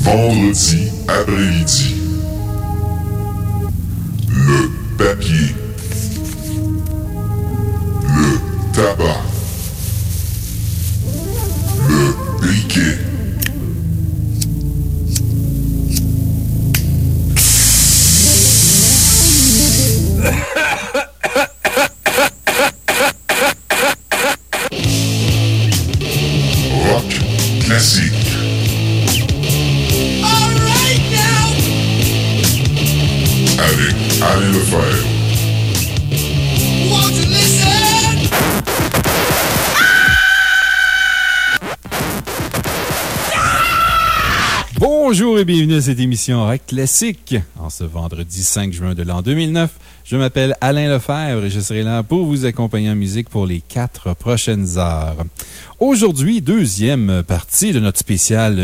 Vendredi après-midi. Le papier. Le tabac. Le briquet. Rock classique. Avec Alain Lefebvre. Want to listen? Bonjour et bienvenue à cette émission Rock Classique. En ce vendredi 5 juin de l'an 2009, je m'appelle Alain Lefebvre et je serai là pour vous accompagner en musique pour les 4 prochaines heures. Aujourd'hui, deuxième partie de notre spécial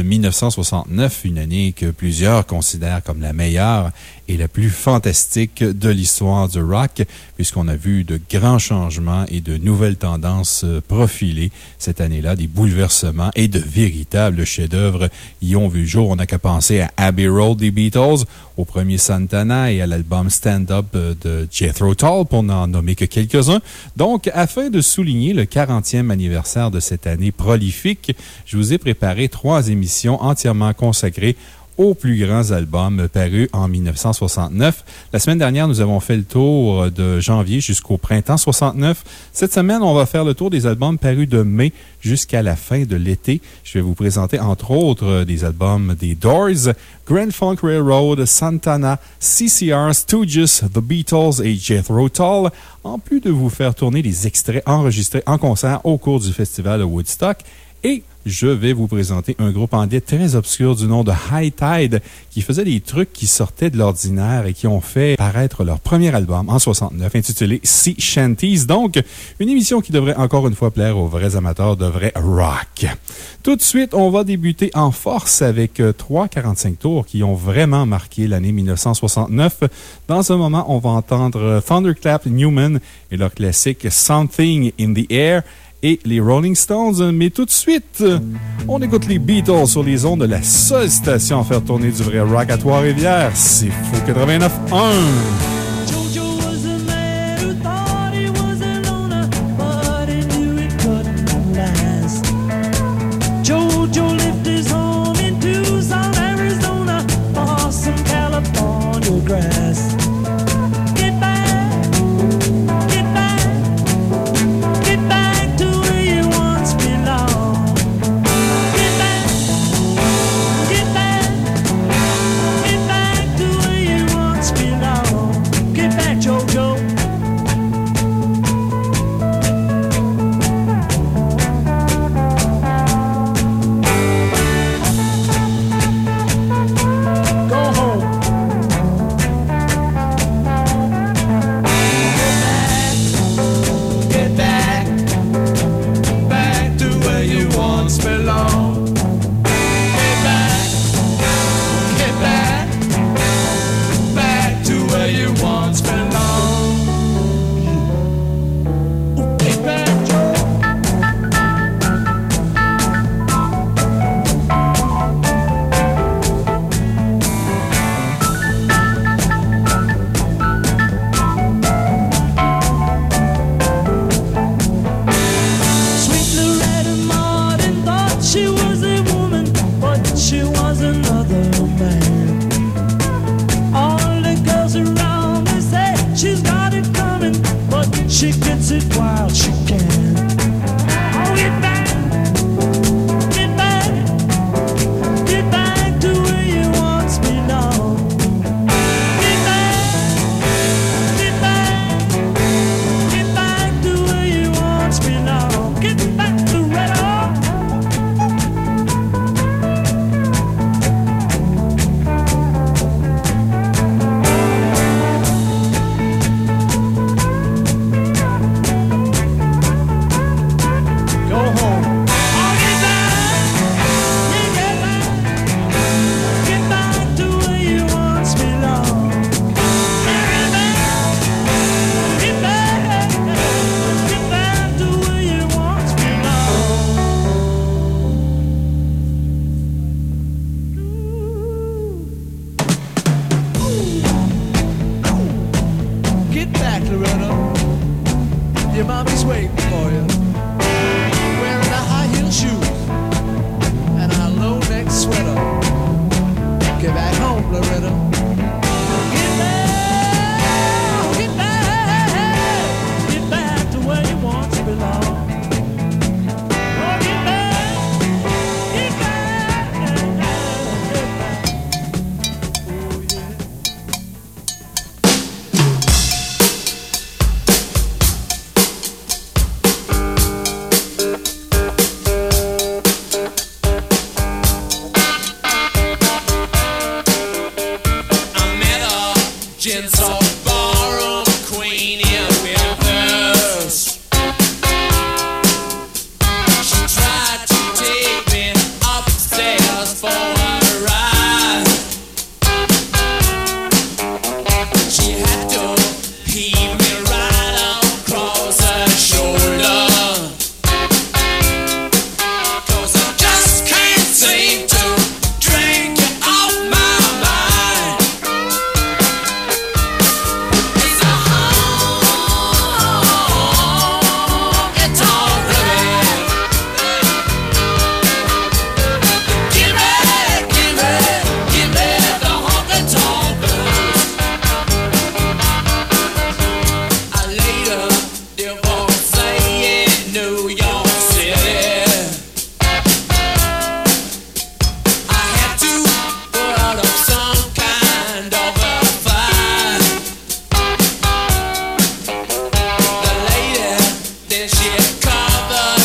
1969, une année que plusieurs considèrent comme la meilleure et la plus fantastique de l'histoire du rock, puisqu'on a vu de grands changements et de nouvelles tendances profilées cette année-là, des bouleversements et de véritables chefs-d'œuvre y ont vu le jour. On n'a qu'à penser à Abbey Road des Beatles, au premier Santana et à l'album Stand Up de Jethro Tull, pour n'en nommer que quelques-uns. Donc, afin de souligner le 40e anniversaire de cette année prolifique, je vous ai préparé 3 émissions entièrement consacrées aux plus grands albums parus en 1969. La semaine dernière, nous avons fait le tour de janvier jusqu'au printemps 69. Cette semaine, on va faire le tour des albums parus de mai jusqu'à la fin de l'été. Je vais vous présenter, entre autres, des albums des Doors, Grand Funk Railroad, Santana, CCR, Stooges, The Beatles et Jethro Tull, en plus de vous faire tourner des extraits enregistrés en concert au cours du festival de Woodstock. Et je vais vous présenter un groupe anglais très obscur du nom de High Tide qui faisait des trucs qui sortaient de l'ordinaire et qui ont fait paraître leur premier album en 69 intitulé Sea Shanties. Donc, une émission qui devrait encore une fois plaire aux vrais amateurs de vrai rock. Tout de suite, on va débuter en force avec 3 45 tours qui ont vraiment marqué l'année 1969. Dans un moment, on va entendre Thunderclap Newman et leur classique Something in the Air et les Rolling Stones. Mais tout de suite, on écoute les Beatles sur les ondes de la seule station à faire tourner du vrai rock à Trois-Rivières. C'est Fou 89.1. Get back to where you once belonged.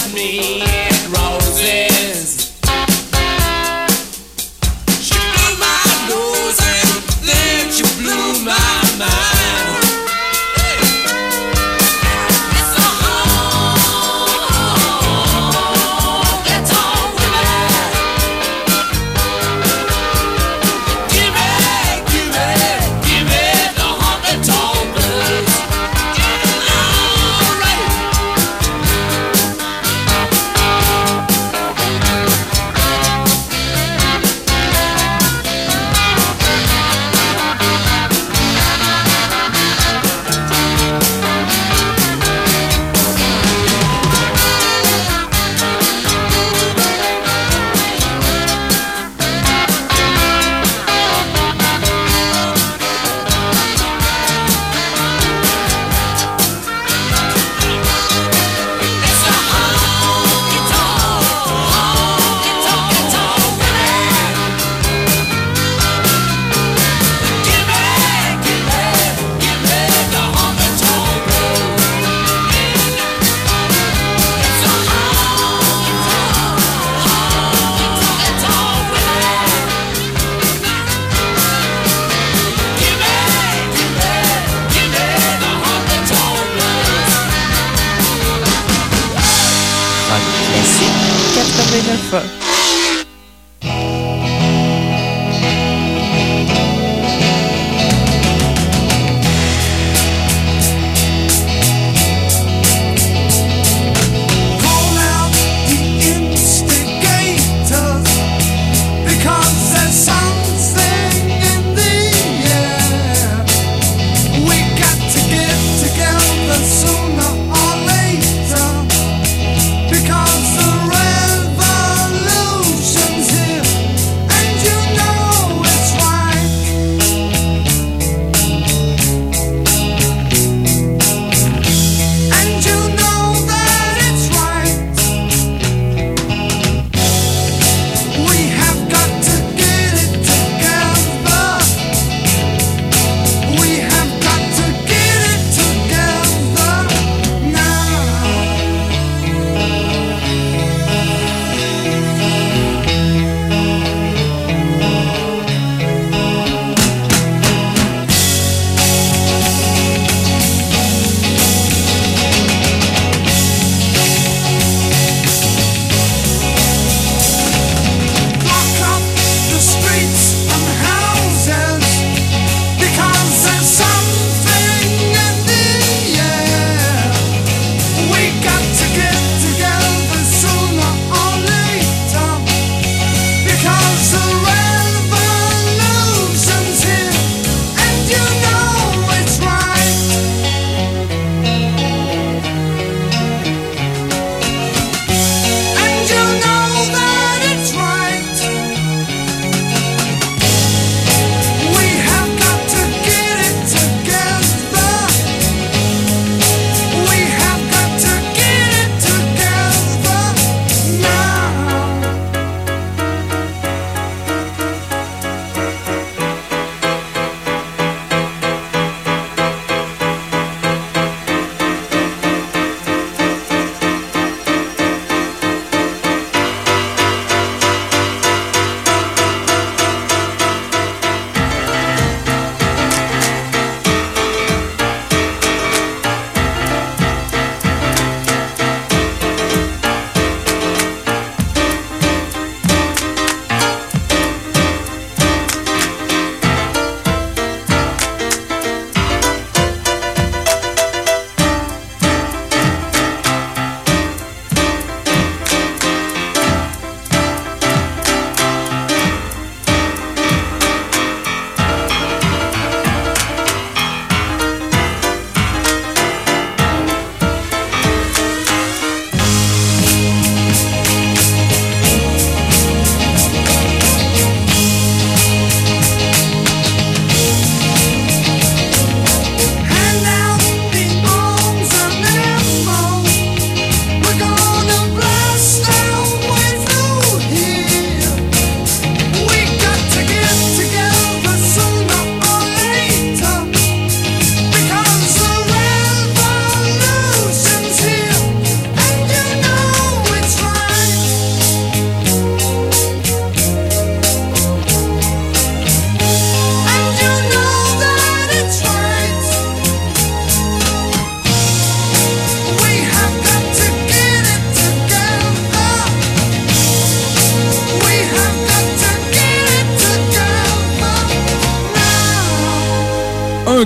Because the revolution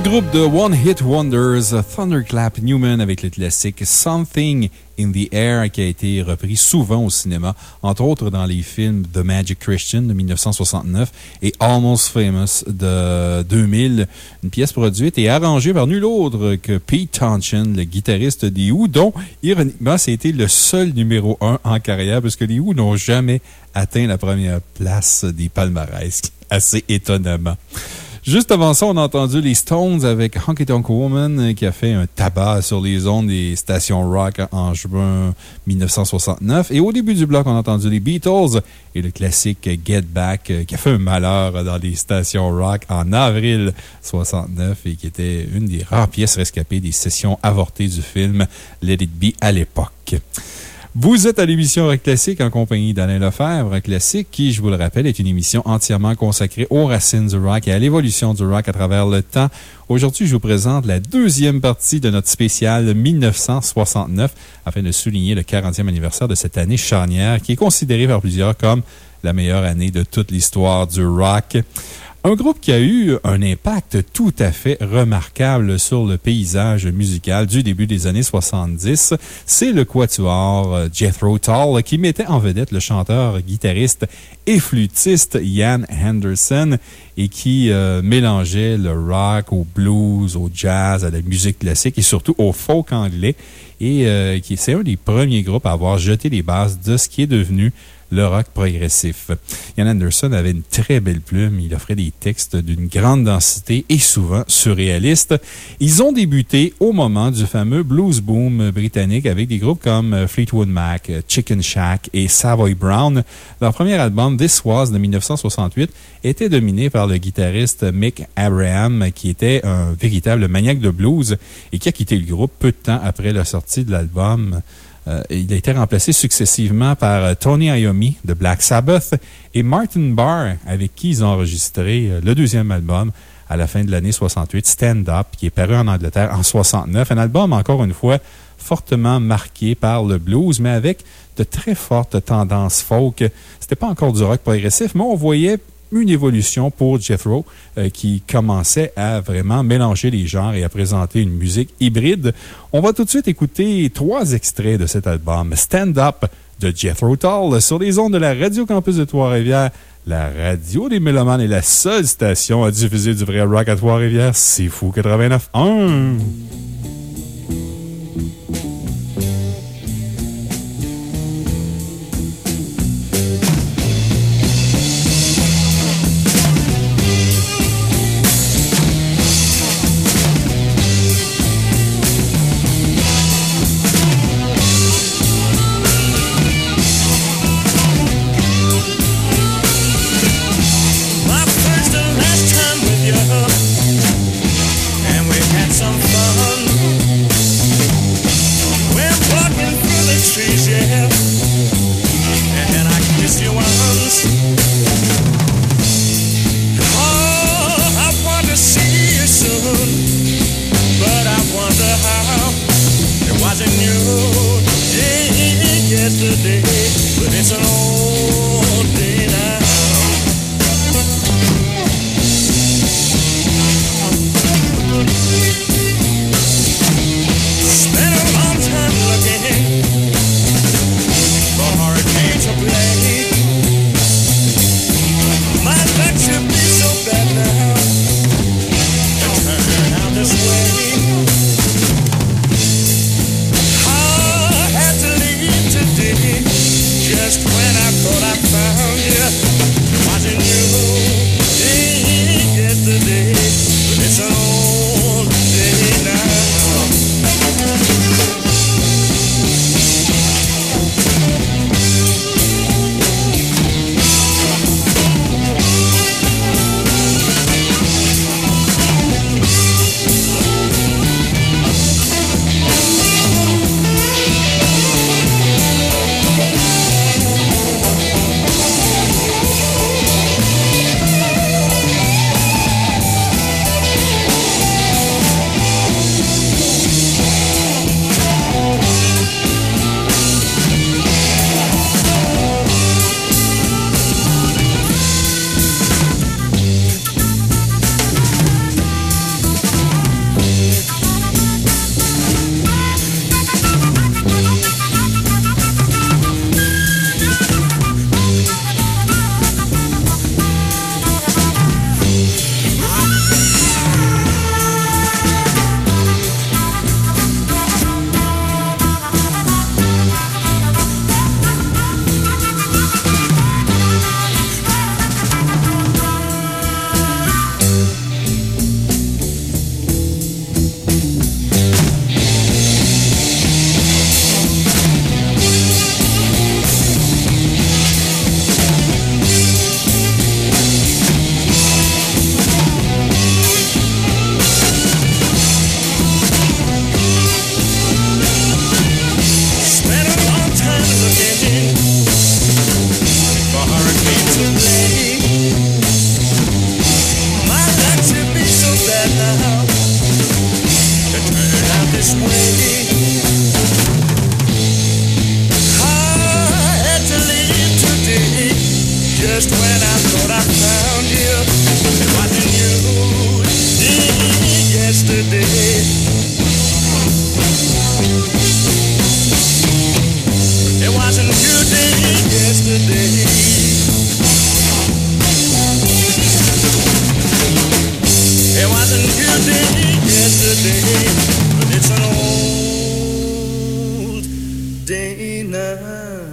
Groupe de One Hit Wonders, Thunderclap Newman avec le classique Something in the Air qui a été repris souvent au cinéma, entre autres dans les films The Magic Christian de 1969 et Almost Famous de 2000. Une pièce produite et arrangée par nul autre que Pete Townshend, le guitariste des Who, dont, ironiquement, c'était le seul numéro 1 en carrière parce que les Who n'ont jamais atteint la première place des palmarès, assez étonnamment. Juste avant ça, on a entendu les Stones avec Honky Tonk Woman qui a fait un tabac sur les ondes des stations rock en juin 1969. Et au début du bloc, on a entendu les Beatles et le classique Get Back qui a fait un malheur dans les stations rock en avril 69 et qui était une des rares pièces rescapées des sessions avortées du film Let It Be à l'époque. Vous êtes à l'émission Rock Classique en compagnie d'Alain Lefebvre. Rock Classique, qui, je vous le rappelle, est une émission entièrement consacrée aux racines du rock et à l'évolution du rock à travers le temps. Aujourd'hui, je vous présente la deuxième partie de notre spécial 1969 afin de souligner le 40e anniversaire de cette année charnière qui est considérée par plusieurs comme la meilleure année de toute l'histoire du rock. Un groupe qui a eu un impact tout à fait remarquable sur le paysage musical du début des années 70, c'est le quatuor Jethro Tull qui mettait en vedette le chanteur, guitariste et flûtiste Ian Anderson et qui mélangeait le rock au blues, au jazz, à la musique classique et surtout au folk anglais. Et c'est un des premiers groupes à avoir jeté les bases de ce qui est devenu le rock progressif. Ian Anderson avait une très belle plume. Il offrait des textes d'une grande densité et souvent surréalistes. Ils ont débuté au moment du fameux blues boom britannique avec des groupes comme Fleetwood Mac, Chicken Shack et Savoy Brown. Leur premier album, This Was, de 1968, était dominé par le guitariste Mick Abraham, qui était un véritable maniaque de blues et qui a quitté le groupe peu de temps après la sortie de l'album. Il a été remplacé successivement par Tony Iommi de Black Sabbath et Martin Barr, avec qui ils ont enregistré le deuxième album à la fin de l'année 68, Stand Up, qui est paru en Angleterre en 69. Un album, encore une fois, fortement marqué par le blues, mais avec de très fortes tendances folk. C'était pas encore du rock progressif, mais on voyait une évolution pour Jethro qui commençait à vraiment mélanger les genres et à présenter une musique hybride. On va tout de suite écouter 3 extraits de cet album. Stand Up de Jethro Tull sur les ondes de la Radio Campus de Trois-Rivières. La radio des Mélomanes est la seule station à diffuser du vrai rock à Trois-Rivières. C'est fou, 89.1. good day yesterday. It wasn't good day yesterday, but it's an old day now.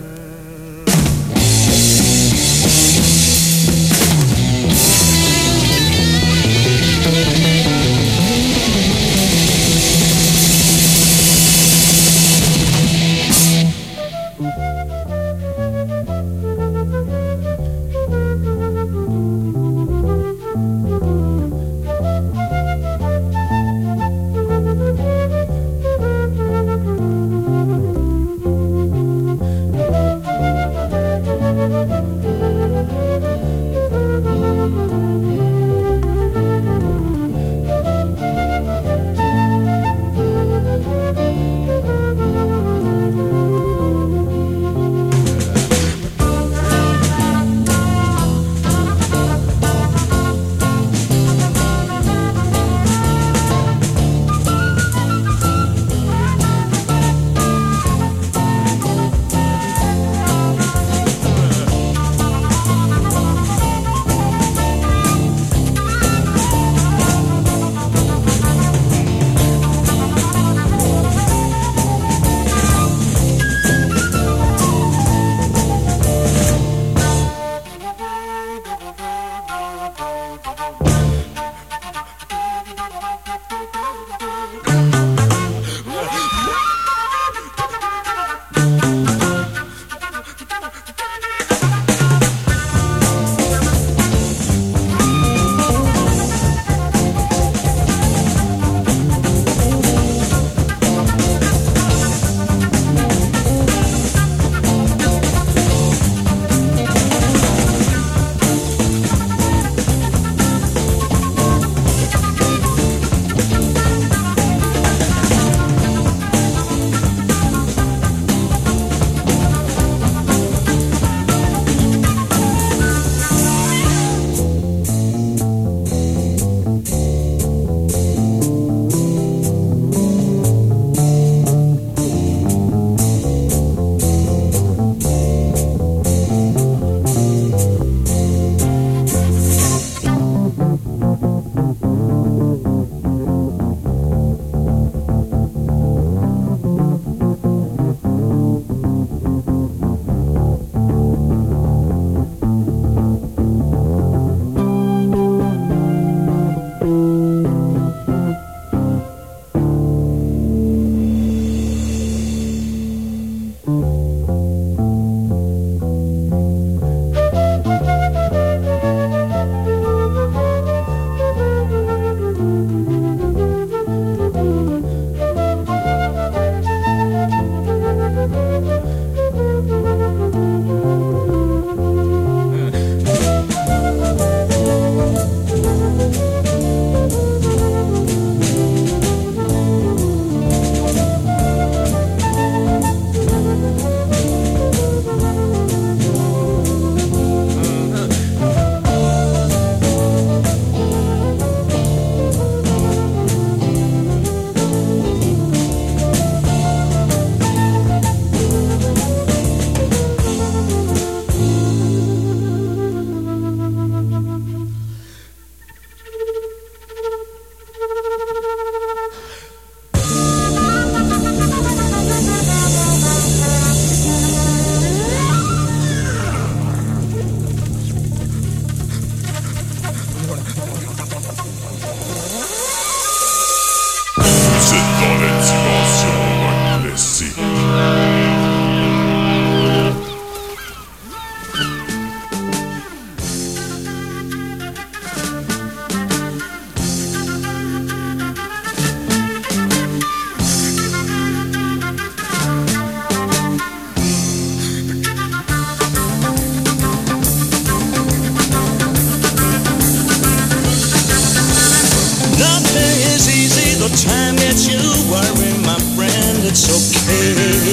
time that you worry, my friend, it's okay.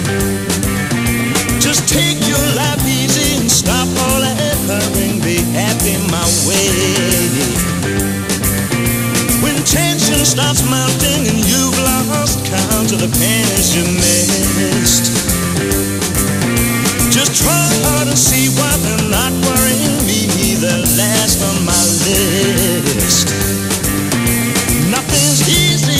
Just take your life easy and stop all that hurrying. Be happy my way. When tension starts mounting and you've lost count of the pennies you missed, Just try hard and see why they're not worrying me. They're last on my list. Nothing's easy.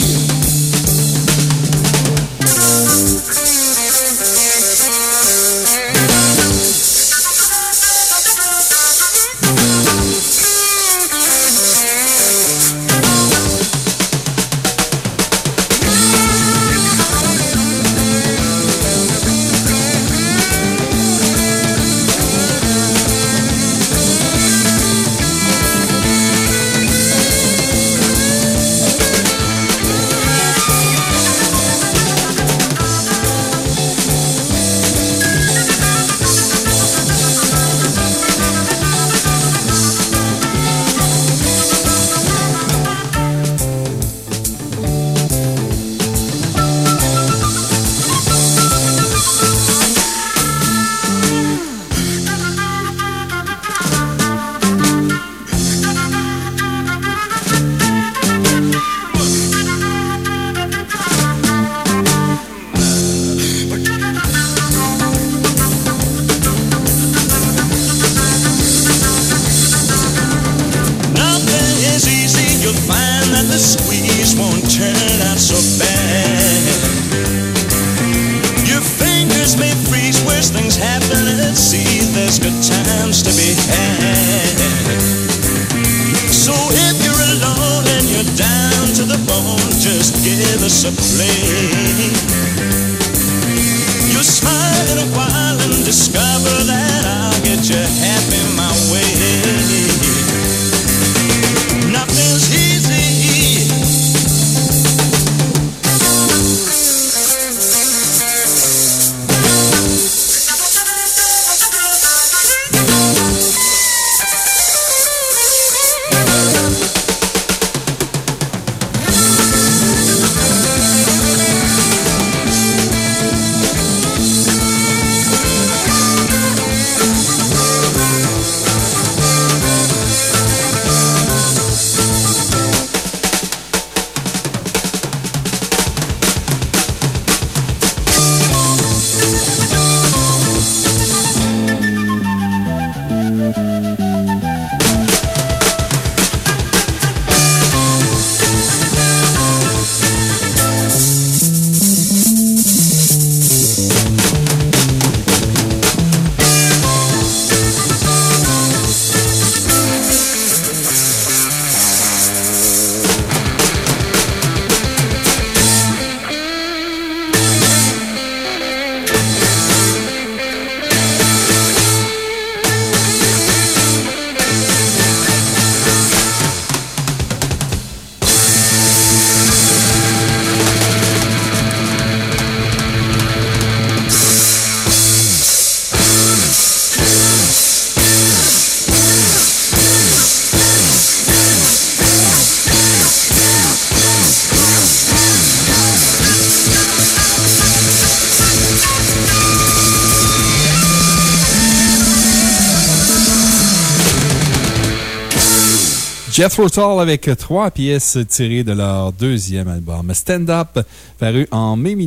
Jethro Tull avec 3 pièces tirées de leur deuxième album, Stand Up, paru en mai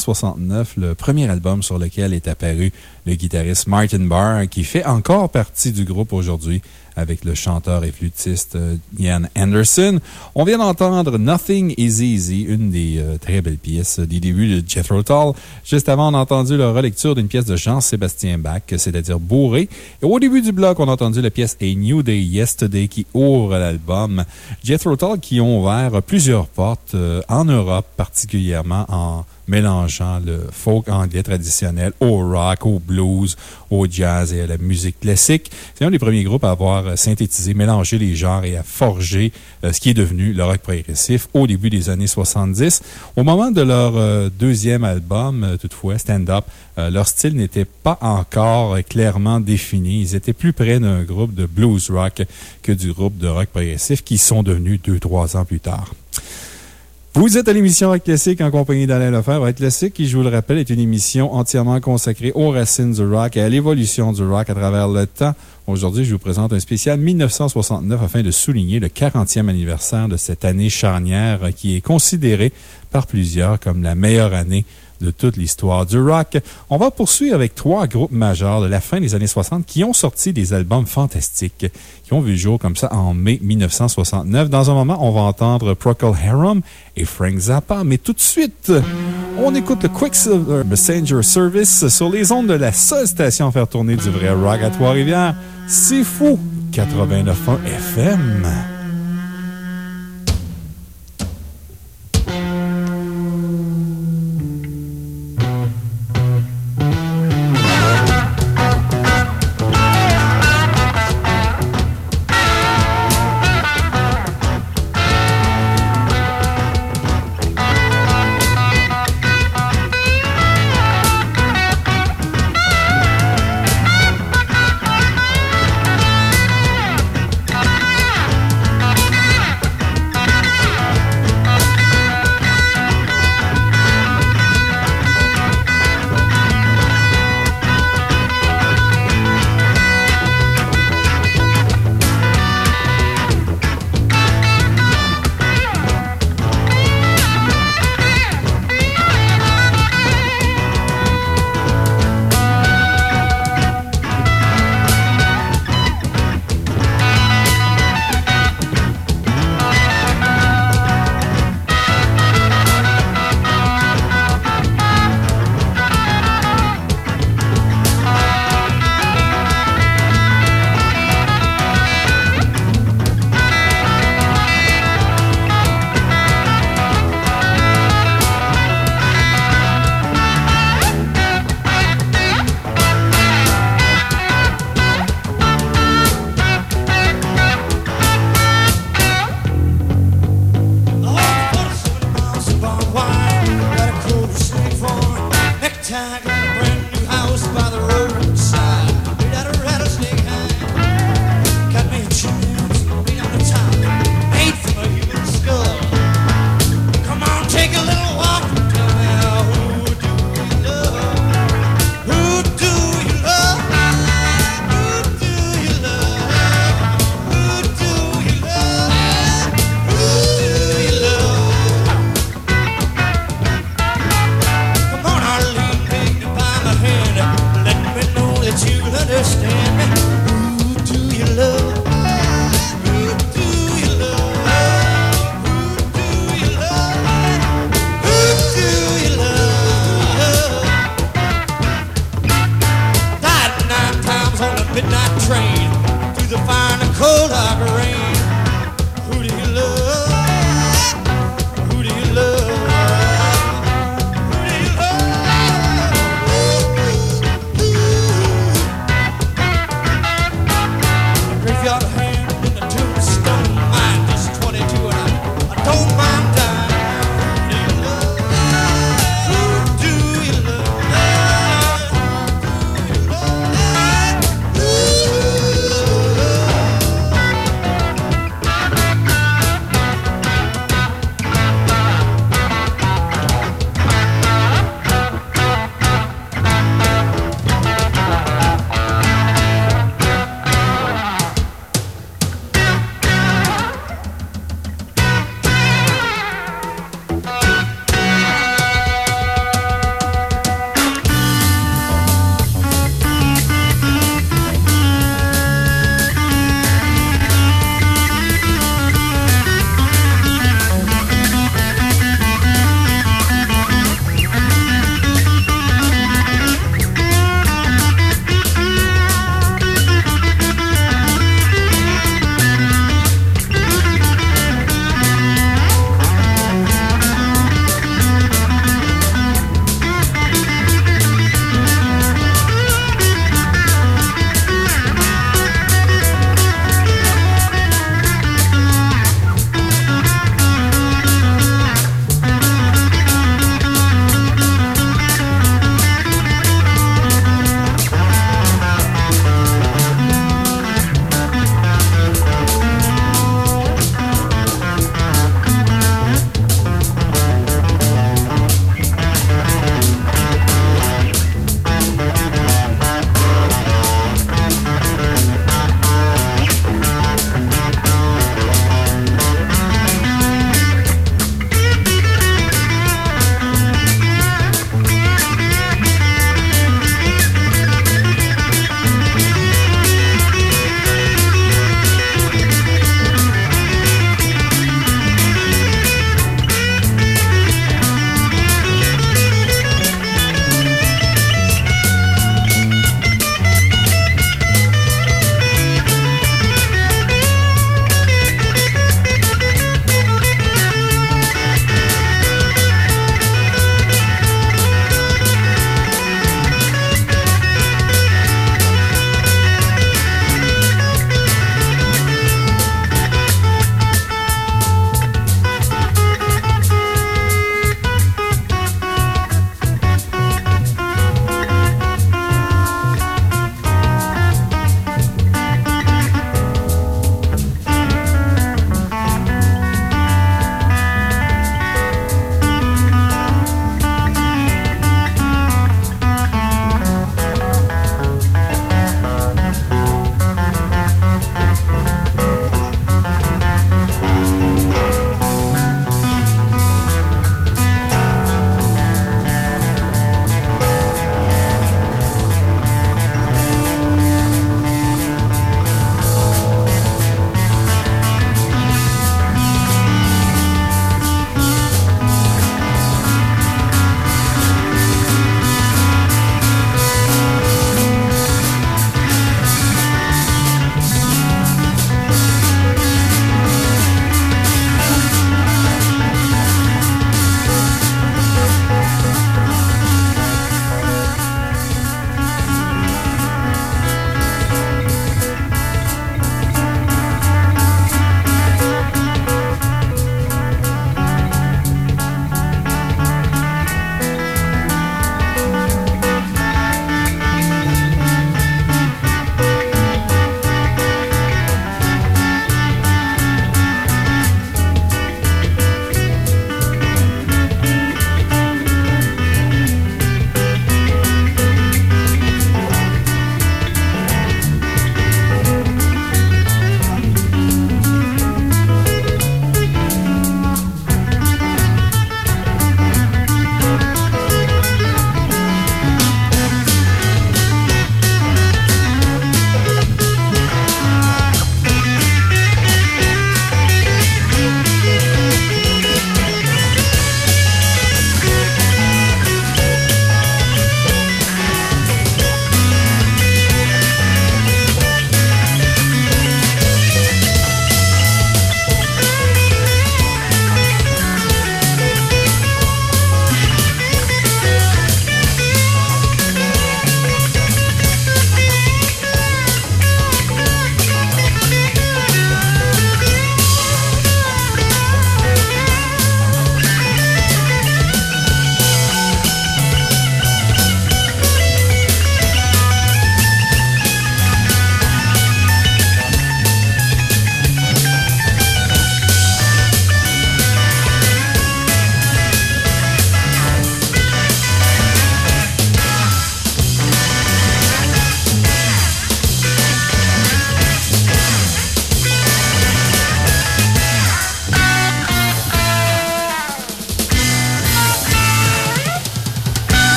1969, le premier album sur lequel est apparu le guitariste Martin Barre, qui fait encore partie du groupe aujourd'hui avec le chanteur et flûtiste Ian Anderson. On vient d'entendre Nothing is Easy, une des très belles pièces des débuts de Jethro Tull. Juste avant, on a entendu la relecture d'une pièce de Jean-Sébastien Bach, c'est-à-dire Bourré. Et au début du bloc, on a entendu la pièce A New Day Yesterday qui ouvre l'album. Jethro Tull qui ont ouvert plusieurs portes en Europe, particulièrement en mélangeant le folk anglais traditionnel au rock, au blues, au jazz et à la musique classique. C'est un des premiers groupes à avoir synthétisé, mélangé les genres et à forger ce qui est devenu le rock progressif au début des années 70. Au moment de leur deuxième album, toutefois, Stand Up, leur style n'était pas encore clairement défini. Ils étaient plus près d'un groupe de blues rock que du groupe de rock progressif qui sont devenus 2-3 ans plus tard. Vous êtes à l'émission Rock Classique en compagnie d'Alain Lefebvre. Rock Classique, qui, je vous le rappelle, est une émission entièrement consacrée aux racines du rock et à l'évolution du rock à travers le temps. Aujourd'hui, je vous présente un spécial 1969 afin de souligner le 40e anniversaire de cette année charnière qui est considérée par plusieurs comme la meilleure année de toute l'histoire du rock. On va poursuivre avec 3 groupes majeurs de la fin des années 60 qui ont sorti des albums fantastiques, qui ont vu le jour comme ça en mai 1969. Dans un moment, on va entendre Procol Harum et Frank Zappa, mais tout de suite, on écoute le Quicksilver Messenger Service sur les ondes de la seule station à faire tourner du vrai rock à Trois-Rivières. C'est fou! 89.1 FM.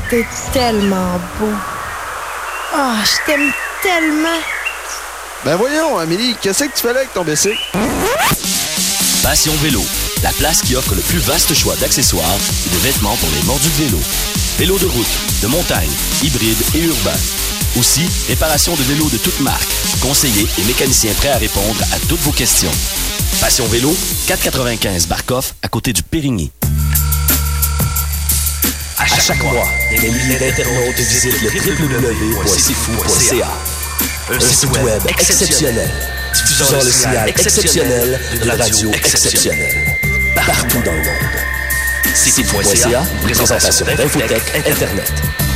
T'es tellement beau. Ah, je t'aime tellement. Ben voyons, Amélie, qu'est-ce que tu fais là avec ton bicycle? Passion Vélo, la place qui offre le plus vaste choix d'accessoires et de vêtements pour les mordus de vélo. Vélos de route, de montagne, hybride et urbain. Aussi, réparation de vélos de toutes marques, conseillers et mécaniciens prêts à répondre à toutes vos questions. Passion Vélo, 495 Barcoff, à côté du Périgny. À chaque mois, des milliers d'internautes visitent le www.cfou.ca. Un site web exceptionnel, diffusant le signal exceptionnel de la radio exceptionnelle. Partout dans le monde. cfou.ca, présentation d'Infotech Internet.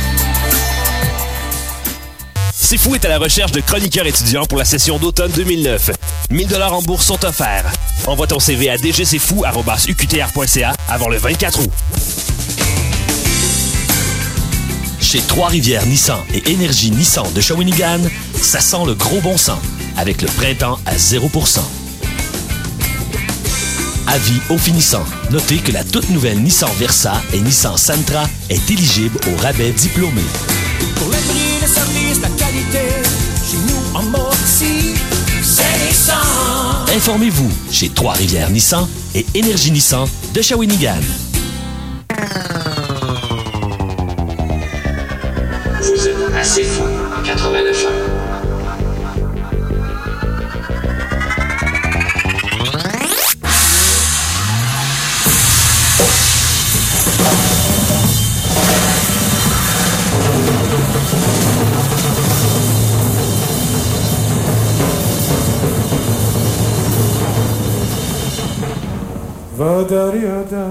C'est Fou est à la recherche de chroniqueurs étudiants pour la session d'automne 2009. 1 000 $ en bourse sont offerts. Envoie ton CV à dgcfou@uqtr.ca avant le 24 août. Chez Trois-Rivières Nissan et Énergie Nissan de Shawinigan, ça sent le gros bon sens avec le printemps à 0%. Avis aux finissants. Notez que la toute nouvelle Nissan Versa et Nissan Sentra est éligible au rabais diplômé. Pour le prix, le service, la qualité, chez nous en Mauricie, c'est Nissan. Informez-vous chez Trois-Rivières Nissan et Énergie Nissan de Shawinigan. Vous êtes assez fou, 89 ans. Vadariada.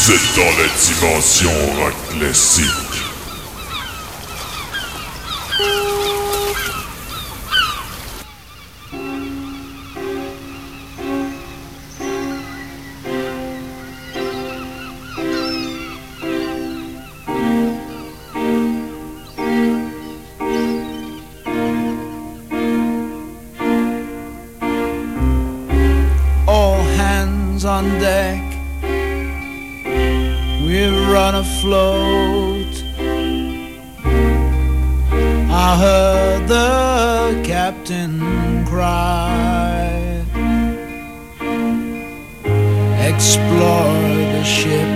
Vous êtes dans la dimension rock classique. All hands on deck, we've run afloat. I heard the captain cry. Explore the ship,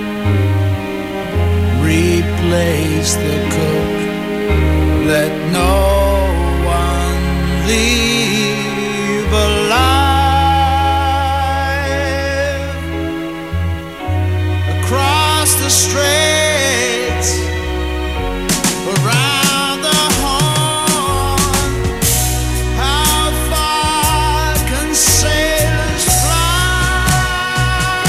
replace the cook, let no one leave alive. Across the straits, around the horn, how far can sailors fly?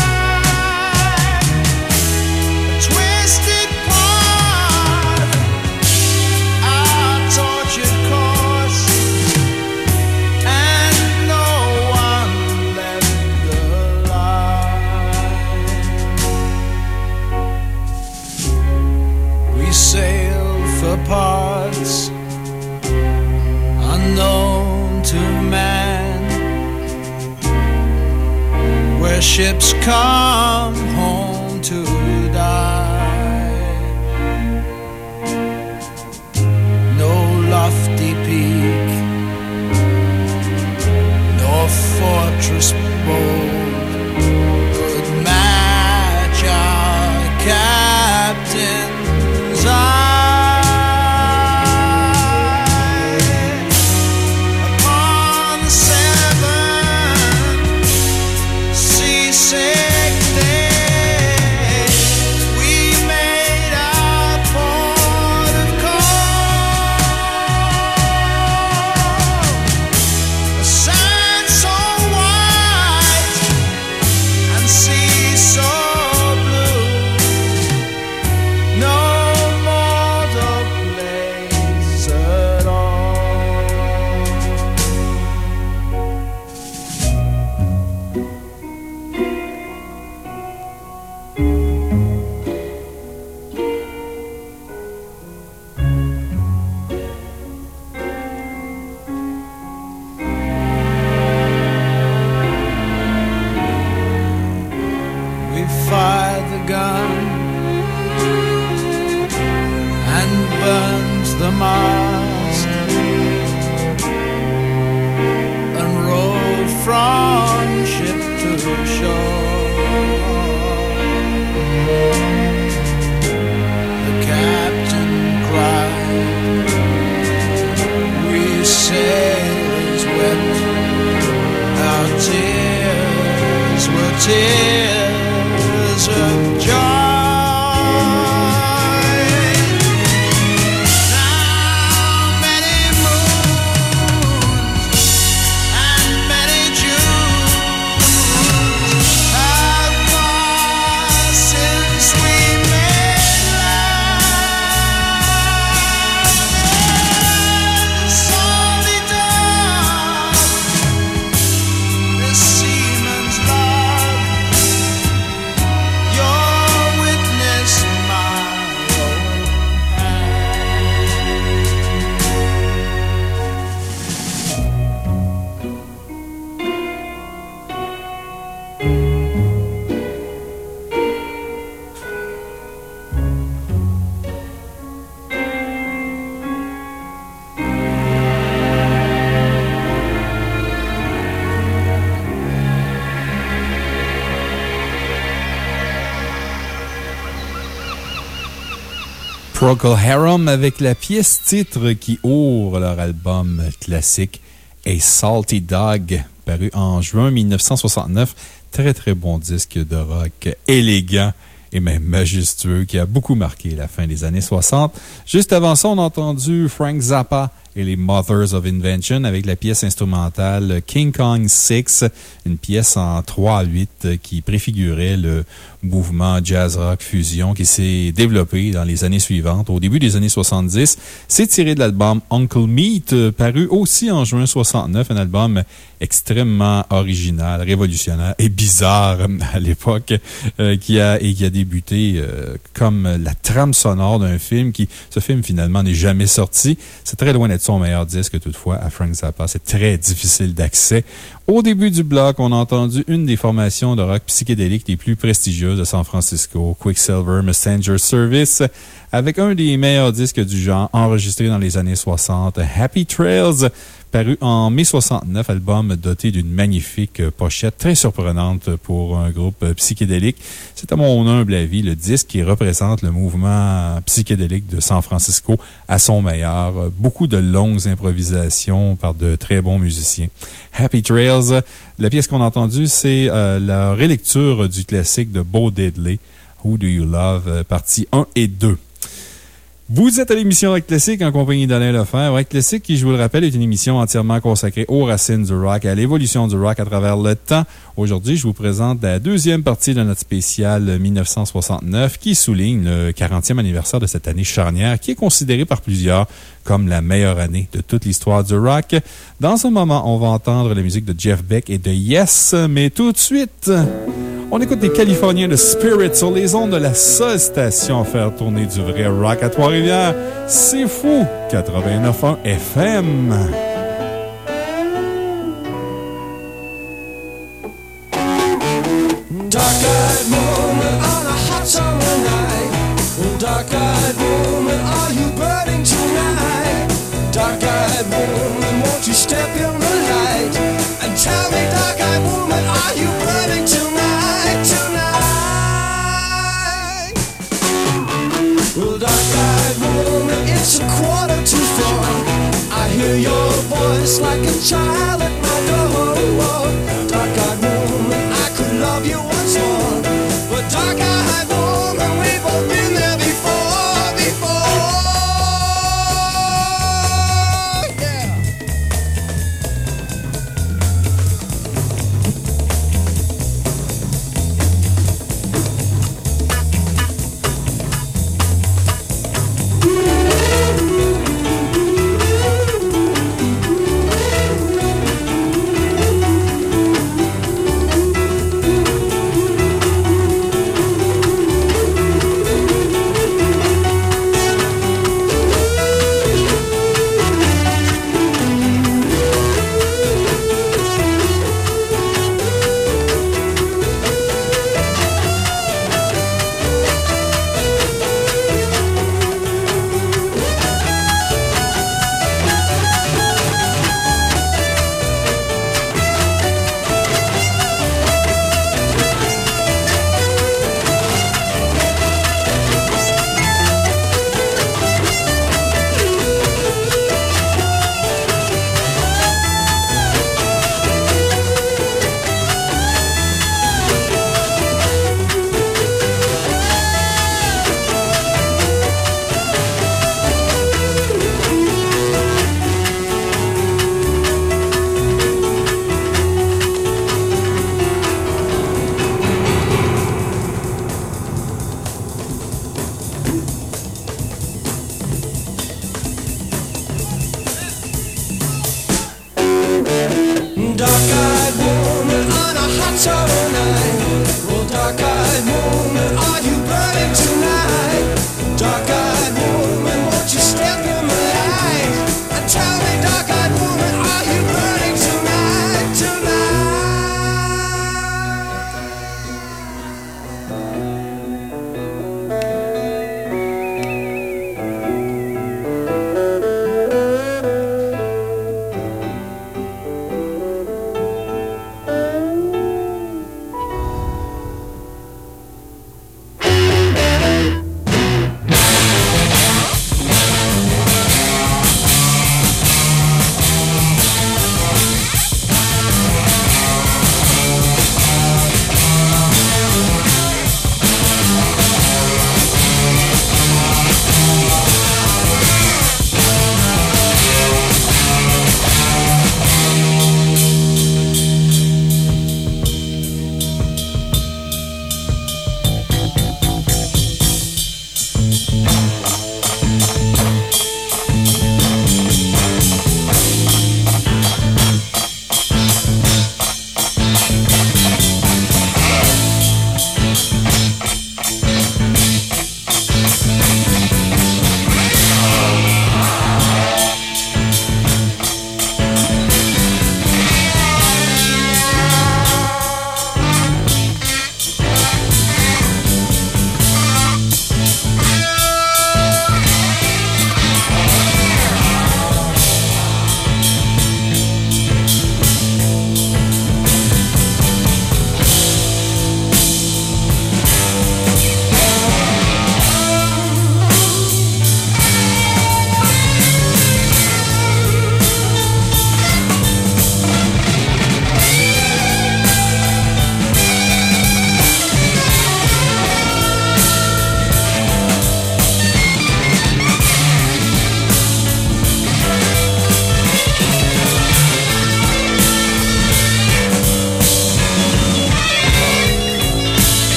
A twisted part, our tortured course, and no one left alive. We sail for parts unknown to man, where ships come home to die. No lofty peak, nor fortress bold could match our captain's eye. Upon the seven seasick days, we made our port of call. A sand so white and sea so blue, no mortal place at all. We fired the gun and burned the mast and rowed from ship to shore. The captain cried, we sailors wept, our tears were tears of joy. Now many moons and many Junes have passed since we made love. The salty dark, the seaman's log, your witness, my own Procol Harum avec la pièce titre qui ouvre leur album classique A Salty Dog, paru en juin 1969. Très très bon disque de rock élégant et même majestueux qui a beaucoup marqué la fin des années 60. Juste avant ça, on a entendu Frank Zappa et les Mothers of Invention avec la pièce instrumentale King Kong 6, une pièce en 3/8 qui préfigurait le mouvement jazz-rock fusion qui s'est développé dans les années suivantes. Au début des années 70, c'est tiré de l'album Uncle Meat, paru aussi en juin 69, un album extrêmement original, révolutionnaire et bizarre à l'époque, qui a débuté comme la trame sonore d'un film ce film finalement n'est jamais sorti. C'est très loin d'être son meilleur disque toutefois à Frank Zappa. C'est très difficile d'accès. Au début du bloc, on a entendu une des formations de rock psychédélique les plus prestigieuses de San Francisco, Quicksilver Messenger Service, avec un des meilleurs disques du genre enregistré dans les années 60, Happy Trails, paru en mai 69, album doté d'une magnifique pochette très surprenante pour un groupe psychédélique. C'est à mon humble avis le disque qui représente le mouvement psychédélique de San Francisco à son meilleur. Beaucoup de longues improvisations par de très bons musiciens. Happy Trails, la pièce qu'on a entendue, c'est la relecture du classique de Bo Diddley, Who Do You Love, parties 1 et 2. Vous êtes à l'émission Rock Classique en compagnie d'Alain Lefebvre. Rock Classique, qui, je vous le rappelle, est une émission entièrement consacrée aux racines du rock et à l'évolution du rock à travers le temps. Aujourd'hui, je vous présente la deuxième partie de notre spécial 1969 qui souligne le 40e anniversaire de cette année charnière qui est considérée par plusieurs comme la meilleure année de toute l'histoire du rock. Dans un moment, on va entendre la musique de Jeff Beck et de Yes, mais tout de suite, on écoute des Californiens de Spirit sur les ondes de la seule station à faire tourner du vrai rock à Trois-Rivières. C'est fou! 89.1 FM. Dark-eyed woman on a hot summer night. Dark-eyed woman, are you burning tonight? Dark-eyed woman, won't you step in the light and tell me, dark-eyed woman, are you burning tonight? Tonight. Well, dark-eyed woman, it's 4:45. I hear your voice like a child at my door. Dark-eyed woman, I could love you once more, but dark-eyed woman, we've both been there before.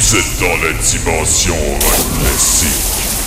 Vous êtes dans la dimension rock classique.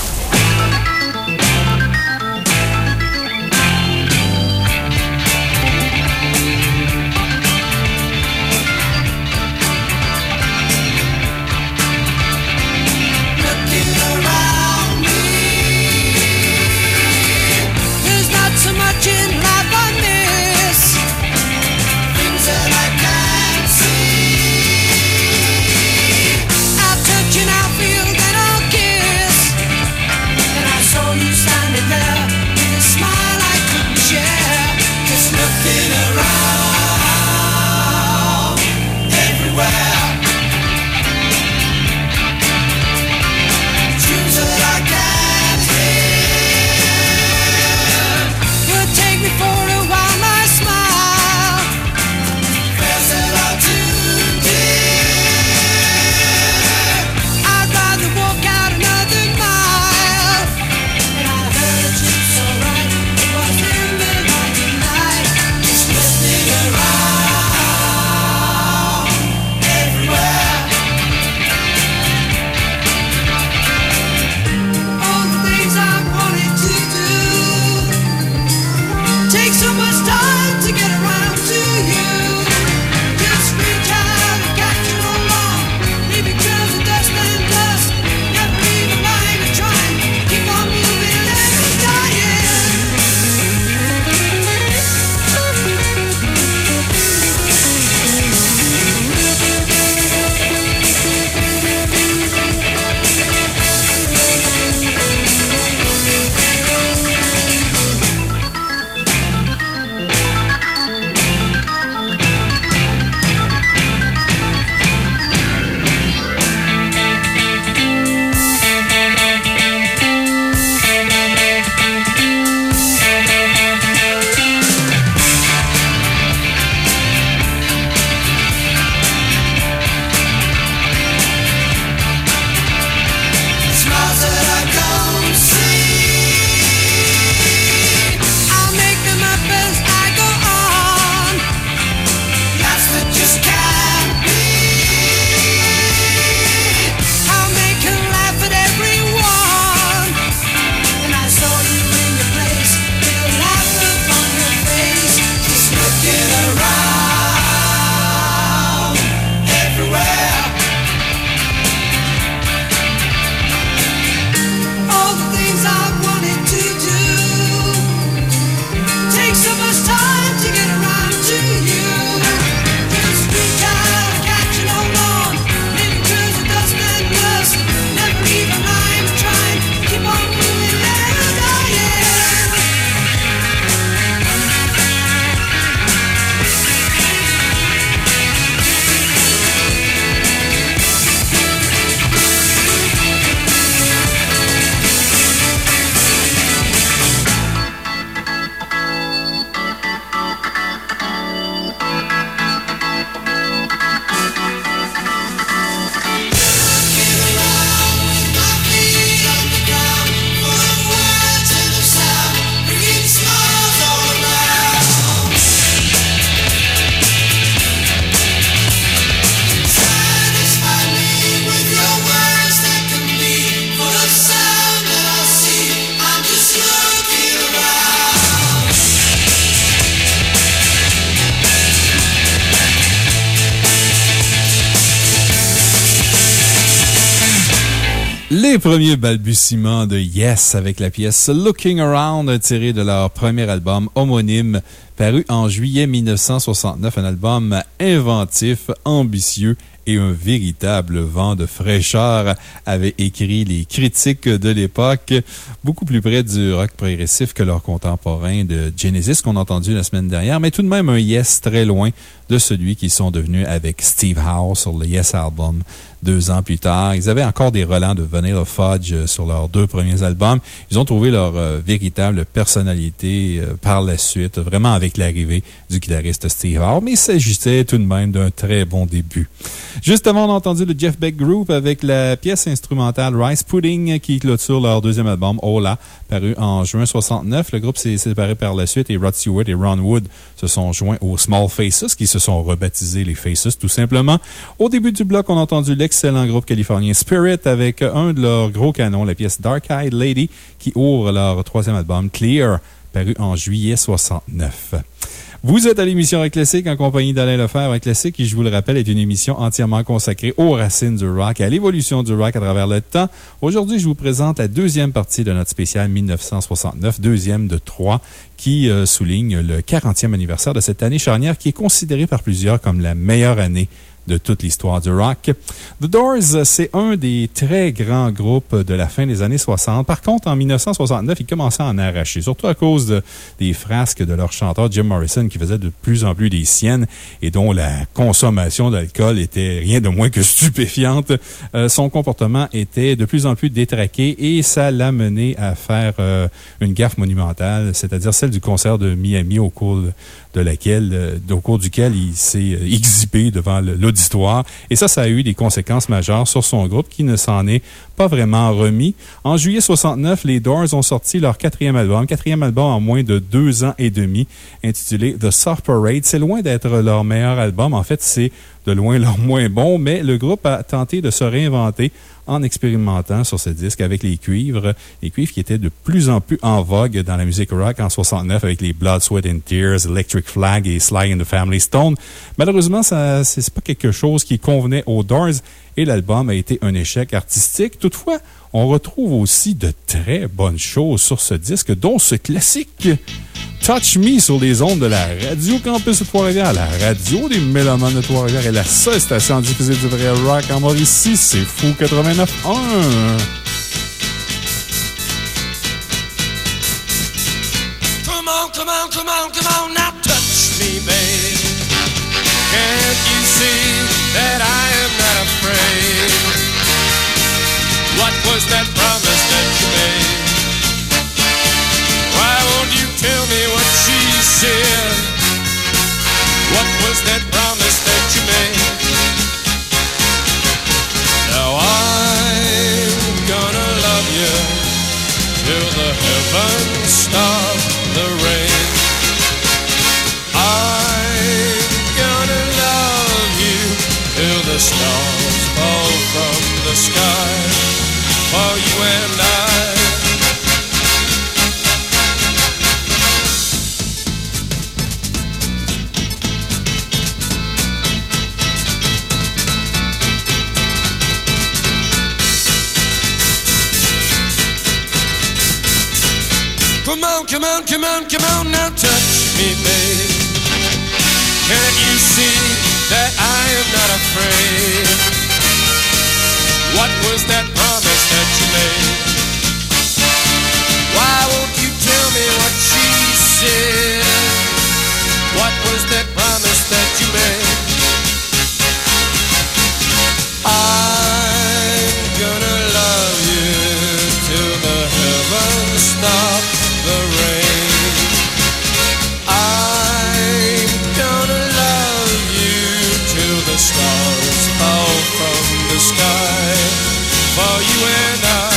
Les premiers balbutiements de Yes avec la pièce Looking Around, tirée de leur premier album homonyme, paru en juillet 1969, un album inventif, ambitieux et un véritable vent de fraîcheur, avaient écrit les critiques de l'époque, beaucoup plus près du rock progressif que leurs contemporains de Genesis qu'on a entendu la semaine dernière, mais tout de même un Yes très loin de celui qu'ils sont devenus avec Steve Howe sur le Yes Album 2 ans plus tard. Ils avaient encore des relents de Vanilla Fudge sur leurs 2 premiers albums. Ils ont trouvé leur véritable personnalité par la suite, vraiment avec avec l'arrivée du guitariste Steve Howe, mais il s'agissait tout de même d'un très bon début. Juste avant, on a entendu le Jeff Beck Group avec la pièce instrumentale Rice Pudding qui clôture leur deuxième album, Hola, paru en juin 69. Le groupe s'est séparé par la suite et Rod Stewart et Ron Wood se sont joints aux Small Faces, qui se sont rebaptisés les Faces tout simplement. Au début du bloc, on a entendu l'excellent groupe californien Spirit avec un de leurs gros canons, la pièce Dark Eyed Lady, qui ouvre leur troisième album, Clear, paru en juillet 69. Vous êtes à l'émission Rock Classique en compagnie d'Alain Lefebvre. Rock Classique, qui, je vous le rappelle, est une émission entièrement consacrée aux racines du rock et à l'évolution du rock à travers le temps. Aujourd'hui, je vous présente la deuxième partie de notre spécial 1969, deuxième de 3, qui souligne le 40e anniversaire de cette année charnière qui est considérée par plusieurs comme la meilleure année de toute l'histoire du rock. The Doors, c'est un des très grands groupes de la fin des années 60. Par contre, en 1969, ils commençaient à en arracher, surtout à cause des frasques de leur chanteur Jim Morrison, qui faisait de plus en plus des siennes et dont la consommation d'alcool était rien de moins que stupéfiante. Son comportement était de plus en plus détraqué et ça l'a mené à faire une gaffe monumentale, c'est-à-dire celle du concert de Miami au cours duquel il s'est exhibé devant l'auditoire. Et ça a eu des conséquences majeures sur son groupe qui ne s'en est pas vraiment remis. En juillet 69, les Doors ont sorti leur quatrième album en moins de 2 ans et demi, intitulé The Soft Parade. C'est loin d'être leur meilleur album. En fait, c'est de loin leur moins bon, mais le groupe a tenté de se réinventer en expérimentant sur ce disque avec les cuivres qui étaient de plus en plus en vogue dans la musique rock en 69 avec les Blood, Sweat and Tears, Electric Flag et Sly and the Family Stone. Malheureusement, c'est pas quelque chose qui convenait aux Doors et l'album a été un échec artistique. Toutefois, on retrouve aussi de très bonnes choses sur ce disque, dont ce classique Touch Me sur les ondes de la Radio Campus de Trois-Rivières. La radio des Mélomanes de Trois-Rivières est la seule station à diffuser du vrai rock en Mauricie. C'est Fou 89.1. Come on, come on, come on, come on, now touch me, babe. Can't you see that I am not afraid? What was that promise that you made? Why won't you tell me what she said? What was that promise that you made? Now I'm gonna love you till the heavens stop the rain. I'm gonna love you till the stars fall from the sky for you and I. Come on, come on, come on, come on, now touch me, babe. Can't you see that I am not afraid? What was that promise that you made? Why won't you tell me what she said? What was that promise that you made? I'm gonna love you till the heavens stop the rain. I'm gonna love you till the stars fall from the sky for you and I.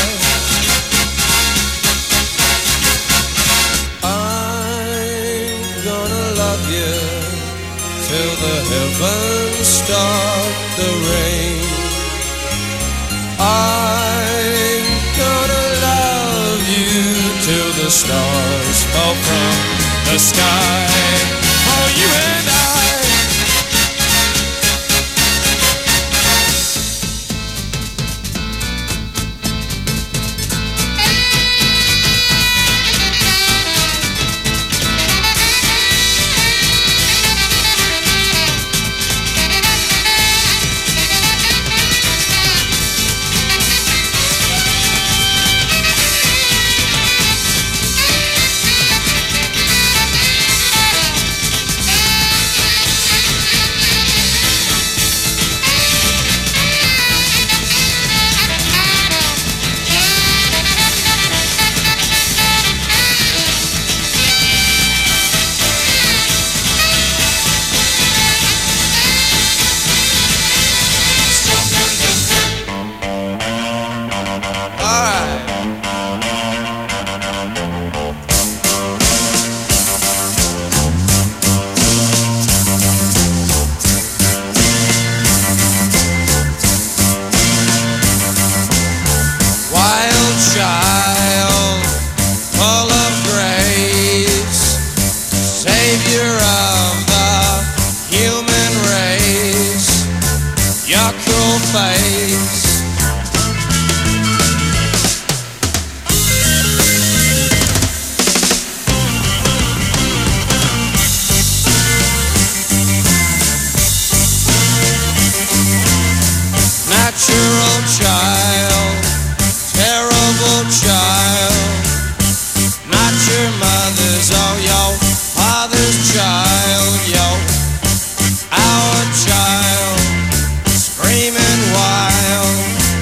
I'm gonna love you till the heavens stop the rain. I'm gonna love you till the stars fall from the sky for you and I. face. Natural child, terrible child, not your mother's, oh yo, father's child, yo, our child, screaming wild.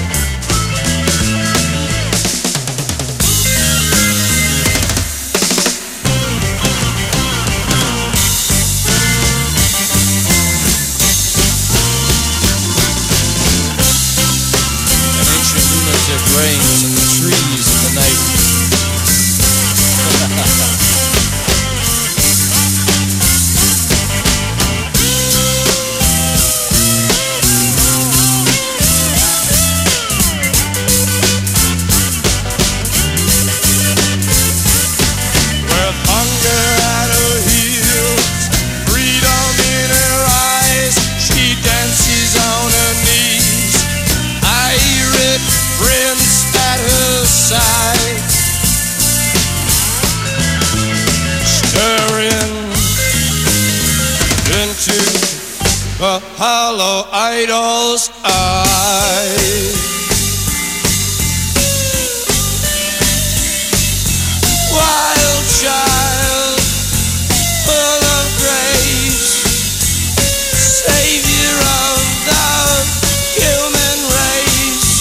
Rains in the trees in the night. With hunger at her heels, freedom in her eyes, she dances on her knees. Irid prince at her side, stirring into a hollow idol's eye. Wild child, full of grace, savior of the human race.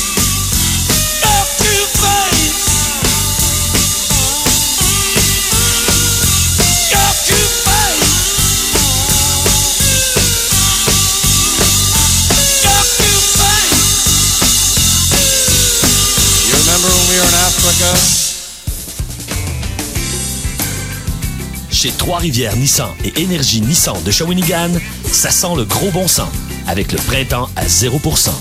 Chez Trois-Rivières Nissan et Énergie Nissan de Shawinigan, ça sent le gros bon sens avec le printemps à 0%.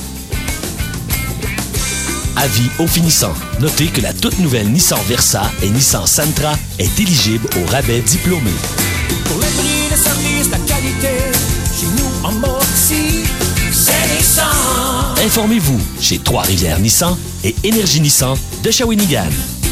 Avis au finissant. Notez que la toute nouvelle Nissan Versa et Nissan Sentra est éligible au rabais diplômé. Pour les prix de service, la qualité, chez nous en Mauricie, c'est Nissan. Informez-vous chez Trois-Rivières Nissan et Énergie Nissan de Shawinigan.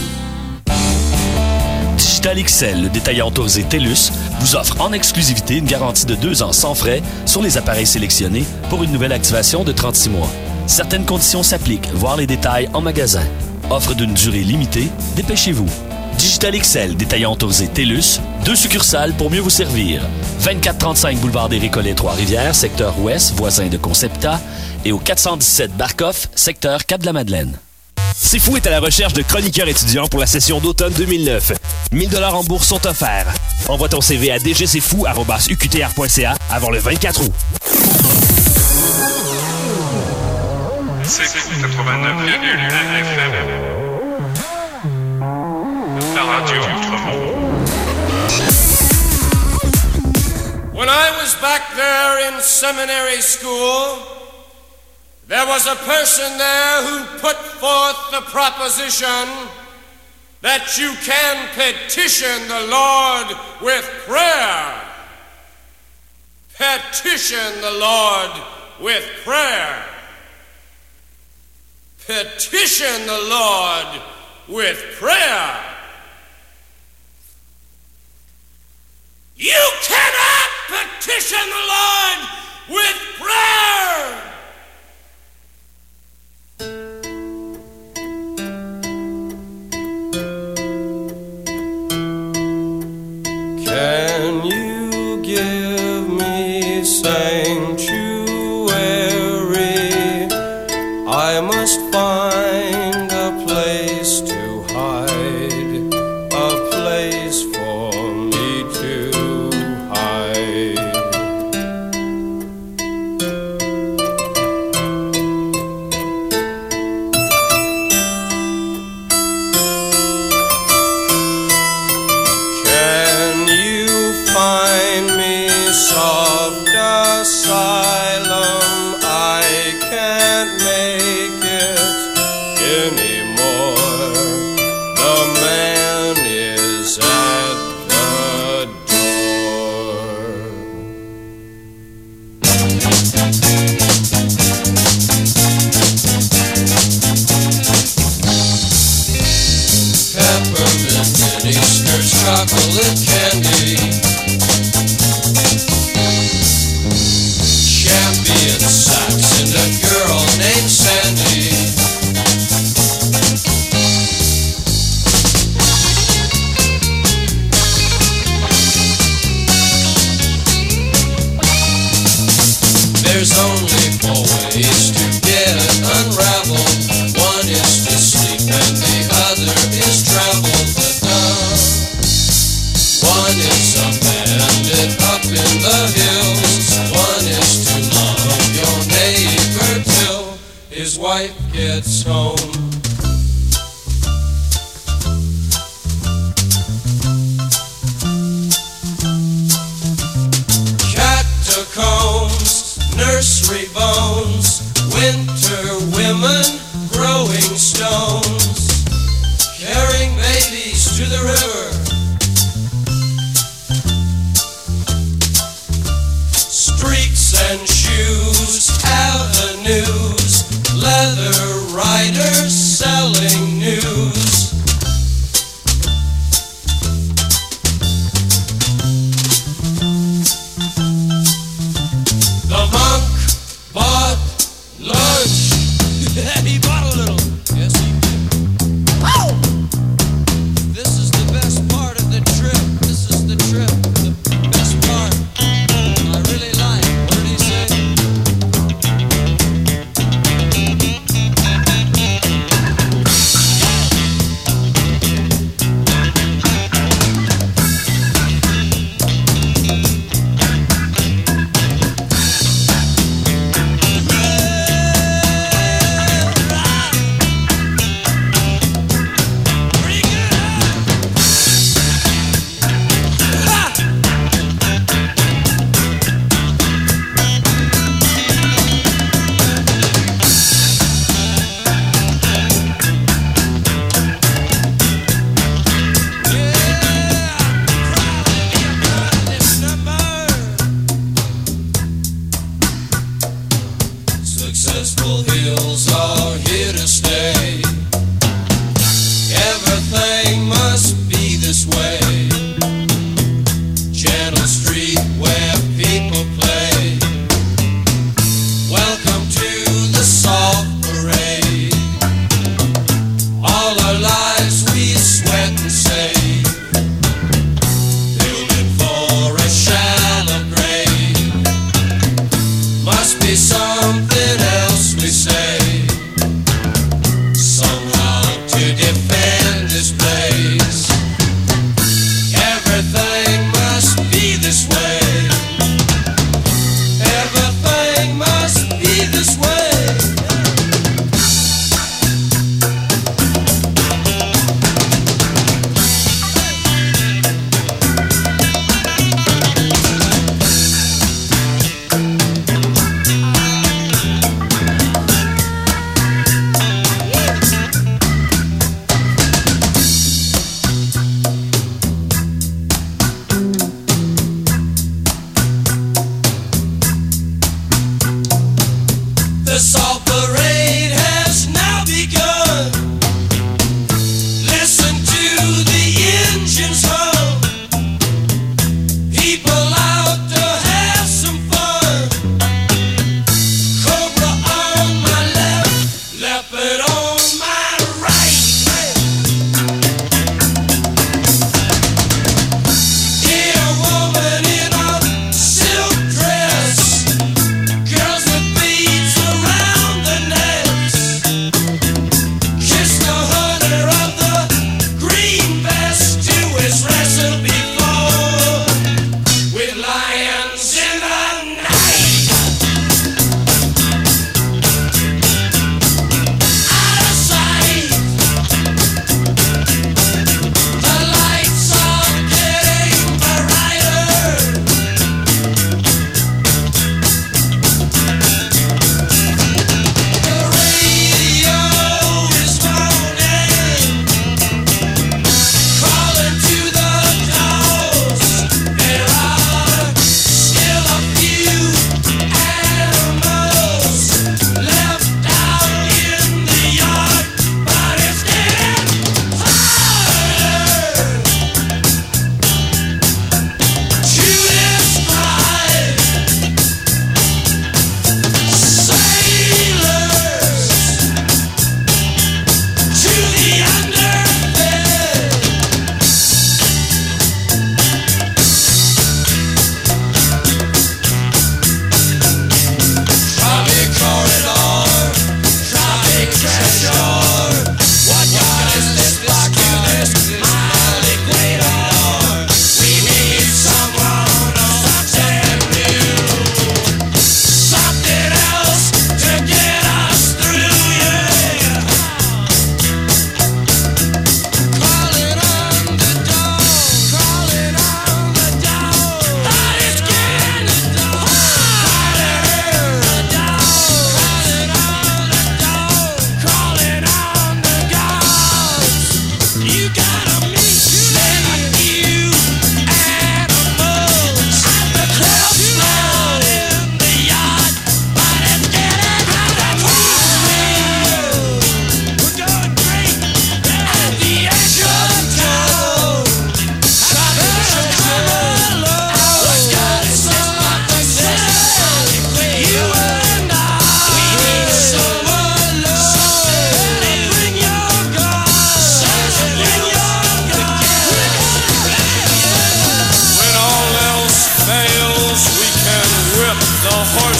Digital XL, le détaillant autorisé TELUS, vous offre en exclusivité une garantie de 2 ans sans frais sur les appareils sélectionnés pour une nouvelle activation de 36 mois. Certaines conditions s'appliquent, voir les détails en magasin. Offre d'une durée limitée, dépêchez-vous. Digital XL, détaillant autorisé TELUS, 2 succursales pour mieux vous servir. 2435 boulevard des Récollets, Trois-Rivières, secteur ouest, voisin de Concepta, et au 417 Barcoff, secteur Cap-de-la-Madeleine. C'est Fou est à la recherche de chroniqueurs étudiants pour la session d'automne 2009. 1 000 $ en bourse sont offerts. Envoie ton CV à dgcfou@uqtr.ca avant le 24 août. C'est 89,1 FM. La radio Outre-Monde. When I was back there in seminary school, there was a person there who put forth the proposition that you can petition the Lord with prayer. Petition the Lord with prayer. Petition the Lord with prayer. You cannot petition the Lord with prayer. Can you give me sanctuary? I must find a place to hide, a place for me to hide. Can you find me soft asylum? I can't make it anymore. The man is at the door. There's only four ways to get unraveled. One is to sleep and the other is travel the dawn. One is a bandit up in the hills. One is to love your neighbor till his wife gets home. Catacombs, nursery bones, winter women, growing stones, carrying babies to the river, streets and shoes, avenues, leather riders selling news. The monk bought lunch. He bought a little. Yes, he did. Oh! This is the best part of the trip. This is the trip. The best part. I really like. What did he say? Successful hills are here to stay. Everything must be this way. Channel Street where people play. Welcome to the soft parade. All our lives we sweat and save, building for a shallow grave. Must be something else we say, somehow to defend this place. Everything must be this way. Everything must be this way. The salt parade has now begun. Listen to the engines hum. People out to have some fun. Cobra on my left, leopard on my right. Dear woman in a silk dress, girls with beads around their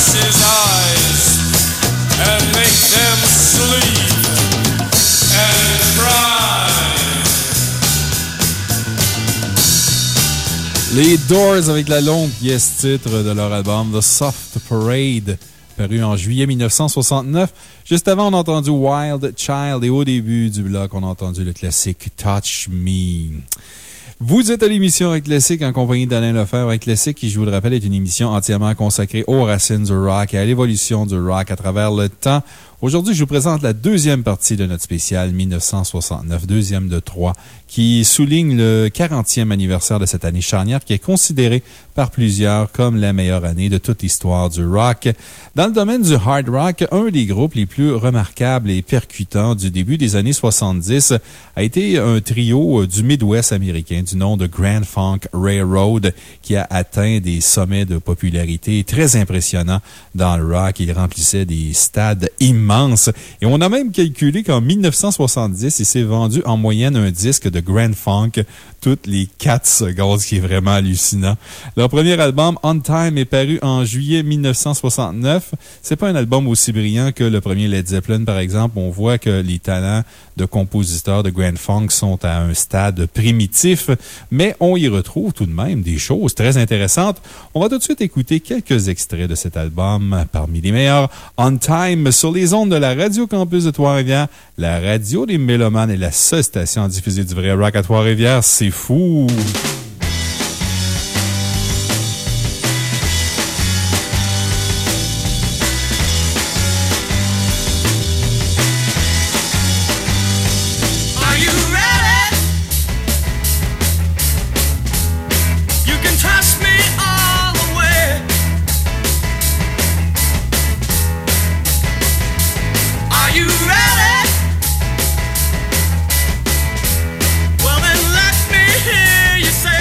his eyes and make them sleep and cry. Les Doors avec la longue pièce titre de leur album The Soft Parade, paru en juillet 1969. Juste avant, on a entendu Wild Child et au début du bloc, on a entendu le classique Touch Me. Vous êtes à l'émission Rock Classique en compagnie d'Alain Lefebvre. Rock Classique, qui, je vous le rappelle, est une émission entièrement consacrée aux racines du rock et à l'évolution du rock à travers le temps. Aujourd'hui, je vous présente la deuxième partie de notre spécial 1969, deuxième de 3, qui souligne le 40e anniversaire de cette année charnière qui est considérée par plusieurs comme la meilleure année de toute l'histoire du rock. Dans le domaine du hard rock, un des groupes les plus remarquables et percutants du début des années 70 a été un trio du Midwest américain du nom de Grand Funk Railroad qui a atteint des sommets de popularité très impressionnants dans le rock. Il remplissait des stades immenses et on a même calculé qu'en 1970, il s'est vendu en moyenne un disque de Grand Funk toutes les 4 secondes, ce qui est vraiment hallucinant. Leur premier album, On Time, est paru en juillet 1969. C'est pas un album aussi brillant que le premier Led Zeppelin, par exemple. On voit que les talents de compositeurs de Grand Funk sont à un stade primitif, mais on y retrouve tout de même des choses très intéressantes. On va tout de suite écouter quelques extraits de cet album, parmi les meilleurs. On Time, sur les ondes de la Radio Campus de Trois-Rivières, la radio des mélomanes est la seule station à diffuser du vrai rock à Trois-Rivières. C'est fou! Well, then let me hear you say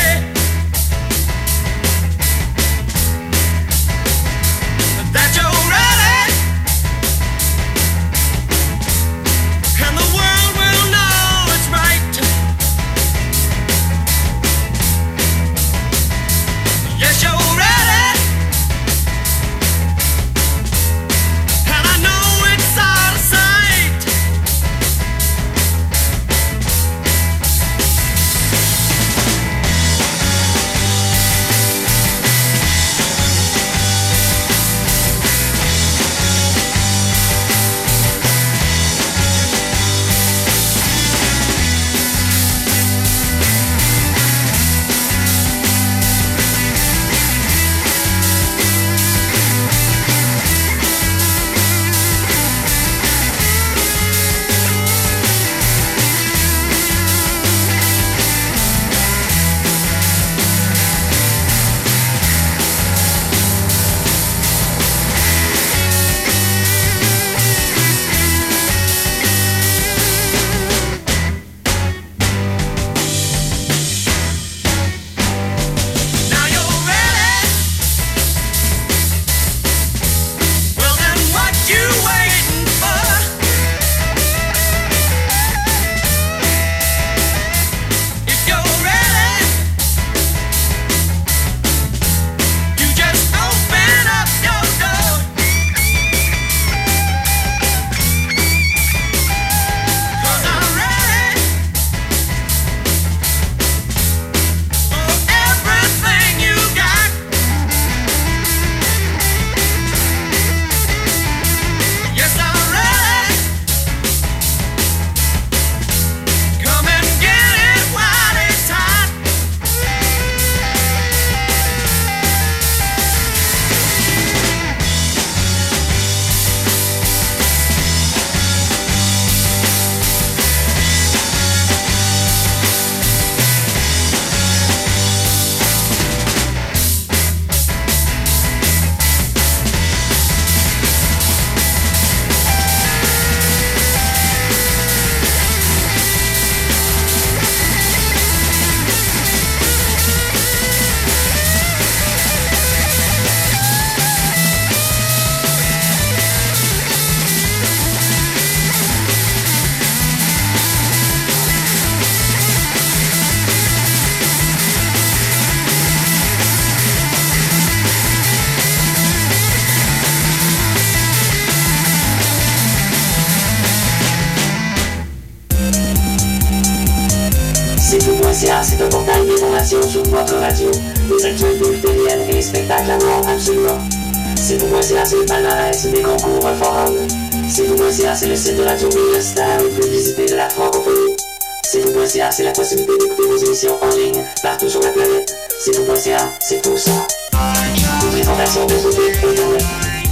c'est un portail d'information sur votre radio. Les actualités TVN et les spectacles à voir absolument. C'est vous.ca, c'est le palmarès des concours forums. C'est vous.ca, c'est le site de radio universitaire le plus visité de la francophonie. C'est vous.ca, c'est la possibilité d'écouter vos émissions en ligne partout sur la planète. C'est vous.ca, c'est tout ça. Une présentation de Zoé Internet.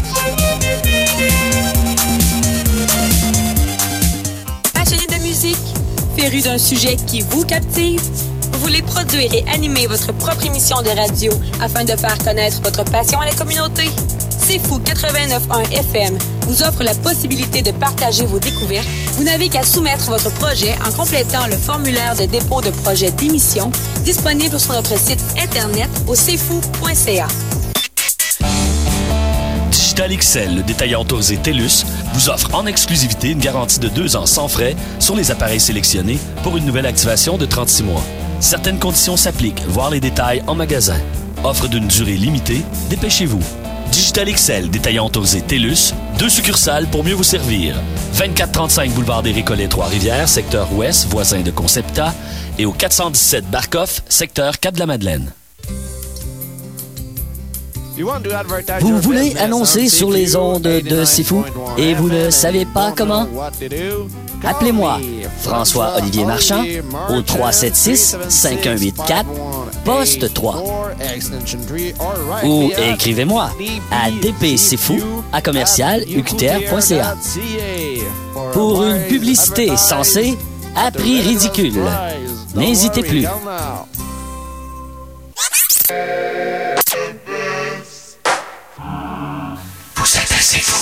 Passionné de musique? Féru d'un sujet qui vous captive? Vous voulez produire et animer votre propre émission de radio afin de faire connaître votre passion à la communauté? C'est Fou 89.1 FM vous offre la possibilité de partager vos découvertes. Vous n'avez qu'à soumettre votre projet en complétant le formulaire de dépôt de projet d'émission disponible sur notre site internet au cfou.ca. Digital XL, le détaillant autorisé TELUS, vous offre en exclusivité une garantie de 2 ans sans frais sur les appareils sélectionnés pour une nouvelle activation de 36 mois. Certaines conditions s'appliquent, voir les détails en magasin. Offre d'une durée limitée, dépêchez-vous. Digital XL, détaillant autorisé TELUS, 2 succursales pour mieux vous servir. 2435 boulevard des Récollets, Trois-Rivières, secteur ouest, voisin de Concepta, et au 417 Barcoff, secteur Cap-de-la-Madeleine. Vous voulez annoncer sur les ondes de C'est Fou et vous ne savez pas comment? Appelez-moi François-Olivier Marchand au 376-5184, poste 3. Ou écrivez-moi à dpcfou@commercial-uqtr.ca. Pour une publicité censée à prix ridicule. N'hésitez plus. Vous êtes assez fou.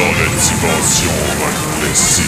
dans la dimension rock classique.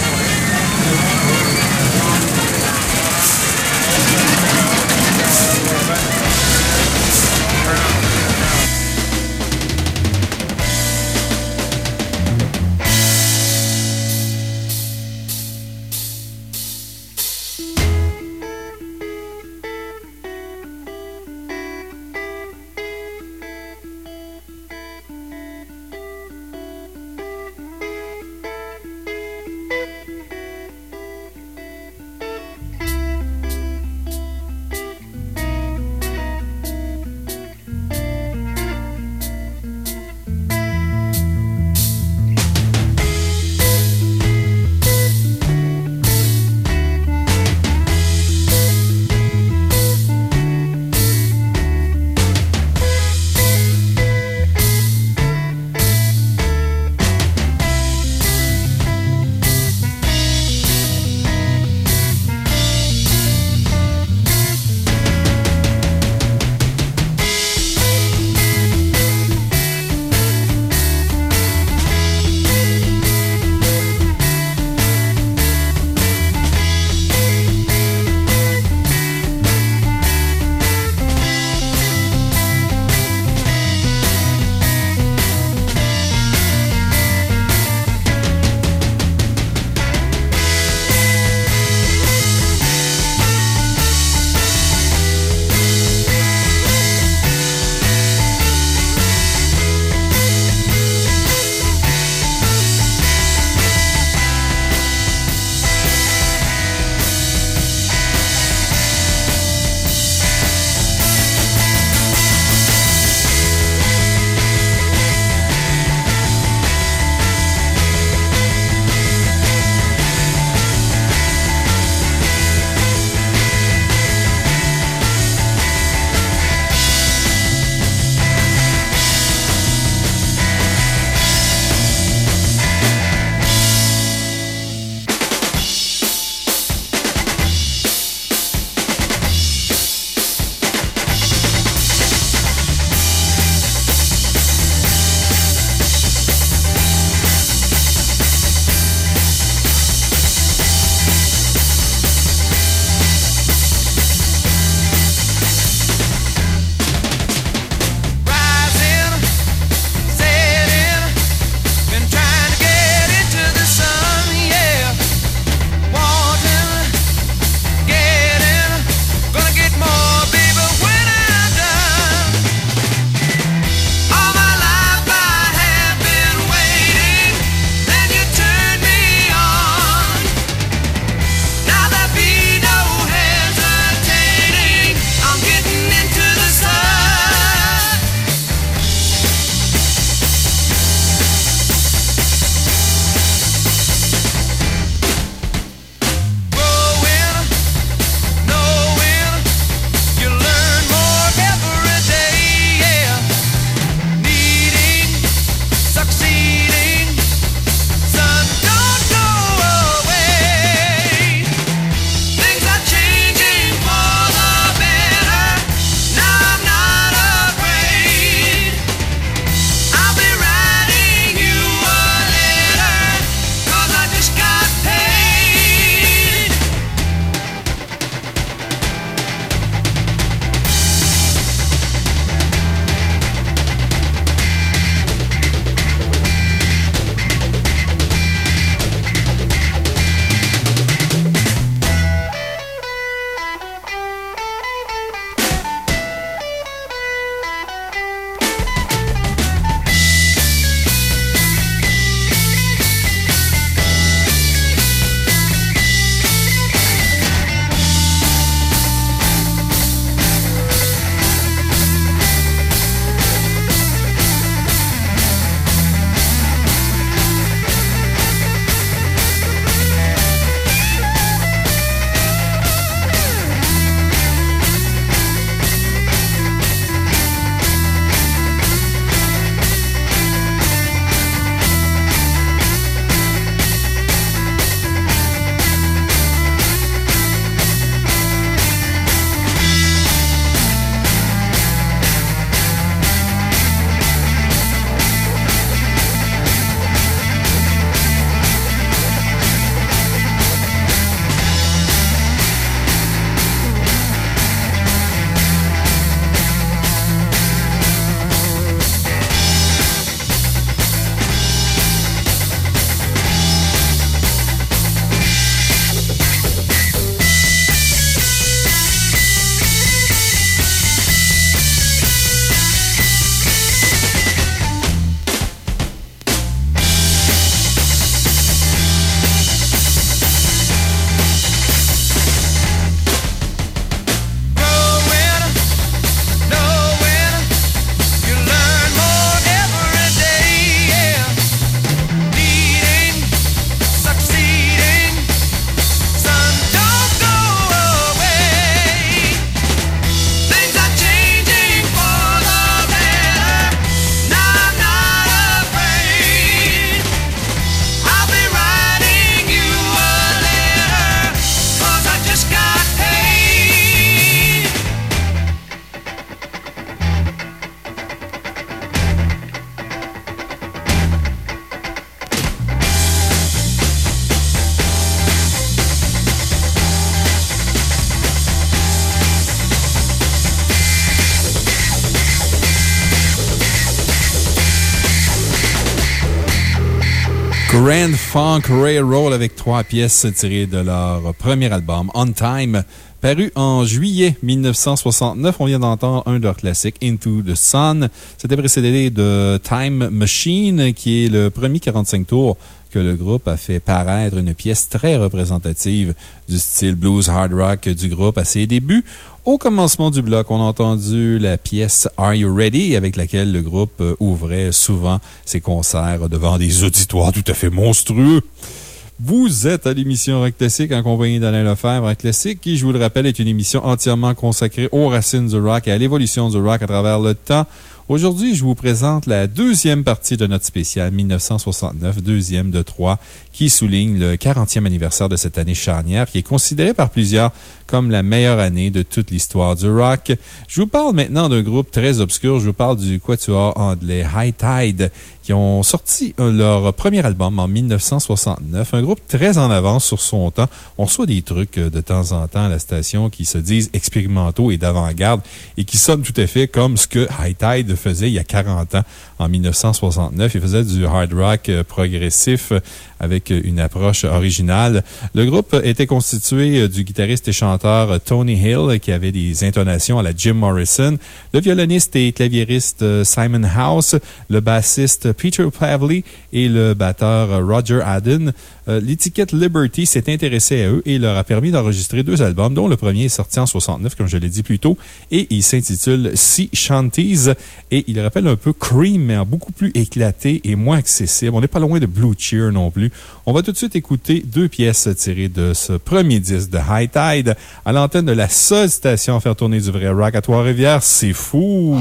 Grand Funk Railroad avec 3 pièces tirées de leur premier album, On Time, paru en juillet 1969. On vient d'entendre un de leurs classiques, Into the Sun. C'était précédé de Time Machine, qui est le premier 45 tours que le groupe a fait paraître, une pièce très représentative du style blues hard rock du groupe à ses débuts. Au commencement du bloc, on a entendu la pièce Are You Ready, avec laquelle le groupe ouvrait souvent ses concerts devant des auditoires tout à fait monstrueux. Vous êtes à l'émission Rock Classique en compagnie d'Alain Lefebvre. Rock Classique, qui, je vous le rappelle, est une émission entièrement consacrée aux racines du rock et à l'évolution du rock à travers le temps. Aujourd'hui, je vous présente la deuxième partie de notre spécial 1969, deuxième de 3, qui souligne le 40e anniversaire de cette année charnière, qui est considérée par plusieurs comme la meilleure année de toute l'histoire du rock. Je vous parle maintenant d'un groupe très obscur. Je vous parle du quatuor anglais High Tide, qui ont sorti leur premier album en 1969. Un groupe très en avance sur son temps. On reçoit des trucs de temps en temps à la station qui se disent expérimentaux et d'avant-garde et qui sonnent tout à fait comme ce que High Tide faisait il y a 40 ans, en 1969. Il faisait du hard rock progressif avec une approche originale. Le groupe était constitué du guitariste et chanteur Tony Hill, qui avait des intonations à la Jim Morrison, le violoniste et claviériste Simon House, le bassiste Peter Pavley et le batteur Roger Haddon. L'étiquette Liberty s'est intéressée à eux et leur a permis d'enregistrer 2 albums, dont le premier est sorti en 69, comme je l'ai dit plus tôt, et il s'intitule Sea Shanties, et il rappelle un peu Cream, mais en beaucoup plus éclaté et moins accessible. On n'est pas loin de Blue Cheer non plus. On va tout de suite écouter 2 pièces tirées de ce premier disque de High Tide à l'antenne de la seule station à faire tourner du vrai rock à Trois-Rivières. C'est fou!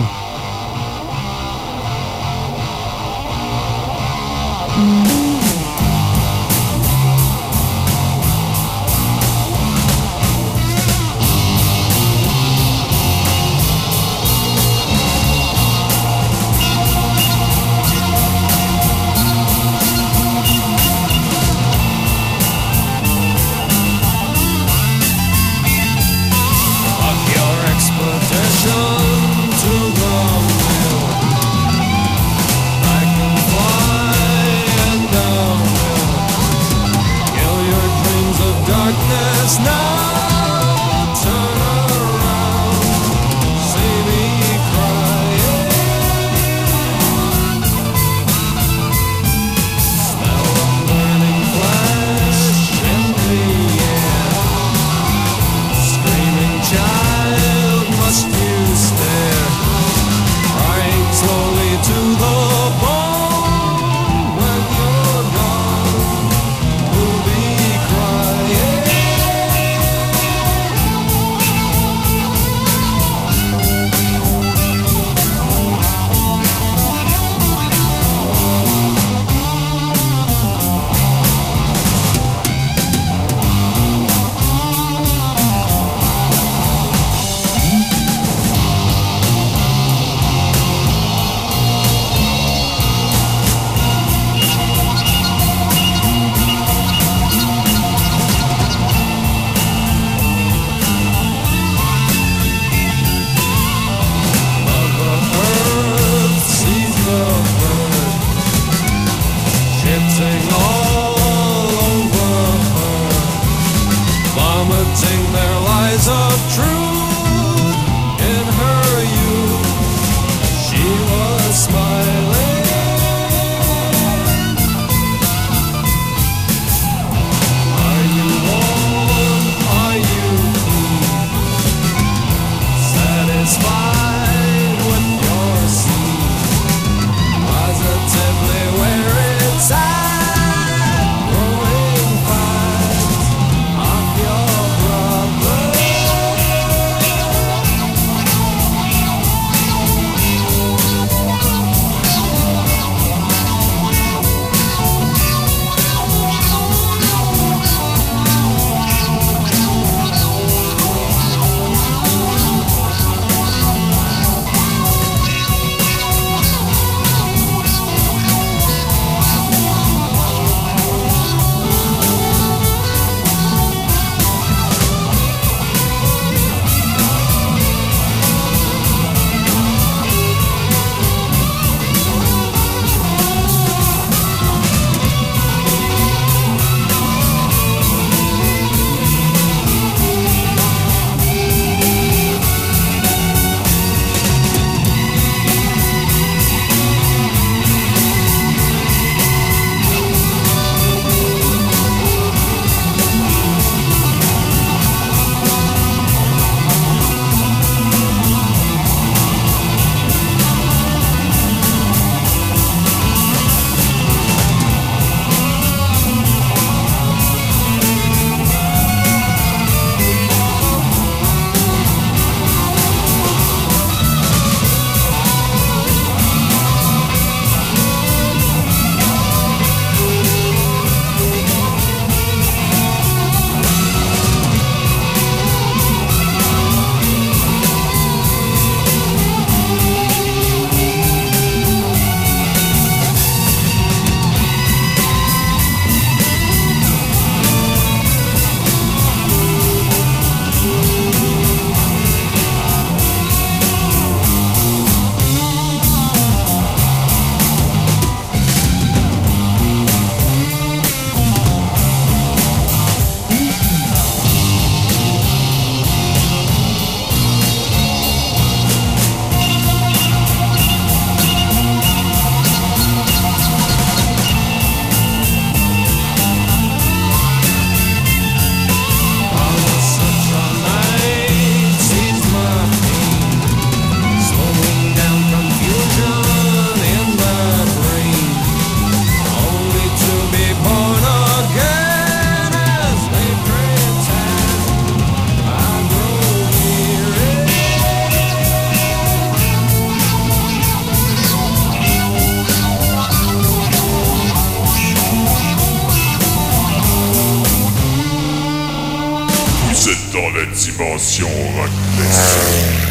la dimension rock classique.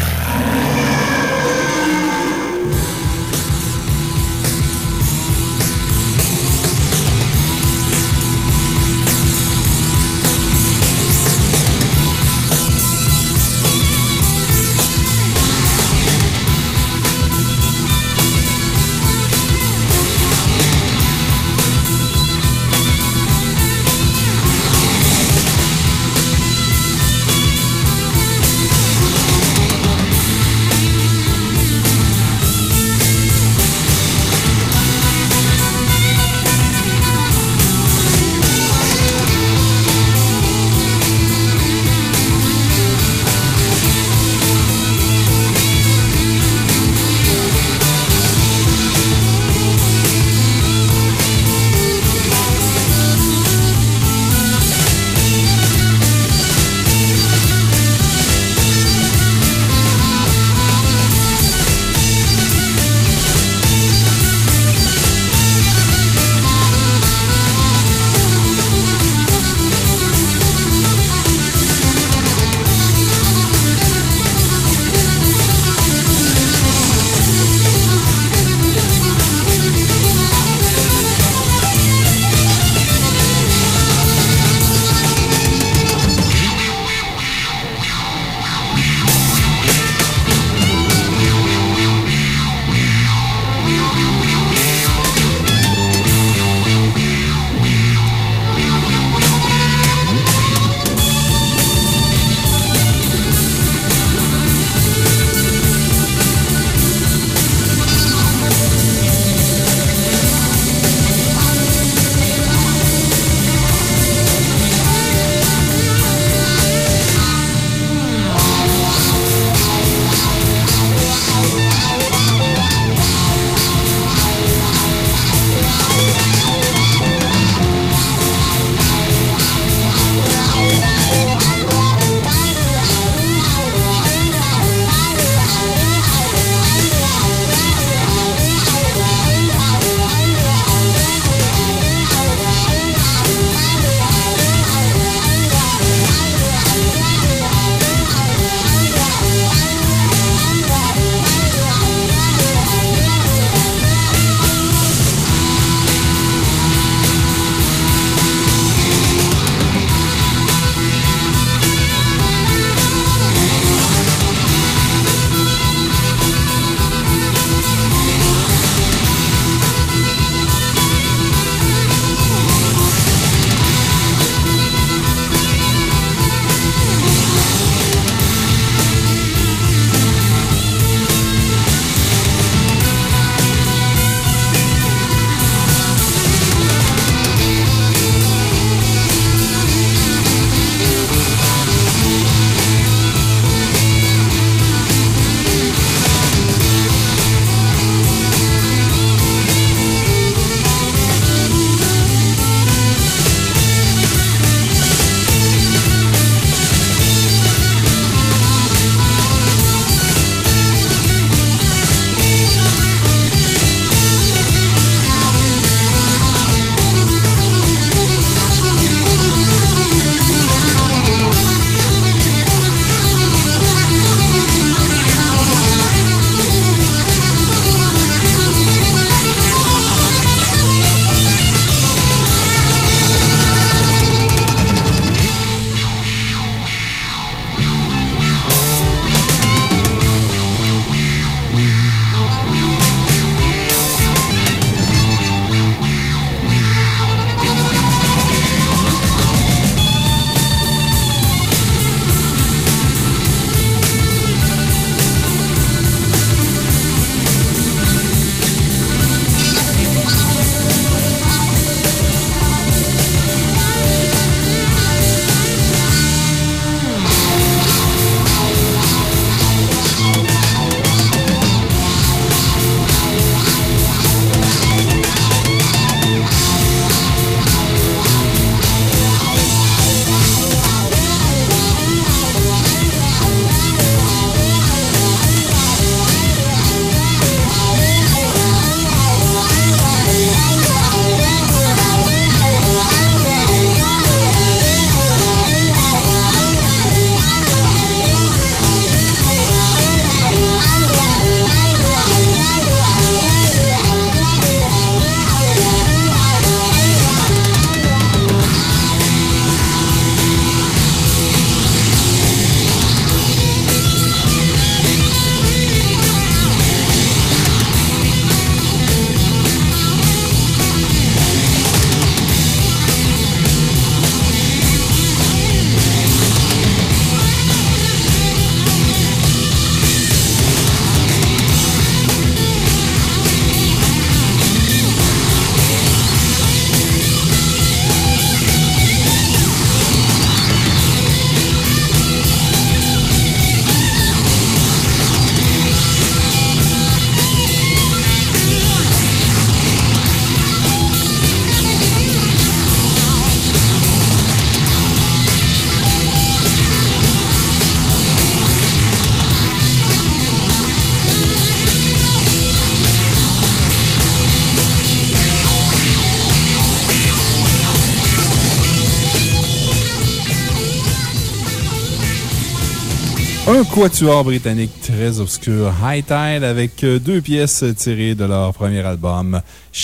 Un quatuor britannique très obscur, High Tide, avec deux pièces tirées de leur premier album,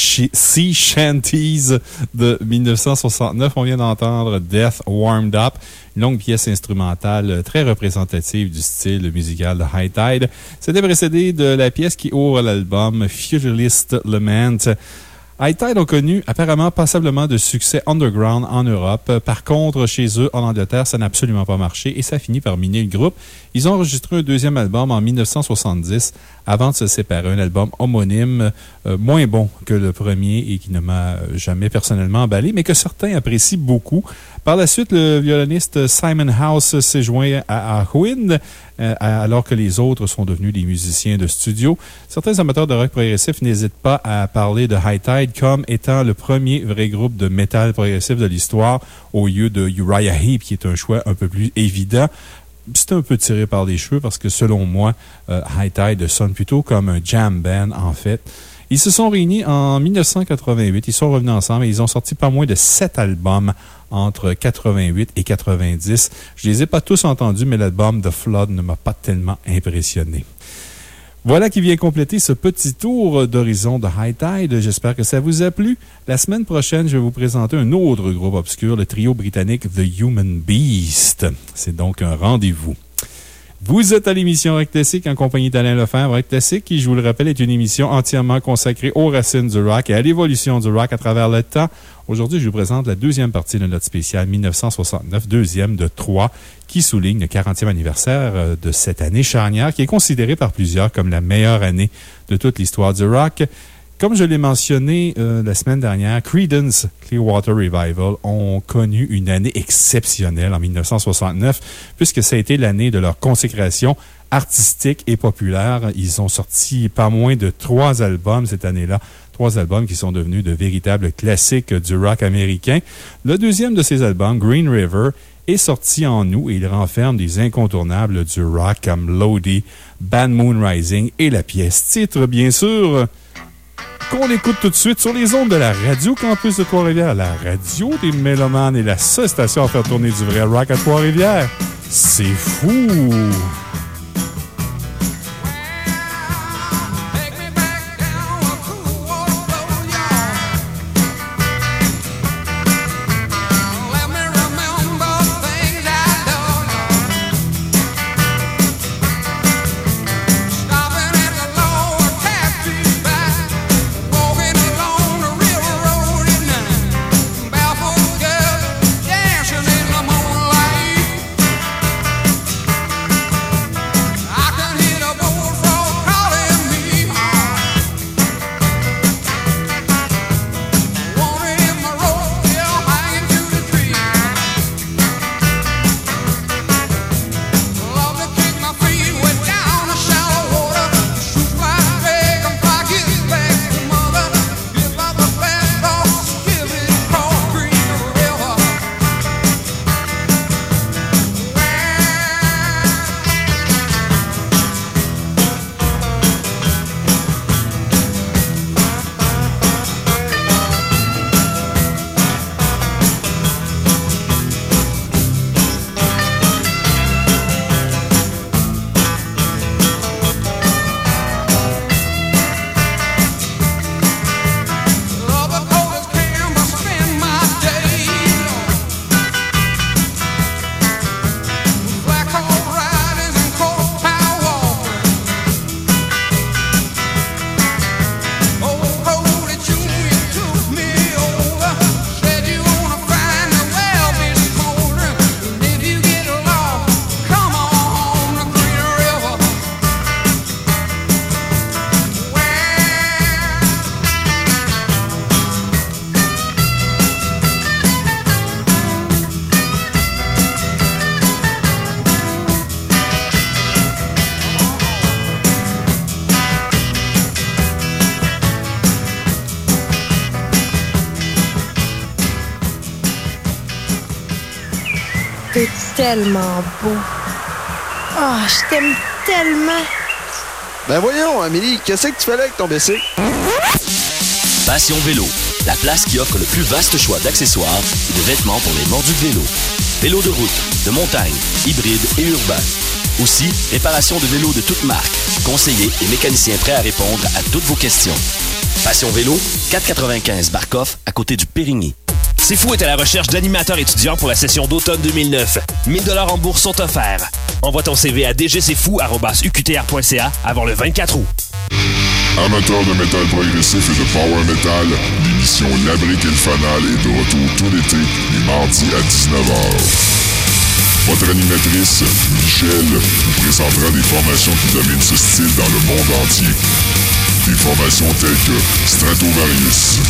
Sea Shanties de 1969. On vient d'entendre Death Warmed Up, une longue pièce instrumentale très représentative du style musical de High Tide. C'était précédé de la pièce qui ouvre l'album, Futurist Lament. High Tide ont connu apparemment passablement de succès underground en Europe. Par contre, chez eux, en Angleterre, ça n'a absolument pas marché et ça a fini par miner le groupe. Ils ont enregistré un deuxième album en 1970 avant de se séparer. Un album homonyme, moins bon que le premier et qui ne m'a jamais personnellement emballé, mais que certains apprécient beaucoup. Par la suite, le violoniste Simon House s'est joint à Wind, alors que les autres sont devenus des musiciens de studio. Certains amateurs de rock progressif n'hésitent pas à parler de High Tide comme étant le premier vrai groupe de métal progressif de l'histoire, au lieu de Uriah Heep, qui est un choix un peu plus évident. C'est un peu tiré par les cheveux parce que, selon moi, High Tide sonne plutôt comme un jam band, en fait. Ils se sont réunis en 1988. Ils sont revenus ensemble et ils ont sorti pas moins de 7 albums entre 88 et 90. Je les ai pas tous entendus, mais l'album The Flood ne m'a pas tellement impressionné. Voilà qui vient compléter ce petit tour d'horizon de High Tide. J'espère que ça vous a plu. La semaine prochaine, je vais vous présenter un autre groupe obscur, le trio britannique The Human Beast. C'est donc un rendez-vous. Vous êtes à l'émission Rock Classique en compagnie d'Alain Lefebvre. Rock Classique, qui, je vous le rappelle, est une émission entièrement consacrée aux racines du rock et à l'évolution du rock à travers le temps. Aujourd'hui, je vous présente la deuxième partie de notre spécial 1969, deuxième de 3, qui souligne le 40e anniversaire de cette année charnière, qui est considérée par plusieurs comme la meilleure année de toute l'histoire du rock. Comme je l'ai mentionné la semaine dernière, Creedence Clearwater Revival ont connu une année exceptionnelle en 1969, puisque ça a été l'année de leur consécration artistique et populaire. Ils ont sorti pas moins de 3 albums cette année-là. 3 albums qui sont devenus de véritables classiques du rock américain. Le deuxième de ces albums, Green River, est sorti en août et il renferme des incontournables du rock comme Lodi, Bad Moon Rising et la pièce titre, bien sûr, qu'on écoute tout de suite sur les ondes de la Radio Campus de Trois-Rivières, la radio des mélomanes et la seule station à faire tourner du vrai rock à Trois-Rivières. C'est fou! T'es tellement beau. Ah, je t'aime tellement. Ben voyons, Amélie, qu'est-ce que tu fais là avec ton bicycle? Passion Vélo, la place qui offre le plus vaste choix d'accessoires et de vêtements pour les mordus de vélo. Vélo de route, de montagne, hybride et urbain. Aussi, réparation de vélos de toutes marques, conseillers et mécaniciens prêts à répondre à toutes vos questions. Passion Vélo, 495 Barcoff, à côté du Périgny. C'est Fou est à la recherche d'animateurs étudiants pour la session d'automne 2009. 1 000 $ en bourse sont offerts. Envoie ton CV à dgcfou@uqtr.ca avant le 24 août. Amateurs de métal progressif et de power metal, l'émission La Brique et le Fanal est de retour tout l'été, les mardis à 19h. Votre animatrice, Michel, vous présentera des formations qui dominent ce style dans le monde entier. Des formations telles que Stratovarius,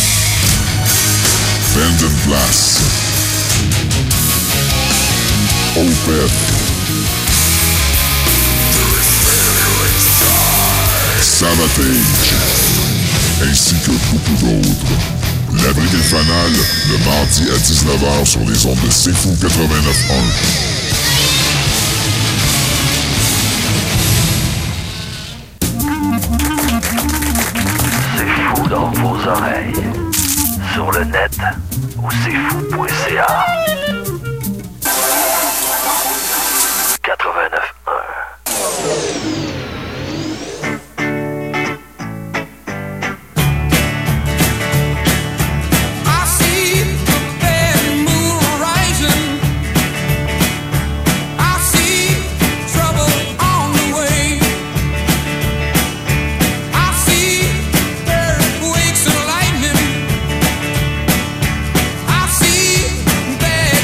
Band & Blast, Opeth, Savatage, ainsi que beaucoup d'autres. La Brique et le Fanal, le mardi à 19h sur les ondes de C'est Fou 89.1. C'est fou dans vos oreilles. Sur le net ou cfou.ca. 89.1. Bad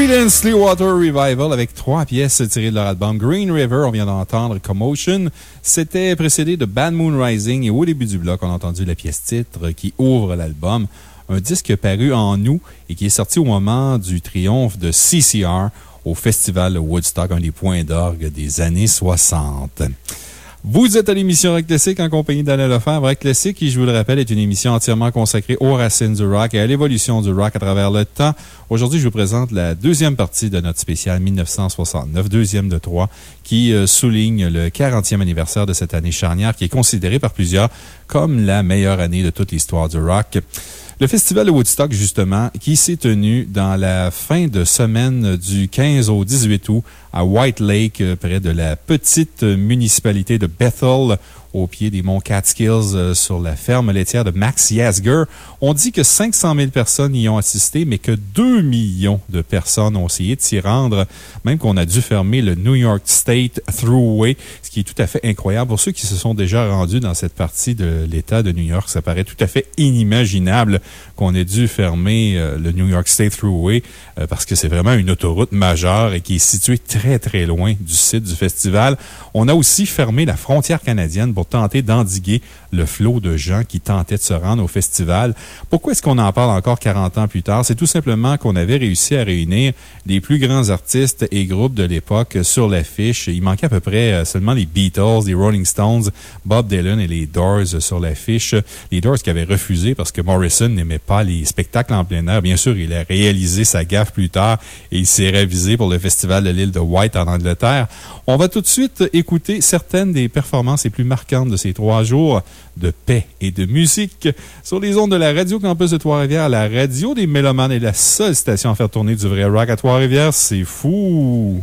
Creedence Clearwater Revival avec 3 pièces tirées de leur album Green River. On vient d'entendre Commotion. C'était précédé de Bad Moon Rising et au début du bloc, on a entendu la pièce titre qui ouvre l'album. Un disque paru en août et qui est sorti au moment du triomphe de CCR au festival de Woodstock, un des points d'orgue des années 60. Vous êtes à l'émission Rock Classique en compagnie d'Alain Lefebvre. Rock Classique, qui, je vous le rappelle, est une émission entièrement consacrée aux racines du rock et à l'évolution du rock à travers le temps. Aujourd'hui, je vous présente la deuxième partie de notre spécial 1969, deuxième de 3, qui souligne le 40e anniversaire de cette année charnière qui est considérée par plusieurs comme la meilleure année de toute l'histoire du rock. Le festival de Woodstock, justement, qui s'est tenu dans la fin de semaine du 15 au 18 août à White Lake, près de la petite municipalité de Bethel, au pied des monts Catskills, sur la ferme laitière de Max Yasgur. On dit que 500 000 personnes y ont assisté, mais que 2 millions de personnes ont essayé de s'y rendre, même qu'on a dû fermer le New York State Thruway, ce qui est tout à fait incroyable. Pour ceux qui se sont déjà rendus dans cette partie de l'État de New York, ça paraît tout à fait inimaginable qu'on ait dû fermer le New York State Thruway, parce que c'est vraiment une autoroute majeure et qui est située très, très loin du site du festival. On a aussi fermé la frontière canadienne pour tenter d'endiguer le flot de gens qui tentaient de se rendre au festival. Pourquoi est-ce qu'on en parle encore 40 ans plus tard? C'est tout simplement qu'on avait réussi à réunir les plus grands artistes et groupes de l'époque sur l'affiche. Il manquait à peu près seulement les Beatles, les Rolling Stones, Bob Dylan et les Doors sur l'affiche. Les Doors qui avaient refusé parce que Morrison n'aimait pas les spectacles en plein air. Bien sûr, il a réalisé sa gaffe plus tard et il s'est révisé pour le festival de l'île de White en Angleterre. On va tout de suite écouter certaines des performances les plus marquantes de ces 3 jours de paix et de musique sur les ondes de la Radio Campus de Trois-Rivières. La radio des Mélomanes est la seule station à faire tourner du vrai rock à Trois-Rivières. C'est fou!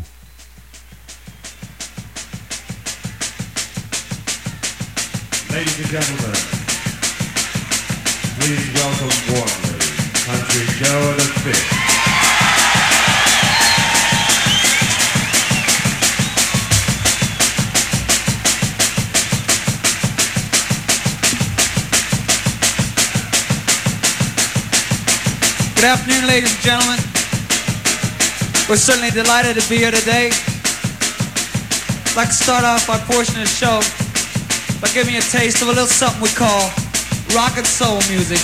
Ladies and gentlemen, please welcome warmly Country Joe the Fish. Good afternoon, ladies and gentlemen. We're certainly delighted to be here today. I'd like to start off our portion of the show by giving you a taste of a little something we call rock and soul music.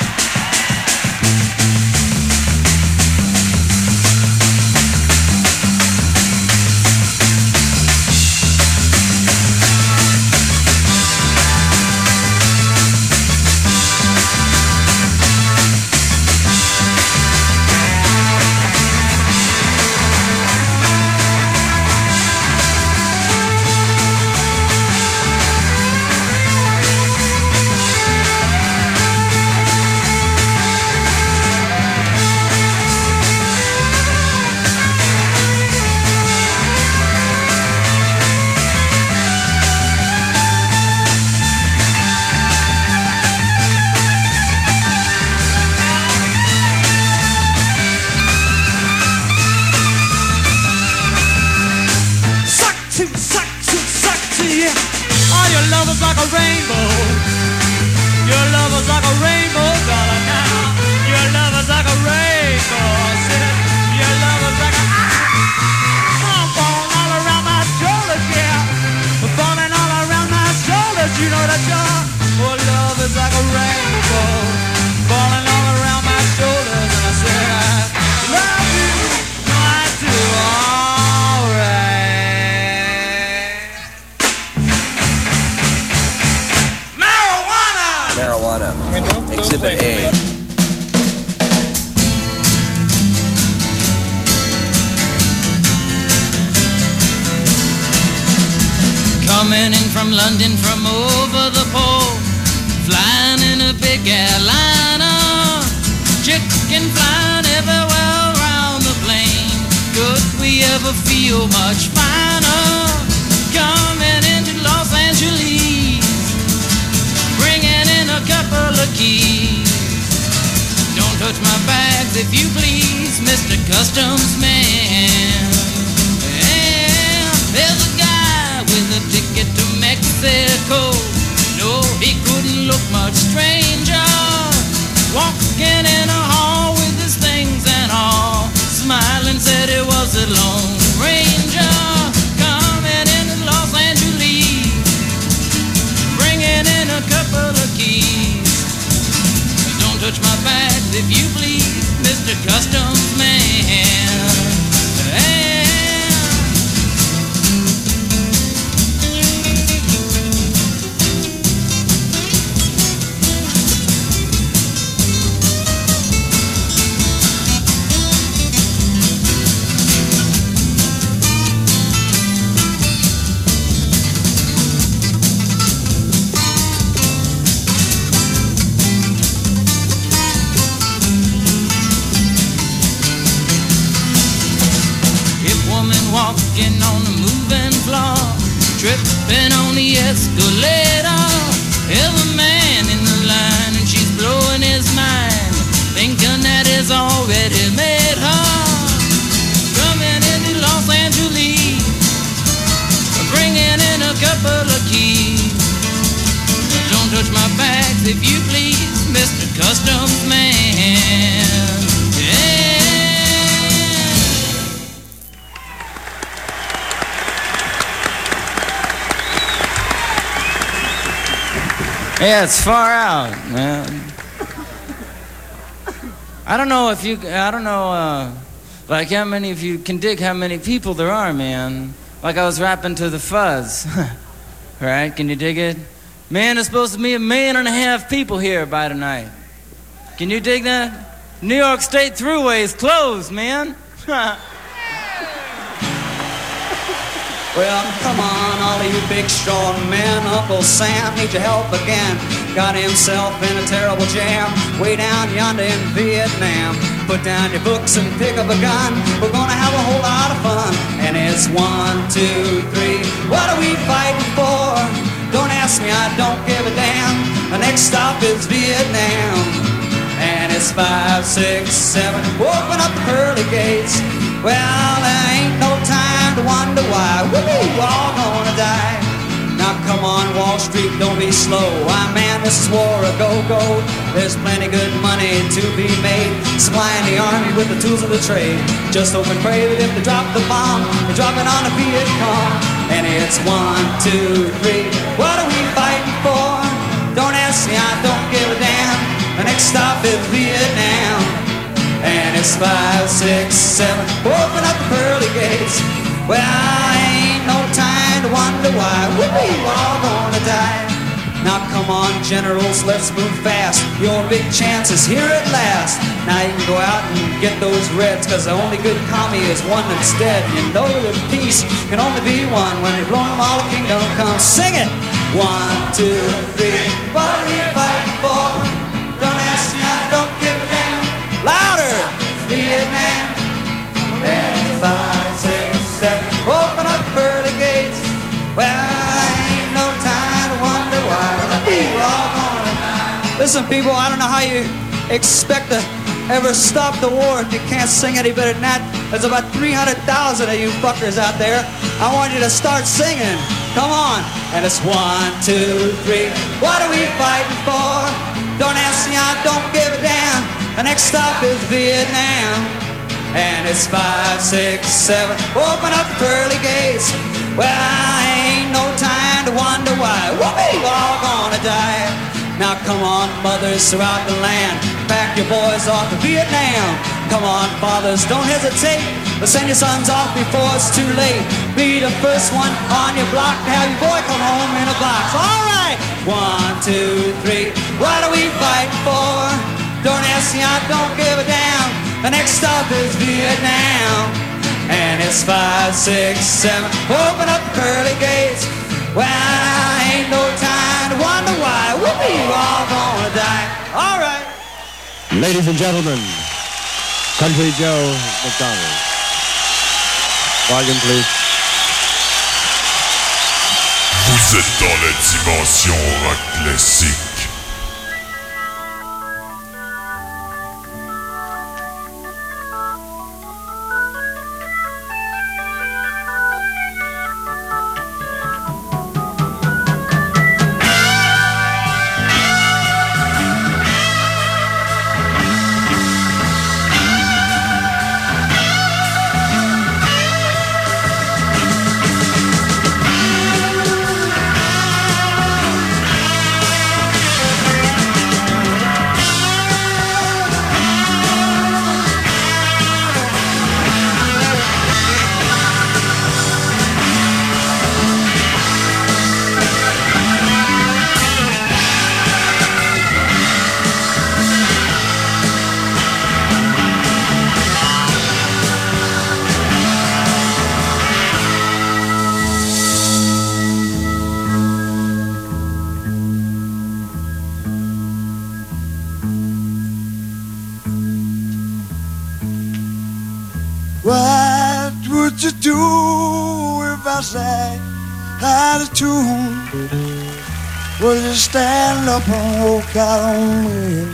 Coming in from London from over the pole, flying in a big airliner, chicken flying everywhere around the plane. Could we ever feel much finer? Coming into Los Angeles, bringing in a couple of keys. Don't touch my bags if you please, Mr. Customs Man. Yeah, there's a guy with a ticket to Mexico. No, he couldn't look much stranger, walking in a hall with his things and all, smiling, saying touch my bags if you please, Mr. Customs Man. Walking on the moving floor, tripping on the escalator. Every man in the line, and she's blowing his mind, thinking that he's already made her. Coming into Los Angeles, bringing in a couple of keys. Don't touch my bags if you please, Mr. Customs Man. Yeah, it's far out, man. I don't know, like how many of you can dig how many people there are, man. Like I was rapping to the Fuzz. Right, can you dig it? Man, there's supposed to be 1.5 million people here by tonight. Can you dig that? New York State Thruway is closed, man. Well, come on, all of you big strong men. Uncle Sam needs your help again. Got himself in a terrible jam way down yonder in Vietnam. Put down your books and pick up a gun. We're gonna have a whole lot of fun. And it's 1, 2, 3. What are we fighting for? Don't ask me, I don't give a damn. The next stop is Vietnam. And it's 5, 6, 7. Open up the pearly gates. Well, there ain't no time to wonder why. We're all gonna die. Now come on, Wall Street, don't be slow. I man, this is war a go-go. There's plenty good money to be made, supplying the army with the tools of the trade. Just hope and pray that if they drop the bomb, they drop it on the Viet Cong. And it's 1, 2, 3. What are we fighting for? Don't ask me, I don't give a damn. The next stop is Vietnam. And it's 5, 6, 7. Open up the pearly gates. Well, ain't no time to wonder why. We're all gonna die. Now come on, generals, let's move fast. Your big chance is here at last. Now you can go out and get those reds, cause the only good commie is one that's dead. You know that peace can only be one. When you've blown them all, the kingdom comes. Sing it! 1, 2, 3. What are we fighting for? Don't ask me, I don't give a damn. Louder! Vietnam. And 5, 6, 7. Open up pearly gates. Well, ain't no time to wonder why. We're all gonna die. Listen, people, I don't know how you expect to ever stop the war if you can't sing any better than that. There's about 300,000 of you fuckers out there. I want you to start singing. Come on. And it's 1, 2, 3. What are we fighting for? Don't ask me, I don't give a damn. The next stop is Vietnam. And it's 5, 6, 7. Open up the pearly gates. Well, ain't no time to wonder why. We're all gonna die. Now come on, mothers throughout the land, pack your boys off to Vietnam. Come on, fathers, don't hesitate, but send your sons off before it's too late. Be the first one on your block to have your boy come home in a box. All right, 1, 2, 3. What are we fighting for? Don't ask me, I don't give a damn. The next stop is Vietnam. And it's 5, 6, 7. Open up the pearly gates. Well, ain't no time to wonder why. We're all gonna die. All right. Ladies and gentlemen, Country Joe McDonald. Volume, please. Vous êtes dans la dimension rock classique. What would you do if I sang out of tune? Would you stand up and walk out on me?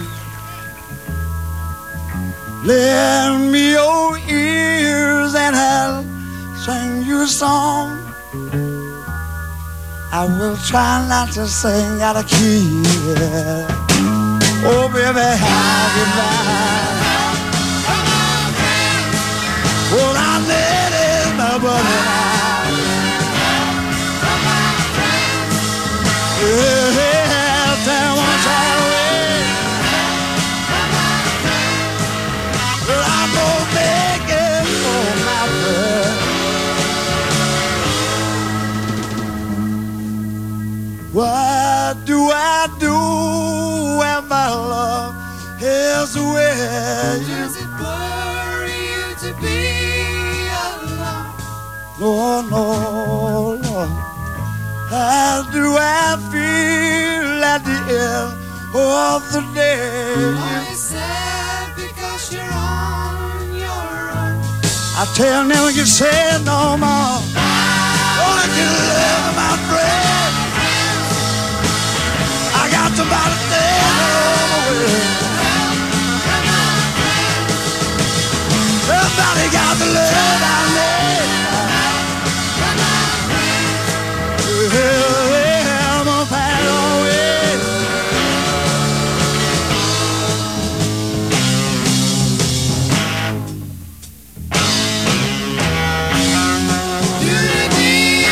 Lend me your ears and I'll sing you a song. I will try not to sing out of key. Oh, baby, how you mind? Well, I need it, my brother. Yeah, tell one time away. Well, I'm gonna make it for my friend. What do I do when my love is away? Does it worry you to be alone? No, no, no. How do I feel at the end of the day? Are you sad because you're on your own? I tell never you say no more. Oh, I can live my friend. I got somebody staying over with. Somebody got the love I need. I'm a fat away. Do you need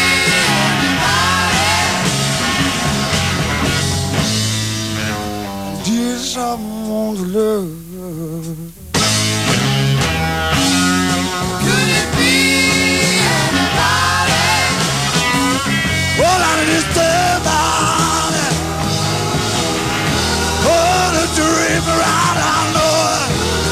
anybody? Dear someone's love. Could it be anybody? Well, I disturb on it. Oh, the dream right, I know it.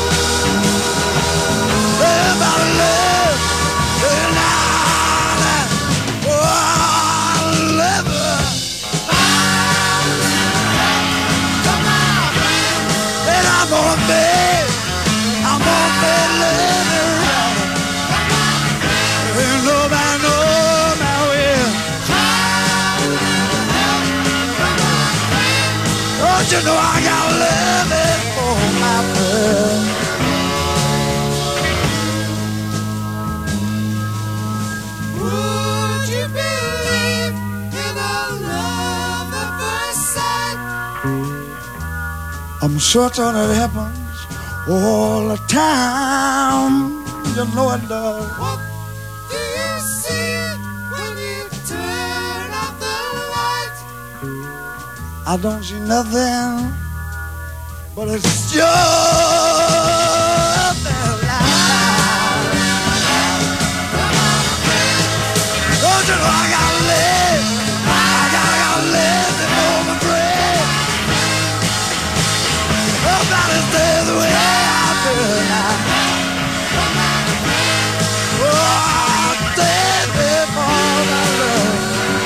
Everybody live in night. Oh, I live it. And I'm gonna be living right. And nobody knows my way. Don't you know I got love it for my friend? Would you believe in a love at first sight? I'm certain it happens all the time. You know it does. What do you see when you turn off the light? I don't see nothing, but it's just the light. Don't you know I gotta live? I gotta live before my breath. Nobody stays the way I feel now. Oh, I stay before my love.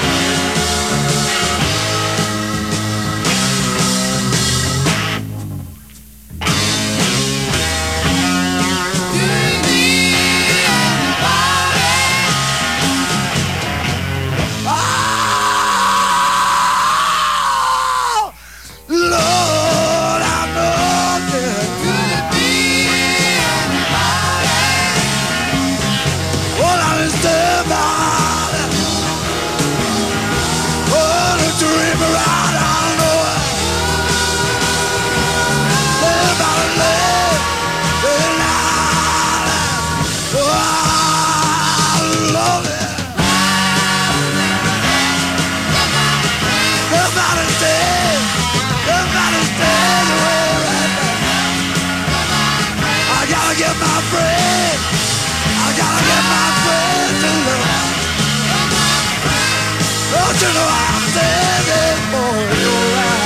You know I'm standing for your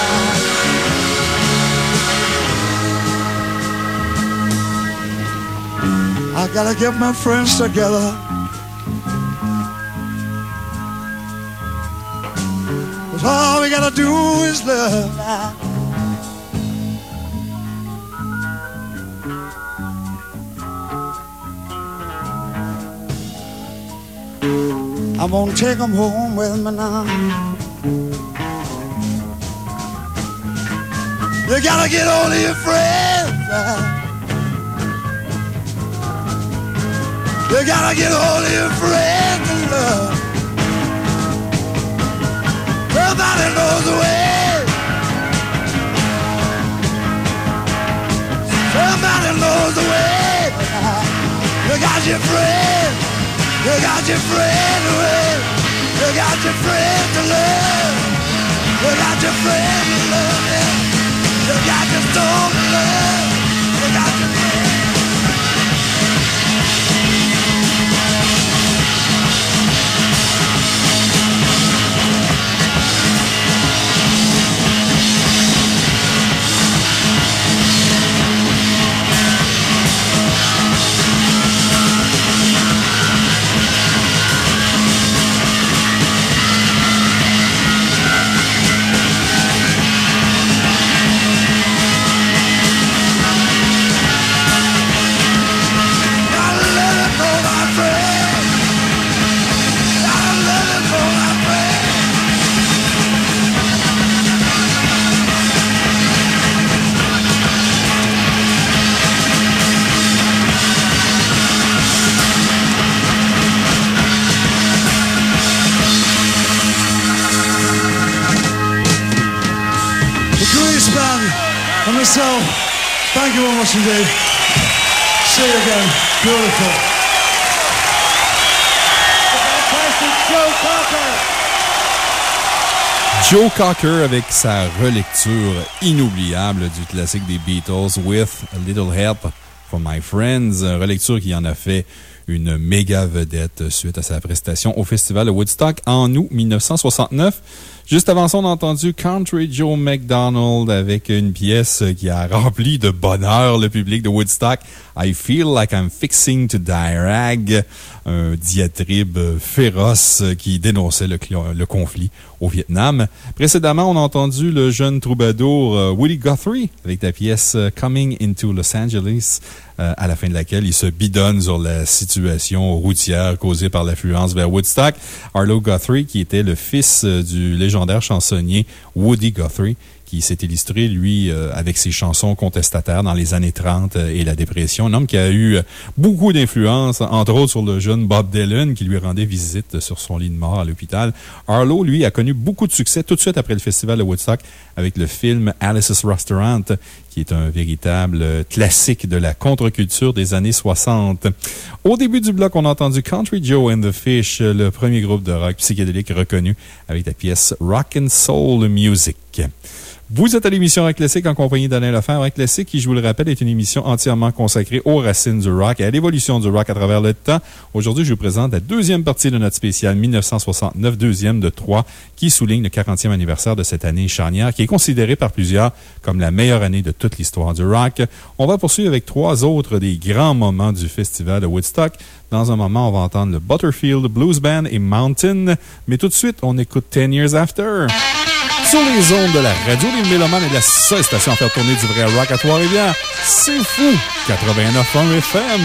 eyes. I gotta get my friends together. 'Cause all we gotta do is love now. I'm gonna take them home with me now. You gotta get hold of your friends. You gotta get hold of your friends and love. Somebody knows the way. Somebody knows the way. You got your friends. You got your friend to love. You got your friend to love. You got your friend to love. Yeah. You got your soul to love. You got your friend. And myself, thank you very much indeed. See you again. Beautiful. Joe Cocker. Joe Cocker avec sa relecture inoubliable du classique des Beatles, With a Little Help from My Friends. Relecture qui en a fait une méga vedette suite à sa prestation au festival de Woodstock en août 1969. Juste avant ça, on a entendu Country Joe McDonald avec une pièce qui a rempli de bonheur le public de Woodstock. I Feel Like I'm Fixing to Die Rag. Un diatribe féroce qui dénonçait le conflit au Vietnam. Précédemment, on a entendu le jeune troubadour Woody Guthrie avec la pièce Coming into Los Angeles, à la fin de laquelle il se bidonne sur la situation routière causée par l'affluence vers Woodstock. Arlo Guthrie, qui était le fils du légendaire chansonnier Woody Guthrie, qui s'est illustré, lui, avec ses chansons contestataires dans les années 30 et la dépression. Un homme qui a eu beaucoup d'influence, entre autres sur le jeune Bob Dylan, qui lui rendait visite sur son lit de mort à l'hôpital. Arlo, lui, a connu beaucoup de succès tout de suite après le festival de Woodstock avec le film Alice's Restaurant, qui est un véritable classique de la contre-culture des années 60. Au début du bloc, on a entendu Country Joe and the Fish, le premier groupe de rock psychédélique reconnu avec la pièce Rock and Soul Music. Vous êtes à l'émission Rock Classique en compagnie d'Alain Lefebvre. Rock Classique, qui, je vous le rappelle, est une émission entièrement consacrée aux racines du rock et à l'évolution du rock à travers le temps. Aujourd'hui, je vous présente la deuxième partie de notre spécial 1969, deuxième de 3, qui souligne le 40e anniversaire de cette année charnière, qui est considérée par plusieurs comme la meilleure année de toute l'histoire du rock. On va poursuivre avec 3 autres des grands moments du festival de Woodstock. Dans un moment, on va entendre le Butterfield Blues Band et Mountain. Mais tout de suite, on écoute 10 Years After. Sur les ondes de la radio des Mélomanes et de la seule station à faire tourner du vrai rock à Trois-Rivières. C'est fou! 89.1 FM.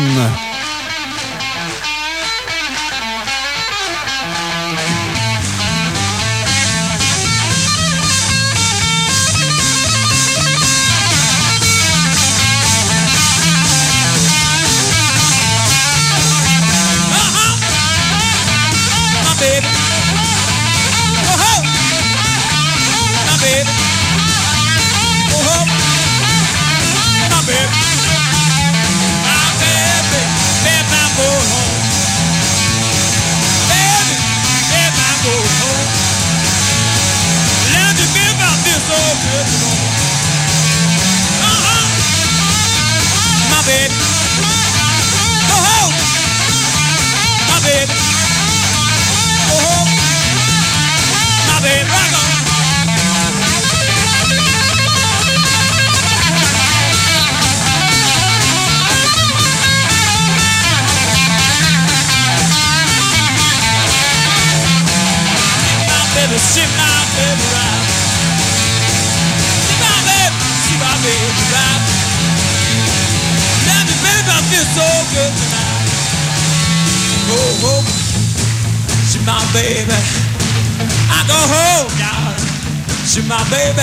my baby. I go home, darling, see my baby.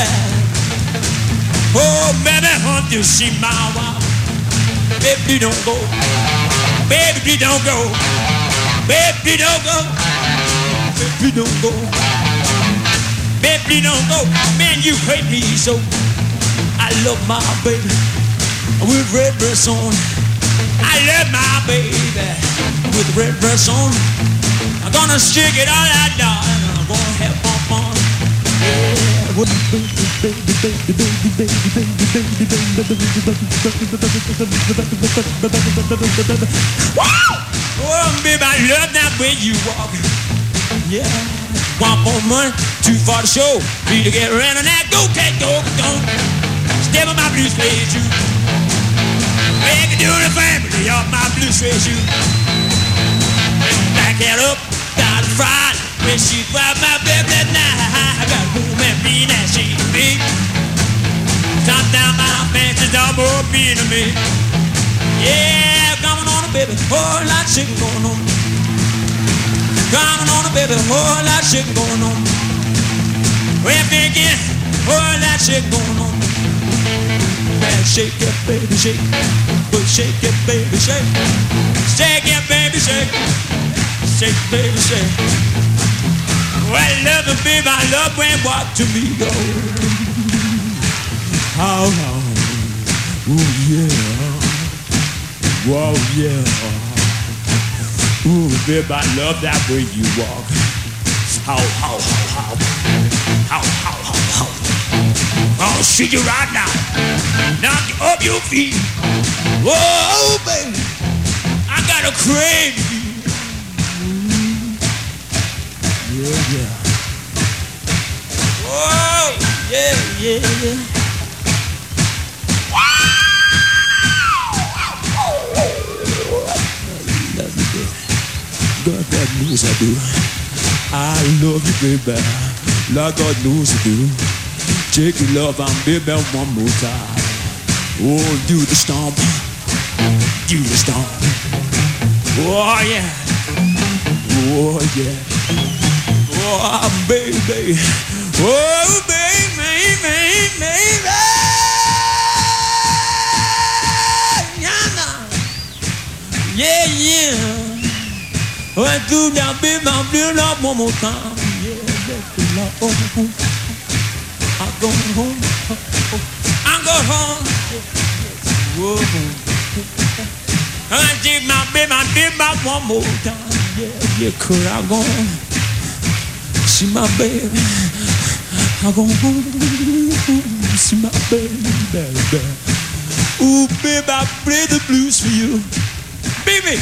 Oh, baby, want to see my wife. Baby, please don't go. Baby, please don't go. Baby, please don't go. Baby, please don't go. Baby, please don't go. Man, you hate me so. I love my baby with red dress on. I love my baby with red dress on. I'm gonna stick it all out, darling. I'm gonna have fun. Yeah. Oh, baby, I love that way you walk. Yeah. Want more money, too far to show. Need to get around on that. Go, cat, go, go. Step on my blue suede shoe. Make it do the family off my blue suede shoe. Back it up, down the front. When she find my baby that night, I got home and be that she be. Top down my fences, all more being to me. Yeah, coming on, baby, whole lot of shit going on. Coming on, baby, whole lot of shit going on. We're thinking, whole lot of shit going on. Man, shake it, baby, shake. But shake it, baby, shake. Shake it, baby, shake. Shake, baby, shake. Well, I love it, baby, I love when walk to me, go. How long? Ooh, yeah. Whoa, yeah. Ooh, baby, I love that way you walk. How. I'll see you right now. Knock you off your feet. Whoa, baby, I got a crazy. Yeah. Whoa, yeah. Love you, baby. God, that knows I do. I love you, baby. Like God knows I do. Take your love and baby one more time. Oh, do the stomp. Do the stomp. Oh, yeah. Oh, yeah. Oh, baby. Oh, baby. Yeah. Oh, do that, baby. I'm doing that one more time. Yeah, I'm going home. Whoa. I dig my baby one more time. Yeah, cool. I'm going see my baby. I'm going home. See my baby. Ooh, baby, I play the blues for you. Baby.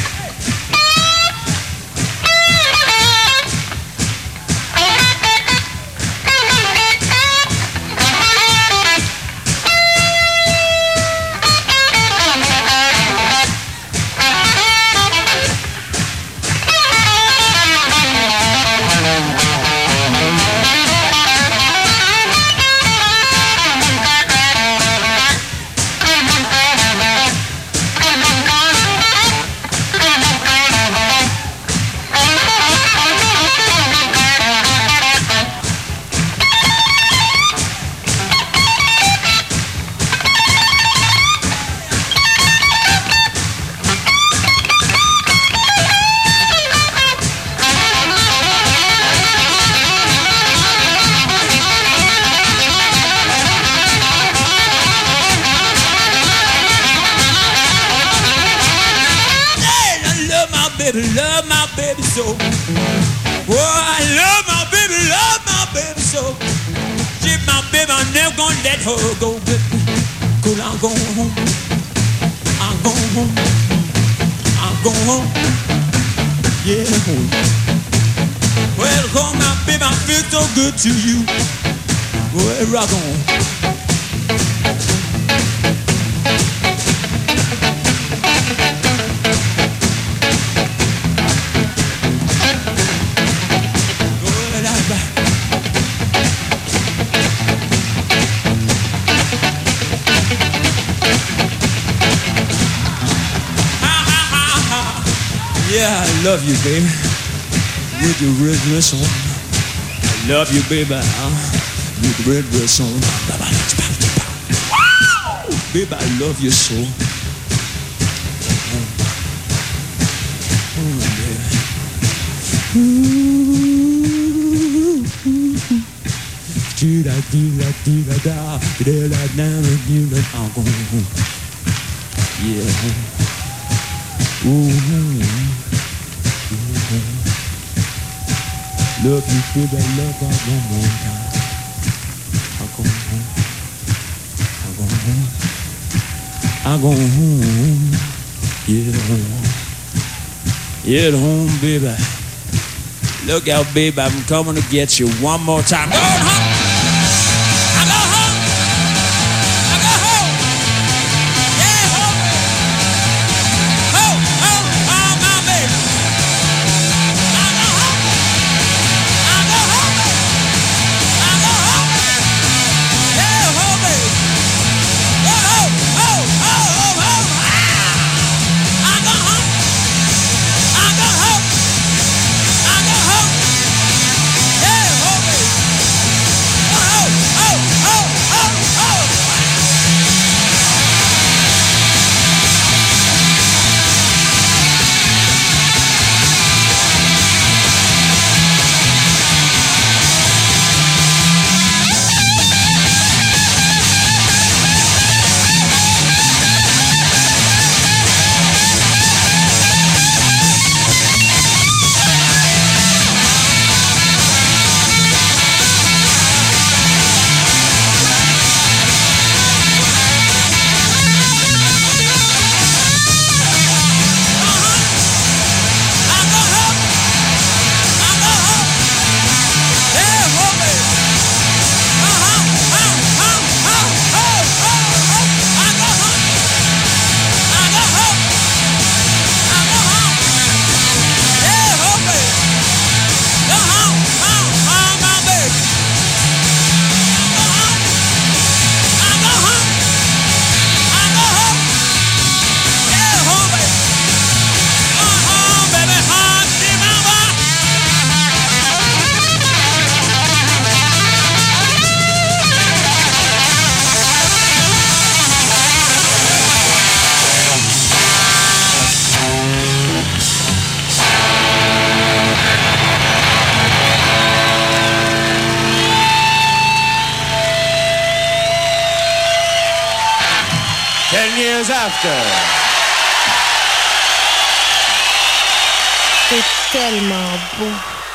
Love my baby so. Oh, I love my baby so. She's my baby, I'm never gonna let her go. Cause I'm going home. Yeah, home. Well, home, my baby, I feel so good to you. Well, rock on. Yeah, I love you, baby. with your red dress on. I love you, baby, with the red dress on. Baby, I love you so. Yeah. Love you, baby, love you one more time. I'm going home. I'm going home. I'm going home. Yeah, home. Yeah, home, baby. Look out, baby, I'm coming to get you one more time. Going home. C'est tellement beau.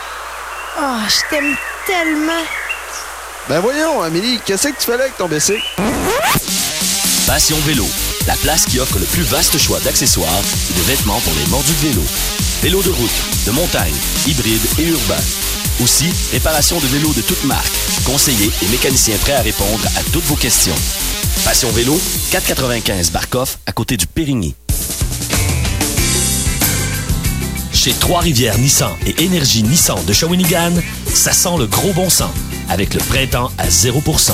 Oh, je t'aime tellement. Ben voyons, Amélie, qu'est-ce que tu fais là avec ton bicycle? Passion Vélo, la place qui offre le plus vaste choix d'accessoires et de vêtements pour les mordus de vélo. Vélos de route, de montagne, hybrides et urbains. Aussi, réparation de vélos de toutes marques, conseillers et mécaniciens prêts à répondre à toutes vos questions. Passion Vélo, 495 Barcoff, à côté du Périgny. Chez Trois-Rivières Nissan et Énergie Nissan de Shawinigan, ça sent le gros bon sens, avec le printemps à 0%.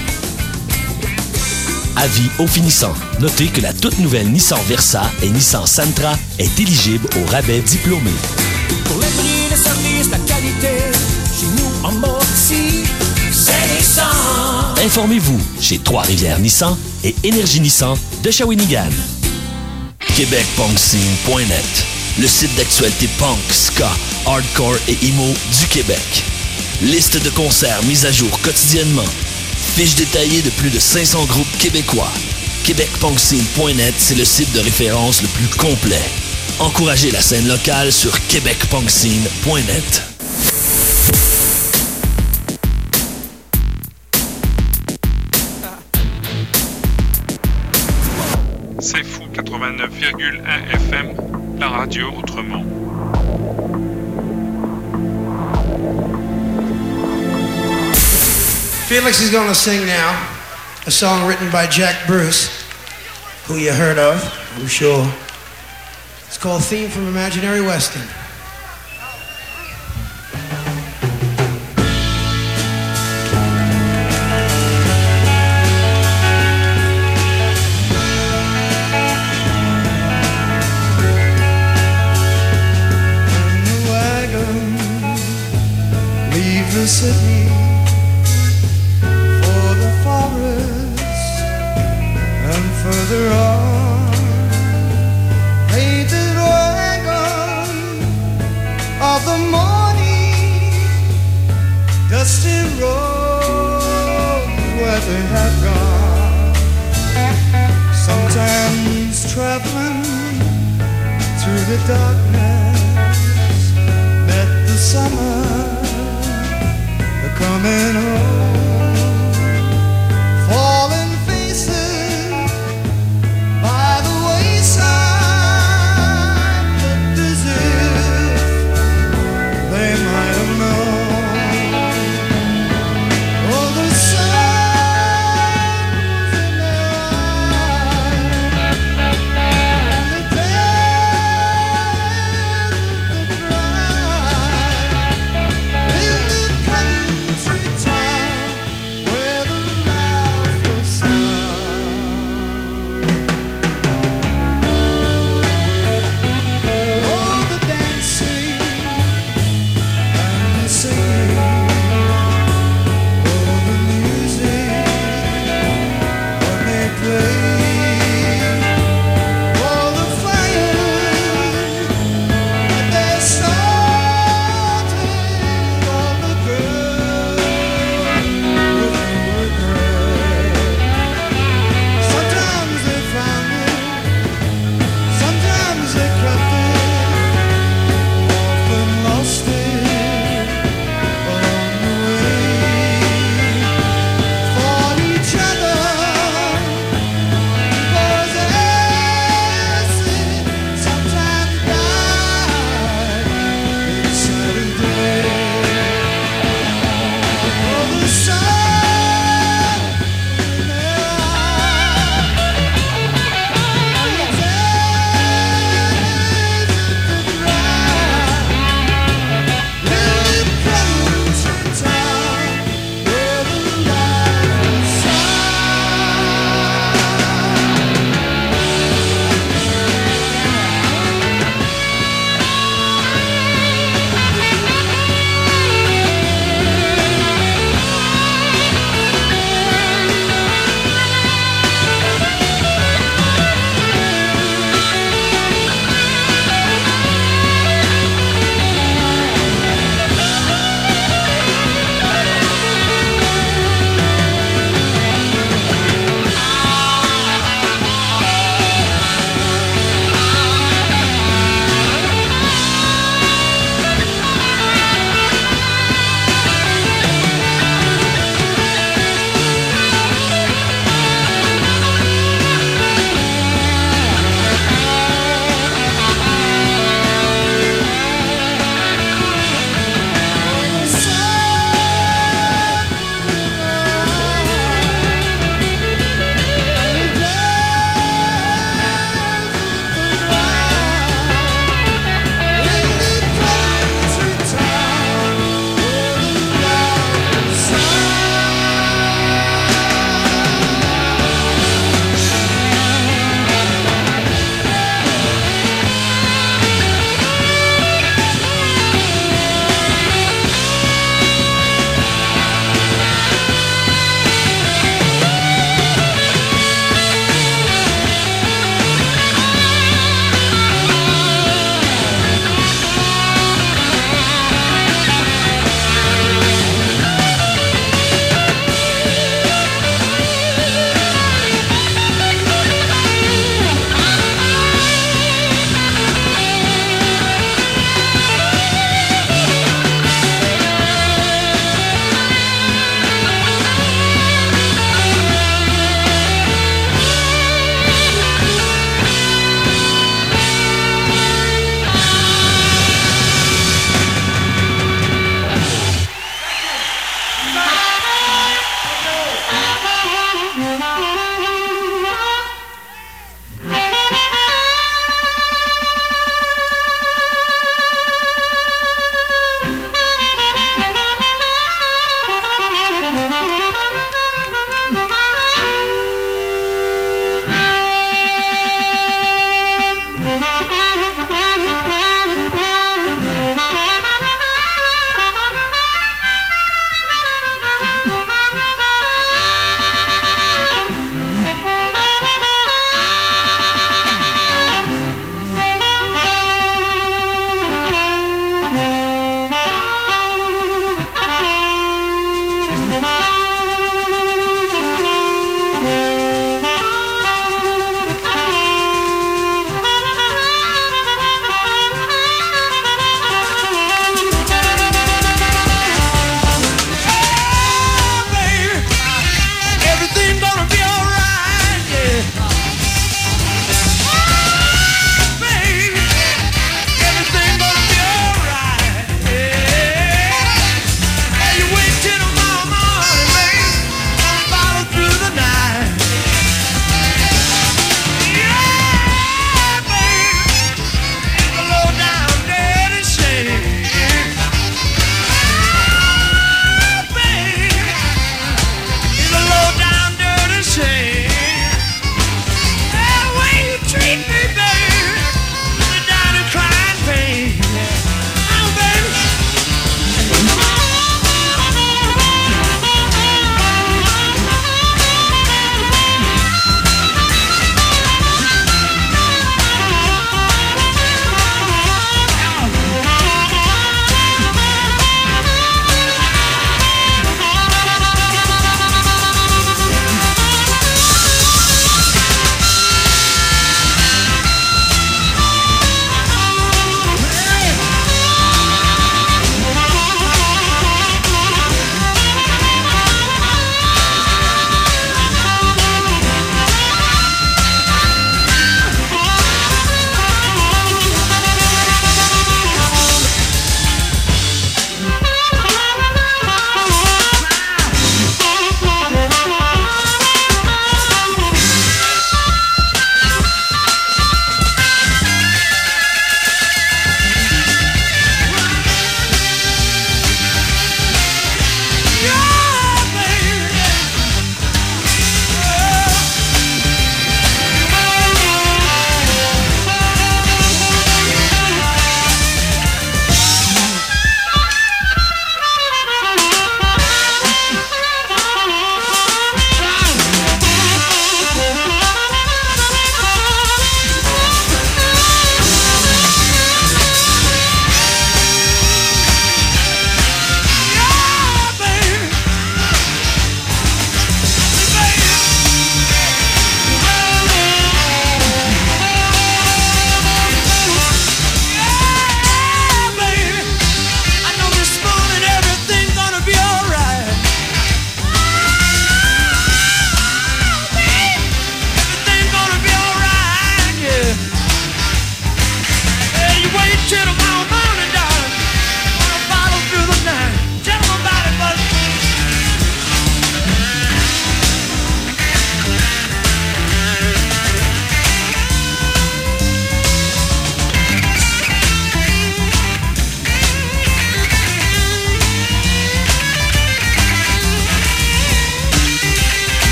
Avis aux finissants. Notez que la toute nouvelle Nissan Versa et Nissan Sentra est éligible au rabais diplômé. Pour les prix, les services, la qualité, chez nous en Mauricie, c'est Nissan. Informez-vous chez Trois-Rivières Nissan et Énergie Nissan de Shawinigan. QuébecPunkScene.net, le site d'actualité punk, ska, hardcore et emo du Québec. Liste de concerts mise à jour quotidiennement. Fiche détaillée de plus de 500 groupes québécois. QuébecPunkScene.net, c'est le site de référence le plus complet. Encouragez la scène locale sur QuébecPunkScene.net. C'est fou 89,1 FM, la radio Outremont. Felix is going to sing now a song written by Jack Bruce, who you heard of, I'm sure. It's called Theme from Imaginary Western. In the wagon further on lay the wagon of the morning, dusty road where they have gone. Sometimes traveling through the darkness, met the summer coming home. Falling faces by the wayside looked as if they might have known. Oh, the sun was in their eyes, and the desert was dry. In the country town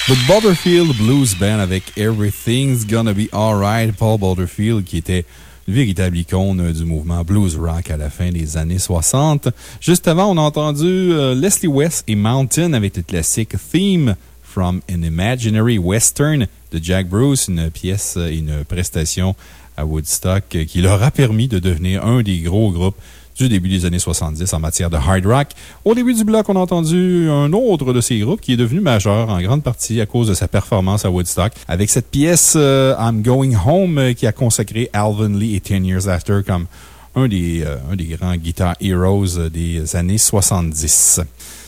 The Butterfield Blues Band avec Everything's Gonna Be Alright. Paul Butterfield, qui était une véritable icône du mouvement blues rock à la fin des années 60. Juste avant, on a entendu Leslie West et Mountain avec le classique Theme from an Imaginary Western de Jack Bruce, une pièce et une prestation à Woodstock qui leur a permis de devenir un des gros groupes du début des années 70 en matière de hard rock. Au début du bloc, on a entendu un autre de ces groupes qui est devenu majeur en grande partie à cause de sa performance à Woodstock avec cette pièce I'm Going Home qui a consacré Alvin Lee et 10 Years After comme un des grands guitar heroes des années 70.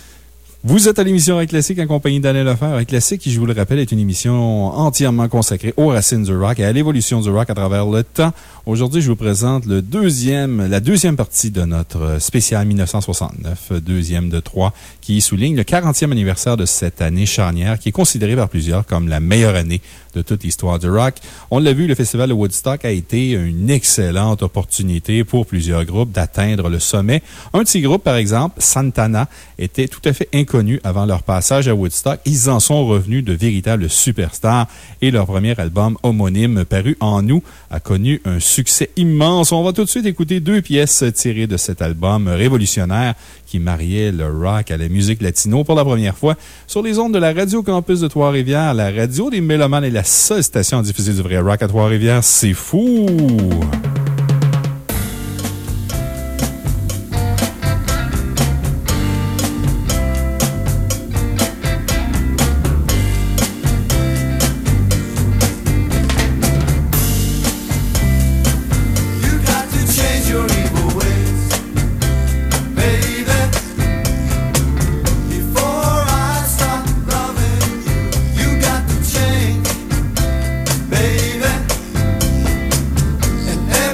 Vous êtes à l'émission Rock Classique en compagnie d'Alain Lefebvre. Rock Classique, qui, je vous le rappelle, est une émission entièrement consacrée aux racines du rock et à l'évolution du rock à travers le temps. Aujourd'hui, je vous présente la deuxième partie de notre spécial 1969, deuxième de 3, qui souligne le 40e anniversaire de cette année charnière, qui est considérée par plusieurs comme la meilleure année de toute l'histoire du rock. On l'a vu, le festival de Woodstock a été une excellente opportunité pour plusieurs groupes d'atteindre le sommet. Un de ces groupes, par exemple, Santana, était tout à fait inconnu avant leur passage à Woodstock. Ils en sont revenus de véritables superstars et leur premier album homonyme, paru en août, a connu un succès immense. On va tout de suite écouter 2 pièces tirées de cet album révolutionnaire qui mariait le rock à la musique latino pour la première fois sur les ondes de la Radio Campus de Trois-Rivières, la radio des mélomanes et la seule station à diffuser du vrai rock à Trois-Rivières. C'est fou! Baby, and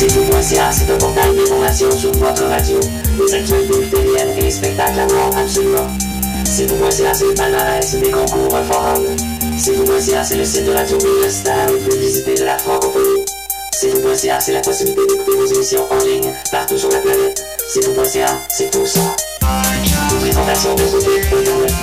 C'est fou.ca, c'est un portail d'information sur votre radio. Les actualités TVN et les spectacles à voir absolument. C'est fou.ca, c'est le palmarès des concours forums. C'est fou.ca, c'est le site de Radio Universitaire le plus visité de la francophonie. C'est fou.ca, c'est la possibilité d'écouter vos émissions en ligne partout sur la planète. C'est fou.ca, c'est tout ça. Une présentation de côté Internet.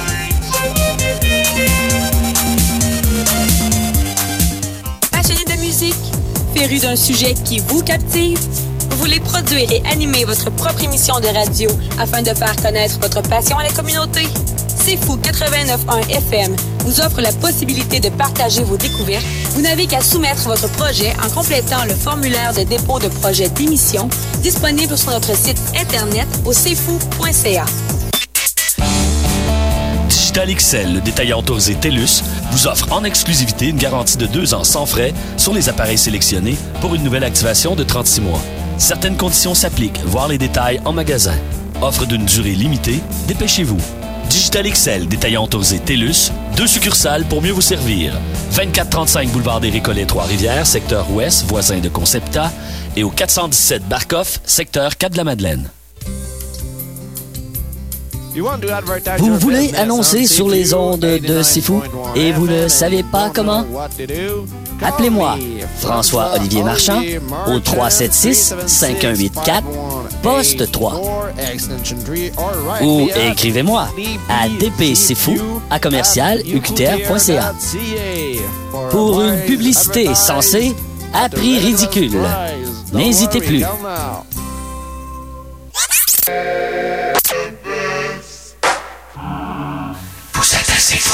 Passionné de musique? Féru d'un sujet qui vous captive? Vous voulez produire et animer votre propre émission de radio afin de faire connaître votre passion à la communauté? C'est Fou 89.1 FM vous offre la possibilité de partager vos découvertes. Vous n'avez qu'à soumettre votre projet en complétant le formulaire de dépôt de projet d'émission disponible sur notre site internet au cfou.ca. Digital XL, le détaillant autorisé TELUS, vous offre en exclusivité une garantie de 2 ans sans frais sur les appareils sélectionnés pour une nouvelle activation de 36 mois. Certaines conditions s'appliquent, voir les détails en magasin. Offre d'une durée limitée, dépêchez-vous. Digital XL, détaillant autorisé TELUS, 2 succursales pour mieux vous servir. 2435 boulevard des Récollets, Trois-Rivières, secteur ouest, voisin de Concepta, et au 417 Barcoff, secteur Cap-de-la-Madeleine. Vous voulez annoncer sur les ondes de C'est Fou et vous ne savez pas comment? Appelez-moi, François-Olivier Marchand, au 376-5184, poste 3. Ou écrivez-moi à dpcfou@commercial-uqtr.ca. Pour une publicité censée à prix ridicule. N'hésitez plus. Vous êtes assez fou.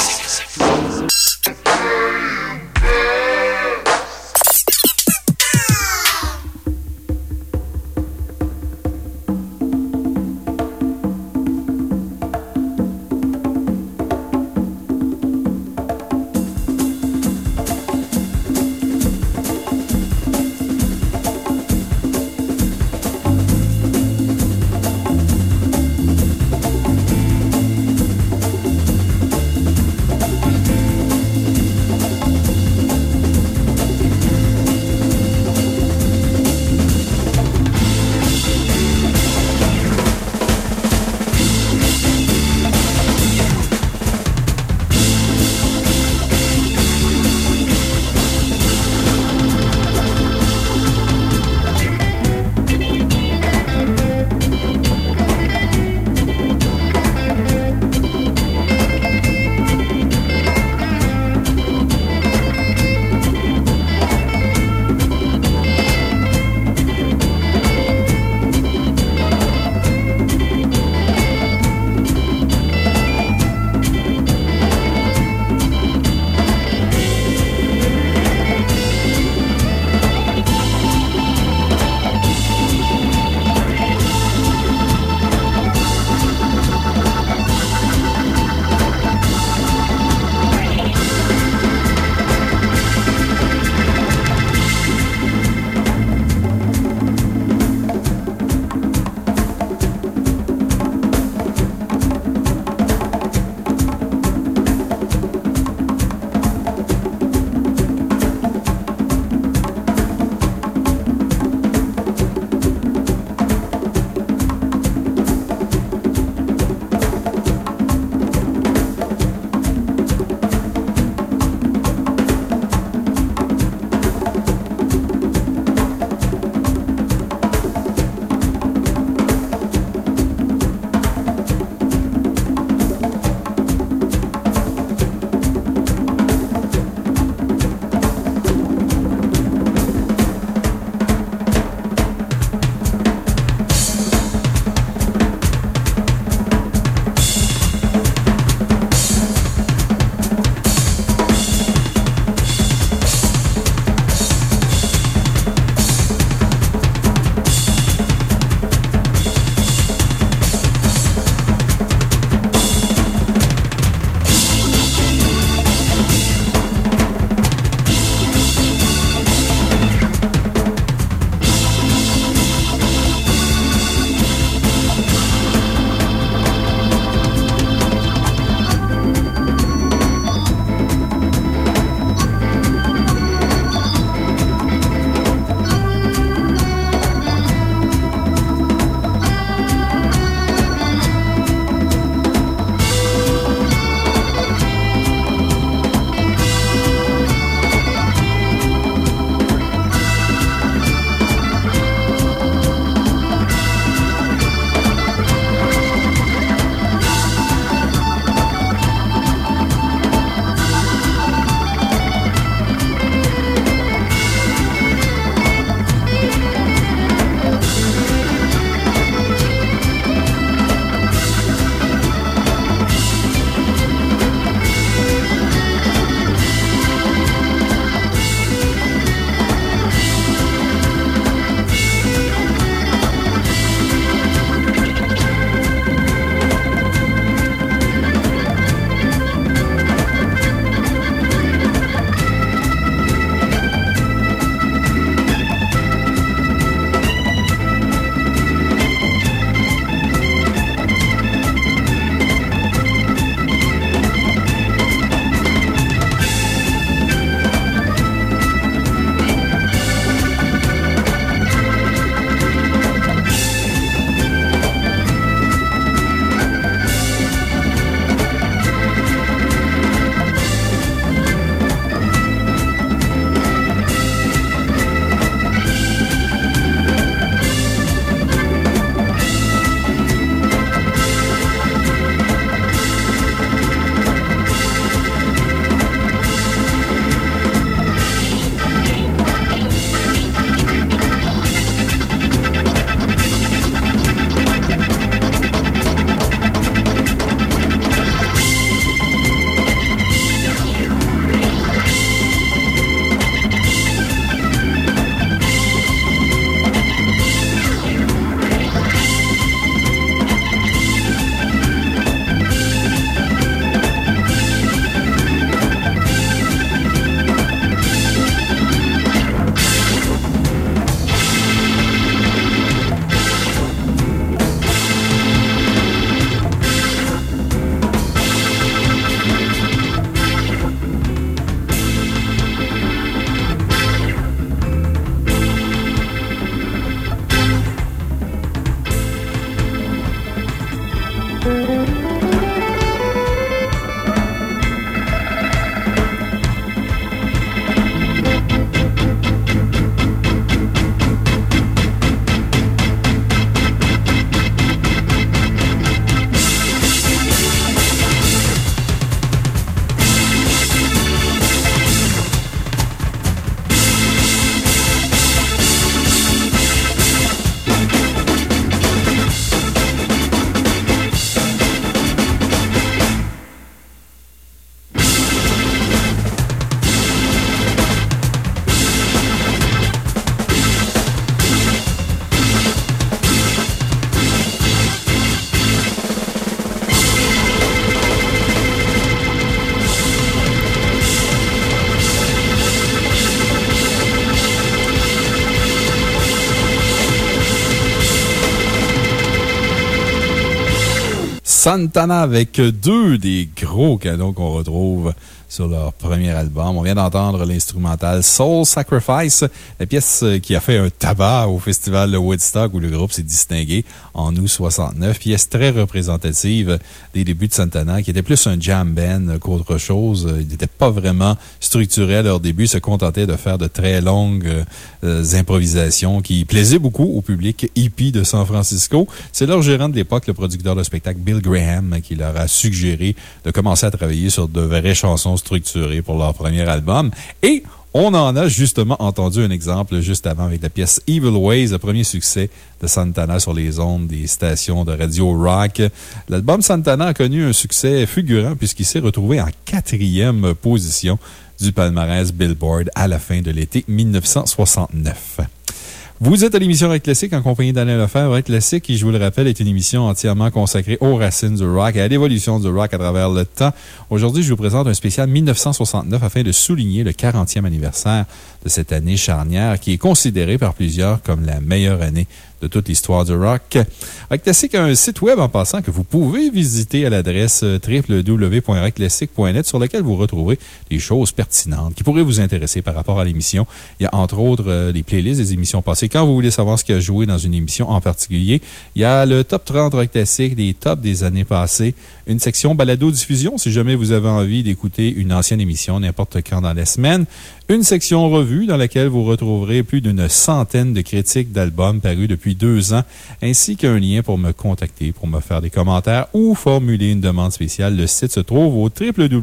Santana avec deux des gros canons qu'on retrouve sur leur premier album. On vient d'entendre l'instrumental Soul Sacrifice, la pièce qui a fait un tabac au festival de Woodstock où le groupe s'est distingué en août 69. Pièce très représentative des débuts de Santana, qui était plus un jam band qu'autre chose. Ils n'étaient pas vraiment structurés à leur début, ils se contentaient de faire de très longues improvisations qui plaisaient beaucoup au public hippie de San Francisco. C'est leur gérant de l'époque, le producteur de spectacle Bill Graham, qui leur a suggéré de commencer à travailler sur de vraies chansons structurées pour leur premier album. Et on en a justement entendu un exemple juste avant avec la pièce Evil Ways, le premier succès de Santana sur les ondes des stations de radio rock. L'album Santana a connu un succès fulgurant puisqu'il s'est retrouvé en 4e position du palmarès Billboard à la fin de l'été 1969. Vous êtes à l'émission Rock Classique en compagnie d'Alain Lefebvre. Rock Classique, qui, je vous le rappelle, est une émission entièrement consacrée aux racines du rock et à l'évolution du rock à travers le temps. Aujourd'hui, je vous présente un spécial 1969 afin de souligner le 40e anniversaire de cette année charnière qui est considérée par plusieurs comme la meilleure année de toute l'histoire du rock. Rock Classique a un site web en passant que vous pouvez visiter à l'adresse www.rockclassique.net sur lequel vous retrouverez des choses pertinentes qui pourraient vous intéresser par rapport à l'émission. Il y a entre autres les playlists des émissions passées. Quand vous voulez savoir ce qui a joué dans une émission en particulier, il y a le top 30 Rock Classique, des tops des années passées, une section balado-diffusion si jamais vous avez envie d'écouter une ancienne émission n'importe quand dans la semaine, une section revue dans laquelle vous retrouverez plus d'une centaine de critiques d'albums parus depuis 2 ans, ainsi qu'un lien pour me contacter, pour me faire des commentaires ou formuler une demande spéciale. Le site se trouve au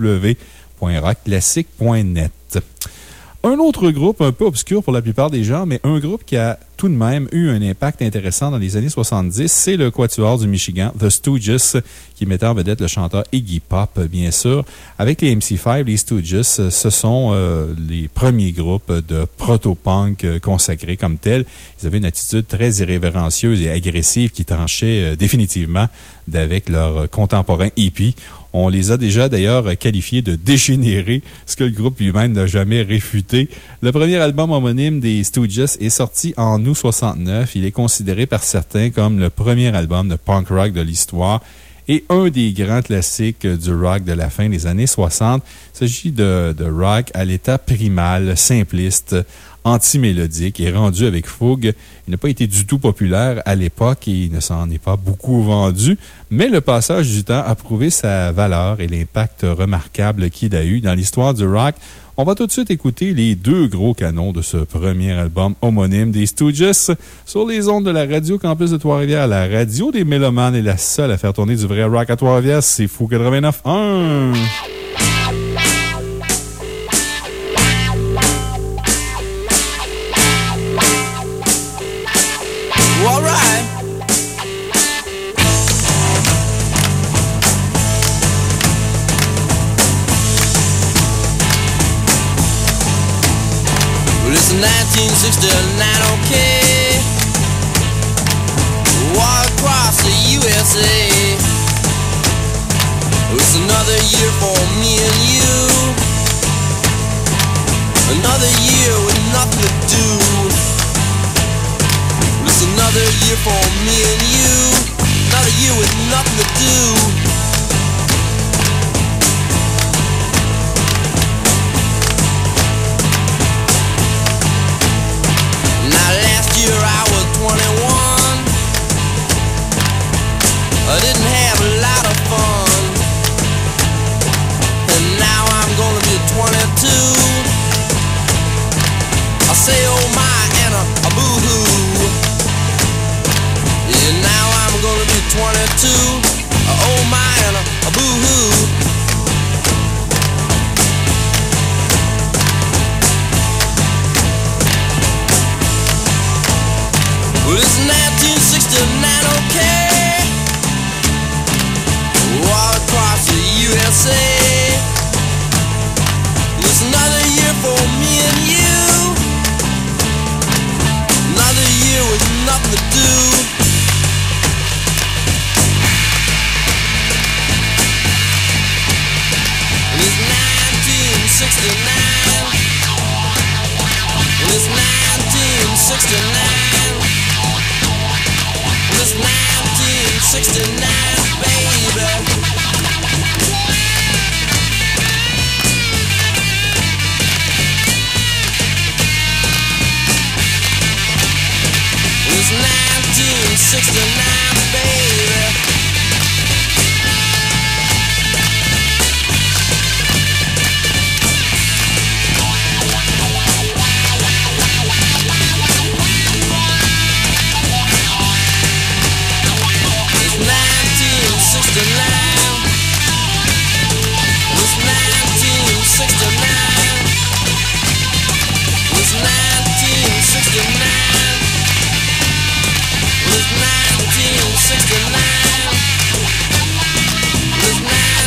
www.rockclassique.net. Un autre groupe un peu obscur pour la plupart des gens, mais un groupe qui a tout de même eu un impact intéressant dans les années 70, c'est le Quatuor du Michigan, The Stooges, qui mettait en vedette le chanteur Iggy Pop, bien sûr. Avec les MC5, les Stooges, ce sont les premiers groupes de proto-punk consacrés comme tels. Ils avaient une attitude très irrévérencieuse et agressive qui tranchait définitivement d'avec leurs contemporains hippies. On les a déjà d'ailleurs qualifiés de dégénérés, ce que le groupe lui-même n'a jamais réfuté. Le premier album homonyme des Stooges est sorti en août 69. Il est considéré par certains comme le premier album de punk rock de l'histoire et un des grands classiques du rock de la fin des années 60. Il s'agit de rock à l'état primal, simpliste, anti-mélodique et rendu avec fougue. Il n'a pas été du tout populaire à l'époque et il ne s'en est pas beaucoup vendu, mais le passage du temps a prouvé sa valeur et l'impact remarquable qu'il a eu dans l'histoire du rock. On va tout de suite écouter les deux gros canons de ce premier album homonyme des Stooges sur les ondes de la Radio Campus de Trois-Rivières. La radio des mélomanes est la seule à faire tourner du vrai rock à Trois-Rivières. C'est Fou 89.1. All right. Well, it's 1969, okay. War across the USA. It's another year for me and you. Another year with nothing to do. It's another year for me and you. Another year with nothing to do. Now last year I was 21. I didn't have a lot of fun. And now I'm gonna be 22. I say oh my and a boo-hoo. And now I'm gonna be 22. Oh my and a boo-hoo. Well, it's 1969, okay. All across the USA. It's another year for me and you. Another year with nothing to do. And it's 1969. And it's 1969. And it's 1969, baby. It's 1969, baby. It's 1969. It's 1969. It's 1969. It's 1969. It's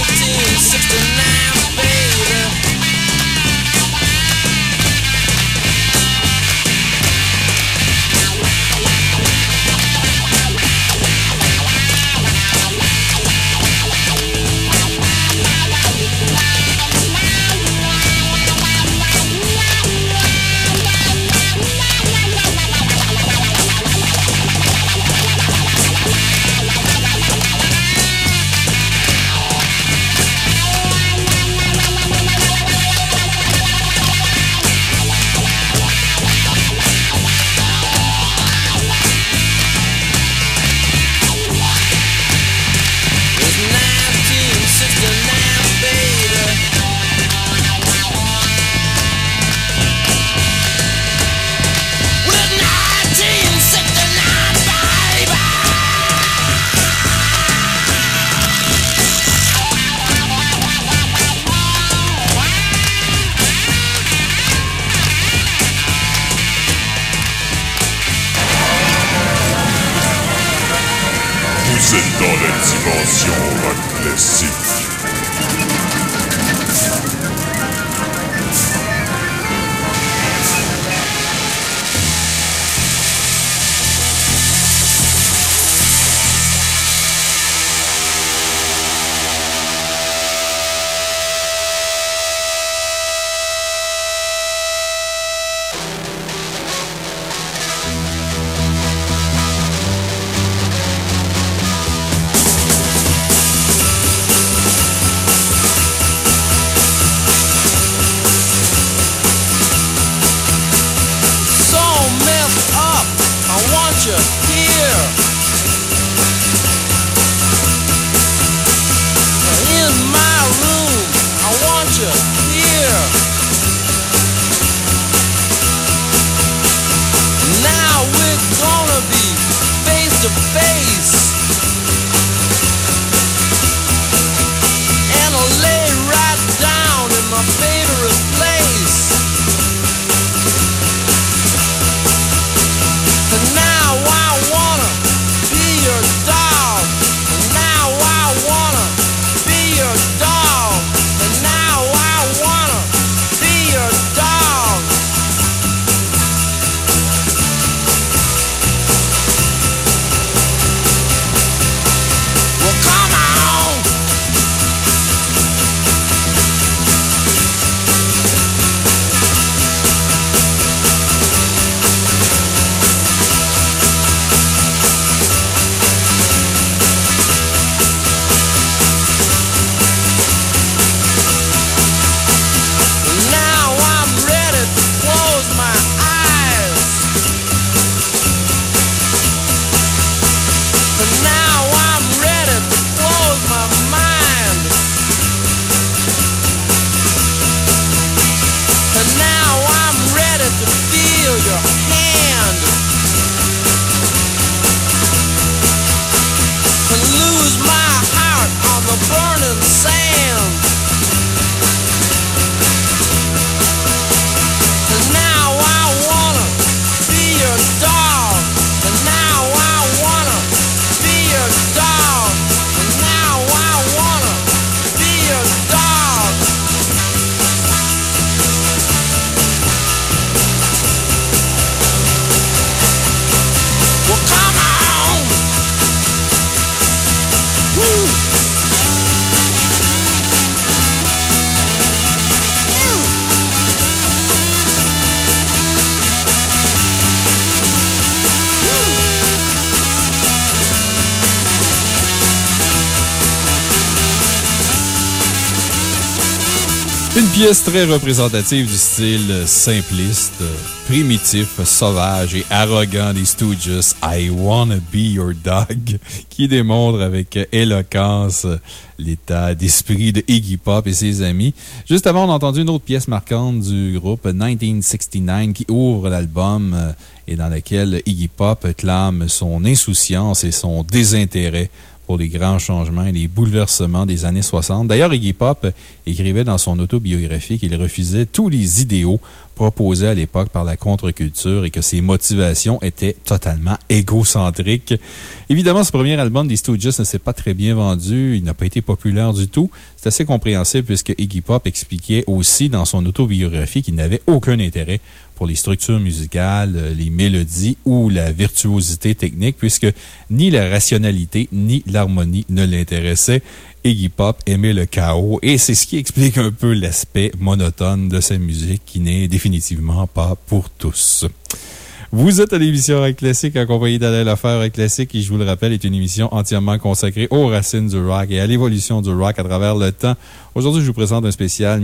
1969, baby. Vous êtes dans la dimension rock classique. Une pièce très représentative du style simpliste, primitif, sauvage et arrogant des Stooges, I Wanna Be Your Dog, qui démontre avec éloquence l'état d'esprit de Iggy Pop et ses amis. Juste avant, on a entendu une autre pièce marquante du groupe 1969 qui ouvre l'album et dans laquelle Iggy Pop clame son insouciance et son désintérêt pour les grands changements et les bouleversements des années 60. D'ailleurs, Iggy Pop écrivait dans son autobiographie qu'il refusait tous les idéaux proposés à l'époque par la contre-culture et que ses motivations étaient totalement égocentriques. Évidemment, ce premier album des Stooges ne s'est pas très bien vendu. Il n'a pas été populaire du tout. C'est assez compréhensible puisque Iggy Pop expliquait aussi dans son autobiographie qu'il n'avait aucun intérêt pour les structures musicales, les mélodies ou la virtuosité technique, puisque ni la rationalité ni l'harmonie ne l'intéressaient. Iggy Pop aimait le chaos et c'est ce qui explique un peu l'aspect monotone de sa musique qui n'est définitivement pas pour tous. Vous êtes à l'émission Rock Classique accompagné d'Alain Lefebvre. Rock Classique, qui, je vous le rappelle, est une émission entièrement consacrée aux racines du rock et à l'évolution du rock à travers le temps. Aujourd'hui, je vous présente un spécial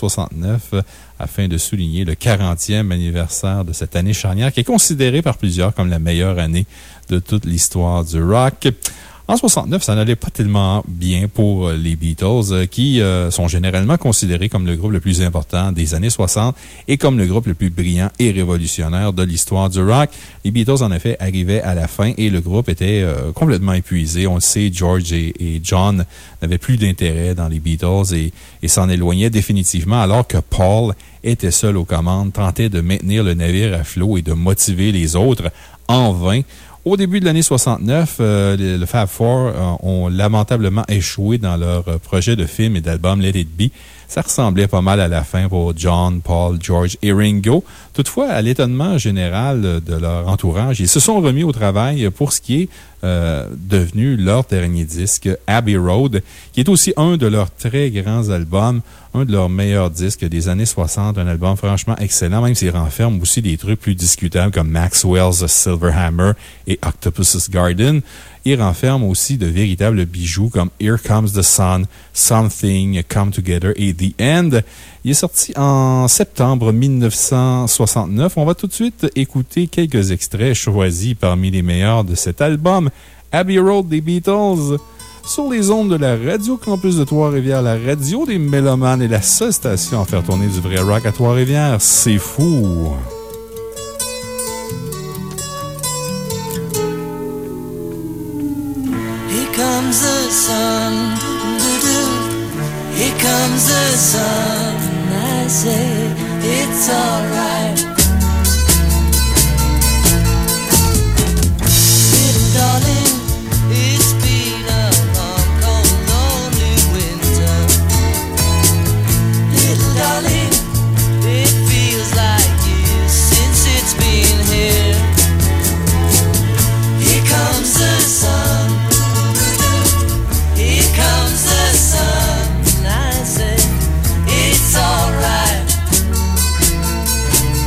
1969 afin de souligner le 40e anniversaire de cette année charnière qui est considérée par plusieurs comme la meilleure année de toute l'histoire du rock. En 69, ça n'allait pas tellement bien pour les Beatles, qui sont généralement considérés comme le groupe le plus important des années 60 et comme le groupe le plus brillant et révolutionnaire de l'histoire du rock. Les Beatles, en effet, arrivaient à la fin et le groupe était complètement épuisé. On le sait, George et John n'avaient plus d'intérêt dans les Beatles et s'en éloignaient définitivement, alors que Paul était seul aux commandes, tentait de maintenir le navire à flot et de motiver les autres en vain. Au début de l'année 69, le Fab Four ont lamentablement échoué dans leur projet de film et d'album Let It Be. Ça ressemblait pas mal à la fin pour John, Paul, George et Ringo. Toutefois, à l'étonnement général de leur entourage, ils se sont remis au travail pour ce qui est devenu leur dernier disque, Abbey Road, qui est aussi un de leurs très grands albums, un de leurs meilleurs disques des années 60, un album franchement excellent, même s'il renferme aussi des trucs plus discutables comme Maxwell's Silver Hammer et Octopus's Garden. Il renferme aussi de véritables bijoux comme Here Comes the Sun, Something, Come Together et The End. Il est sorti en septembre 1969. On va tout de suite écouter quelques extraits choisis parmi les meilleurs de cet album, Abbey Road des Beatles, sur les ondes de la Radio Campus de Trois-Rivières, la radio des mélomanes et la seule station à faire tourner du vrai rock à Trois-Rivières. C'est fou! Here comes the sun, doo-doo. Here comes the sun, I say it's alright. Little darling, it's been a long, cold, lonely winter. Little darling, it feels like years since it's been here. Here comes the sun. Here comes the sun, I say it's alright.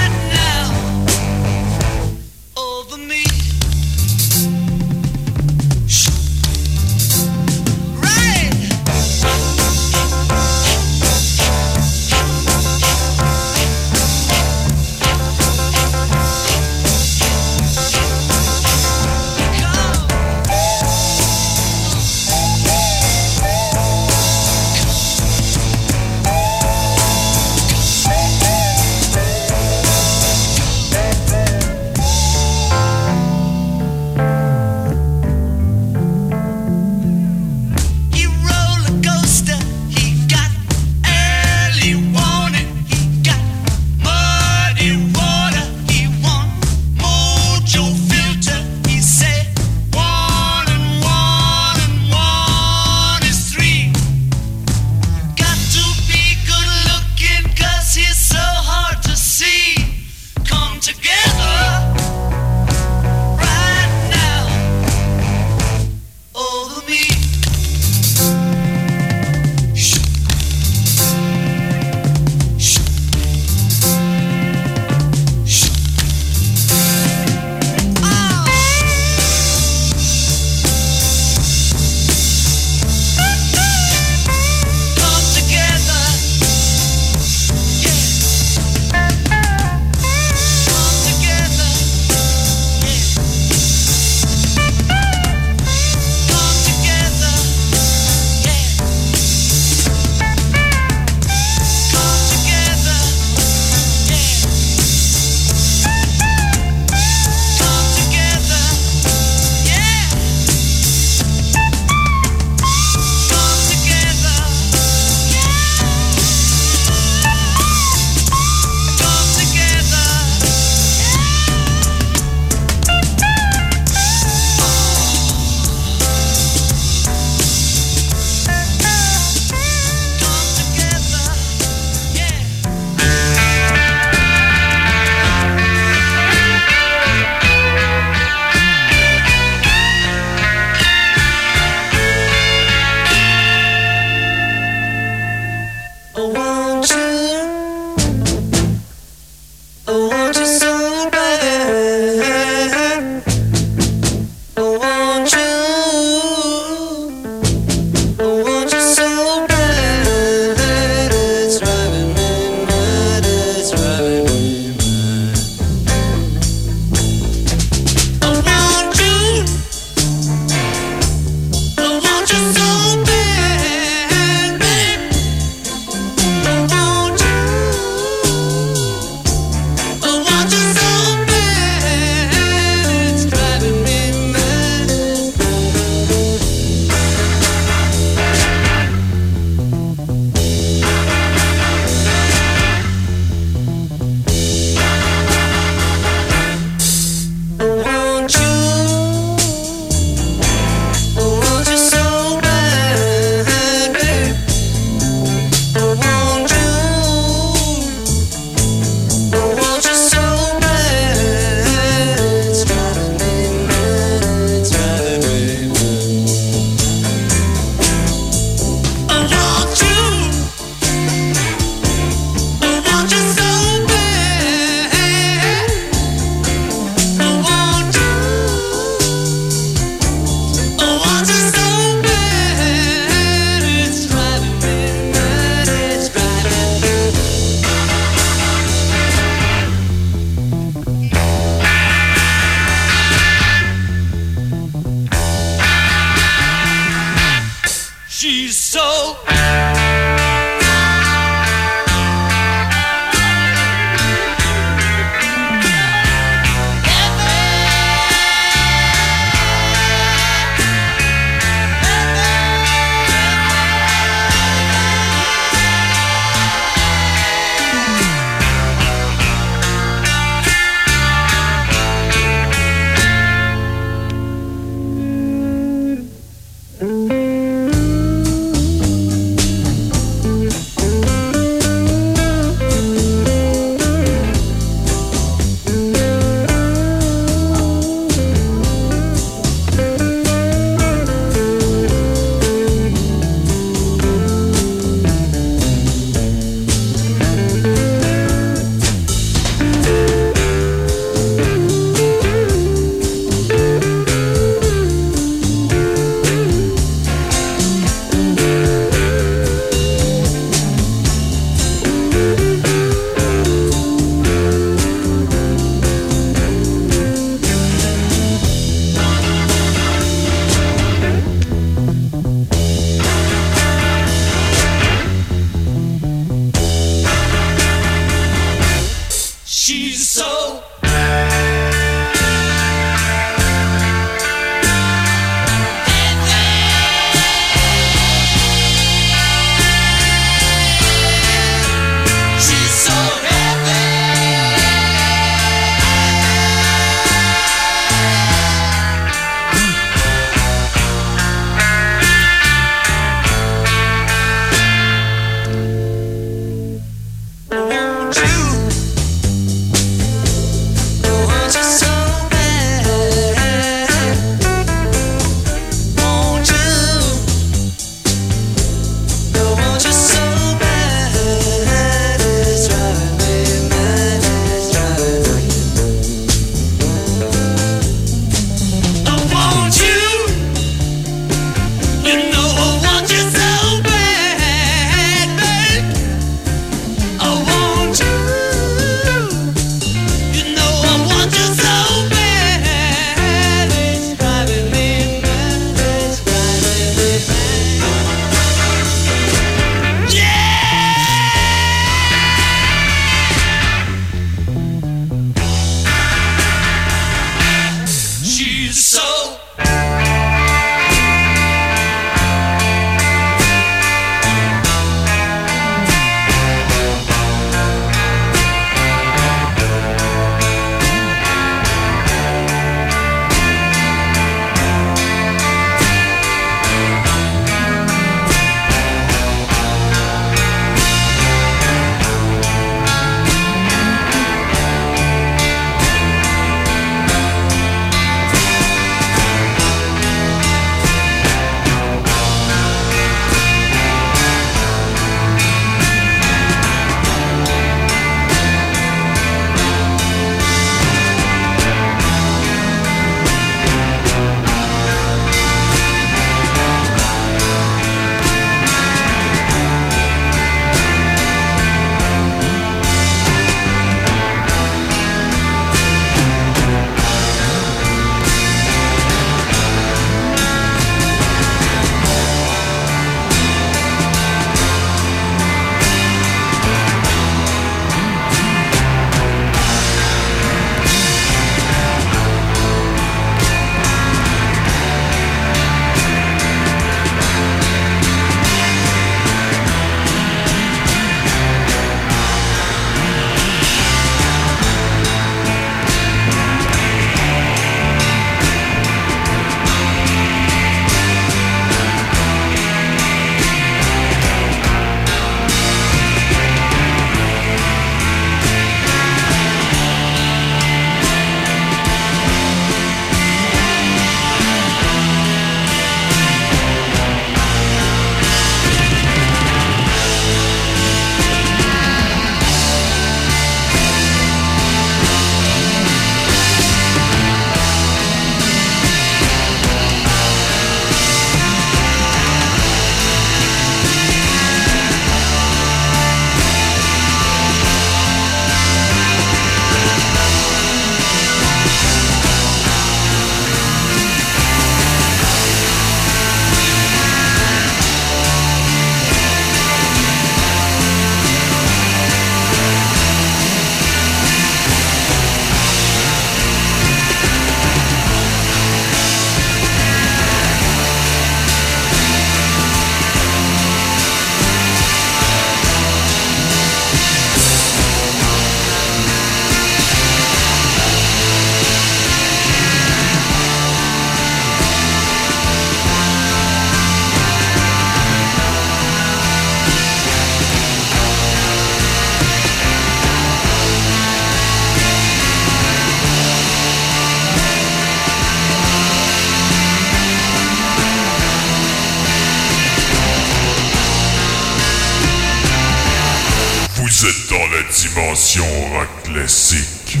Dimension rock classique.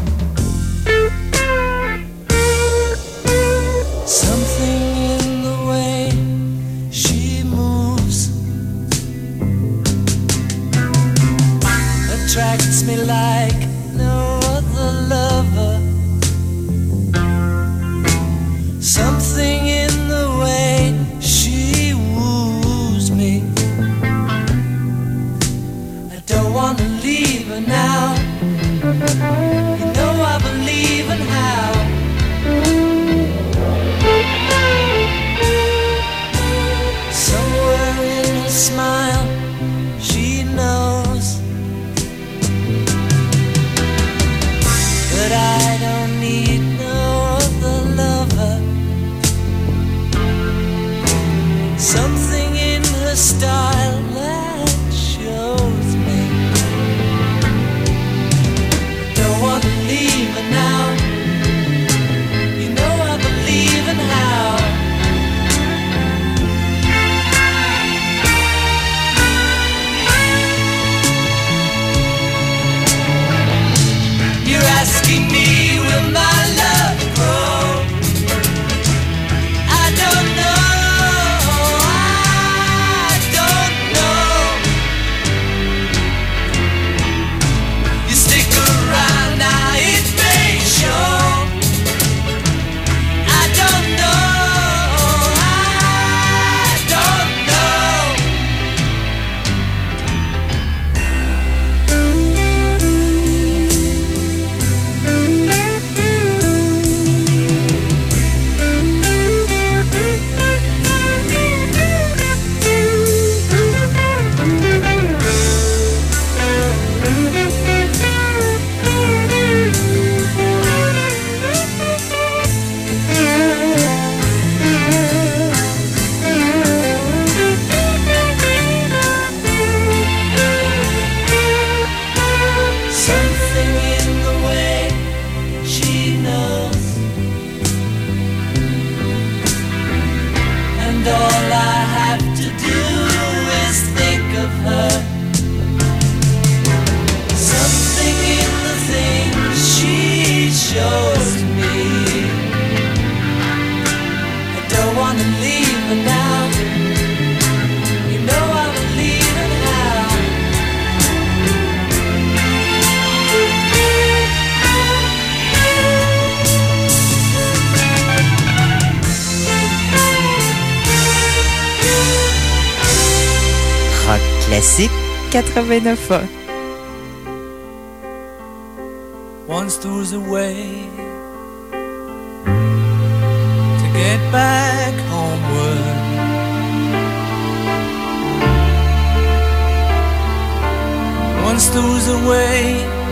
Something in the way she moves attracts me like no other lover. Something in the way she woos me. I don't wanna leave her now. You know I believe in how. Somewhere in her smile, she knows that I don't need no other lover. Something in her style that shows me I don't want to leave her now. You know I believe in how. You're asking me, will my love grow? I don't know, I don't know. You stick around now, it may show. I don't know, I don't know. Something in the way she knows, and all I have to do is think of her. Something in the things she shows me. I don't want to leave her now. You know I believe in how. Rock classique 89.1. Once there was a way to get back homeward. Once there was a way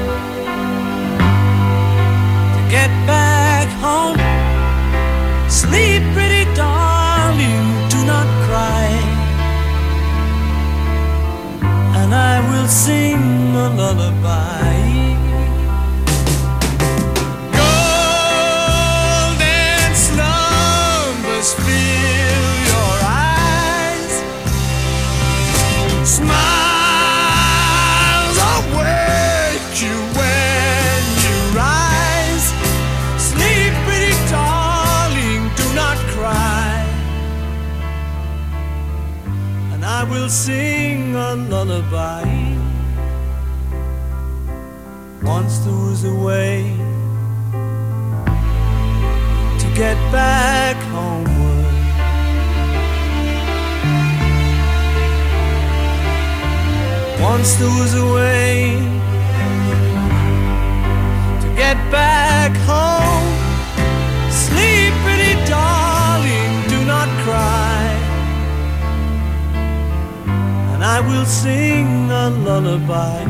to get back home. Sleep, pretty darling, do not cry, and I will sing a lullaby. Golden slumbers fill your eyes. Smiles awake you when you rise. Sleep, pretty darling, do not cry, and I will sing a lullaby. Once there was a way to get back homeward. Once there was a way to get back home. Sleep, pretty darling, do not cry, and I will sing a lullaby.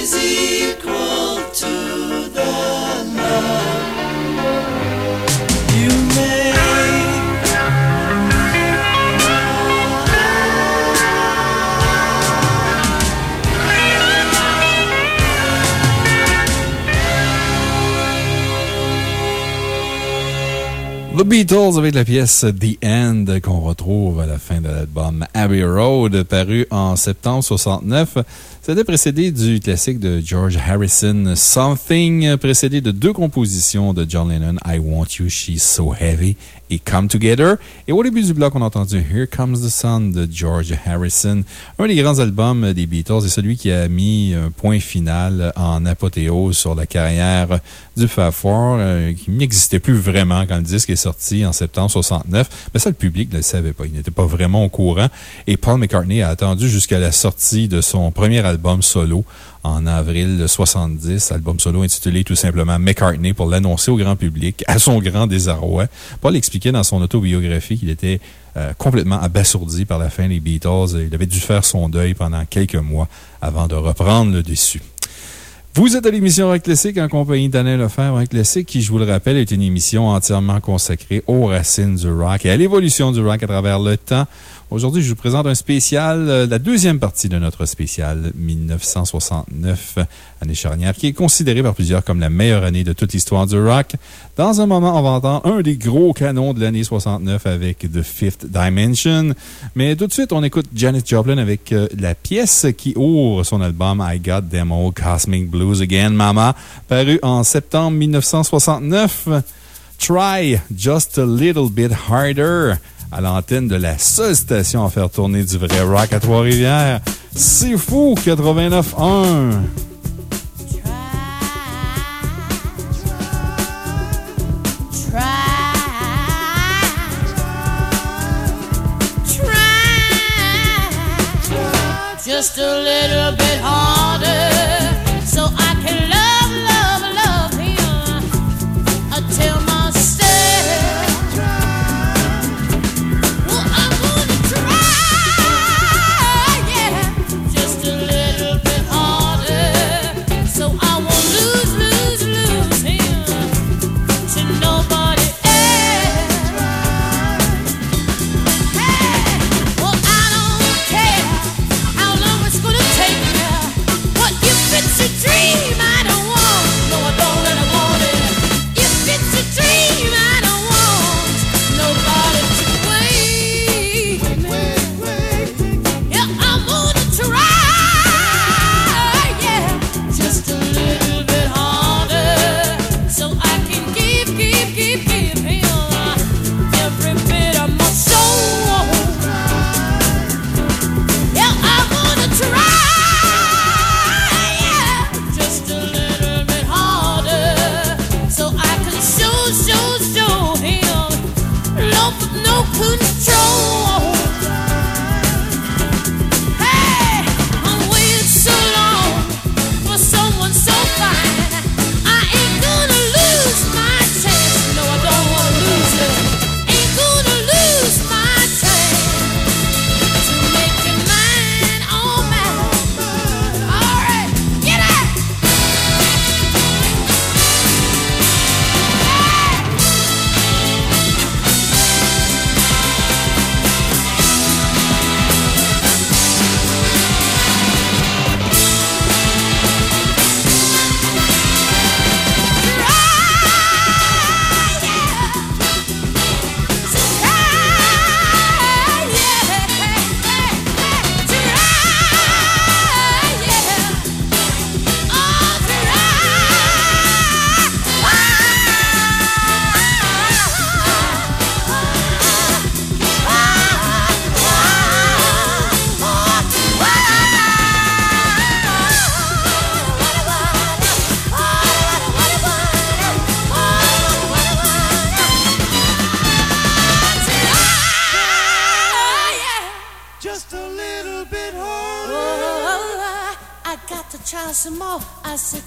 is equal to the love you make. The Beatles avec la pièce The End qu'on retrouve à la fin de l'album Abbey Road, paru en septembre 69. C'était précédé du classique de George Harrison, Something, précédé de deux compositions de John Lennon, I Want You, She's So Heavy et Come Together. Et au début du bloc, on a entendu Here Comes the Sun de George Harrison. Un des grands albums des Beatles et celui qui a mis un point final en apothéose sur la carrière du Fab Four, qui n'existait plus vraiment quand le disque est sorti en septembre 69. Mais ça, le public ne le savait pas. Il n'était pas vraiment au courant. Et Paul McCartney a attendu jusqu'à la sortie de son premier album solo en avril 70, album solo intitulé tout simplement McCartney, pour l'annoncer au grand public, à son grand désarroi. Paul expliquait dans son autobiographie qu'il était complètement abasourdi par la fin des Beatles. Il avait dû faire son deuil pendant quelques mois avant de reprendre le dessus. Vous êtes à l'émission Rock Classique en compagnie d'Alain Lefebvre. Rock Classique, qui, je vous le rappelle, est une émission entièrement consacrée aux racines du rock et à l'évolution du rock à travers le temps. Aujourd'hui, je vous présente un spécial, la deuxième partie de notre spécial 1969, année charnière, qui est considérée par plusieurs comme la meilleure année de toute l'histoire du rock. Dans un moment, on va entendre un des gros canons de l'année 69 avec The Fifth Dimension. Mais tout de suite, on écoute Janis Joplin avec la pièce qui ouvre son album I Got Them Old Cosmic Blues Again, Mama, paru en septembre 1969. Try Just a Little Bit Harder, à l'antenne de la seule station à faire tourner du vrai rock à Trois-Rivières. C'est fou, 89.1. Just a little bit harder, so I can love him until myself. Well, I'm gonna try, yeah, just a little bit harder, so I won't lose him to nobody else. Hey, well, I don't care how long it's gonna take me. What if it's a dream I don't want? No, I don't really want it. If it's a dream I don't want nobody to wait. Yeah, I'm gonna try, yeah, just a little bit harder, so I can give him every bit of my soul. Yeah, I'm gonna try, yeah, just a little bit harder, so I can show him love with no control. Hey, I'm waiting so long for someone so fine. I ain't gonna lose my chance. No, I don't wanna lose it. Ain't gonna lose my chance to make it mine, oh mine. All right, get up. Just a little bit harder. Oh, I got to try some more. I said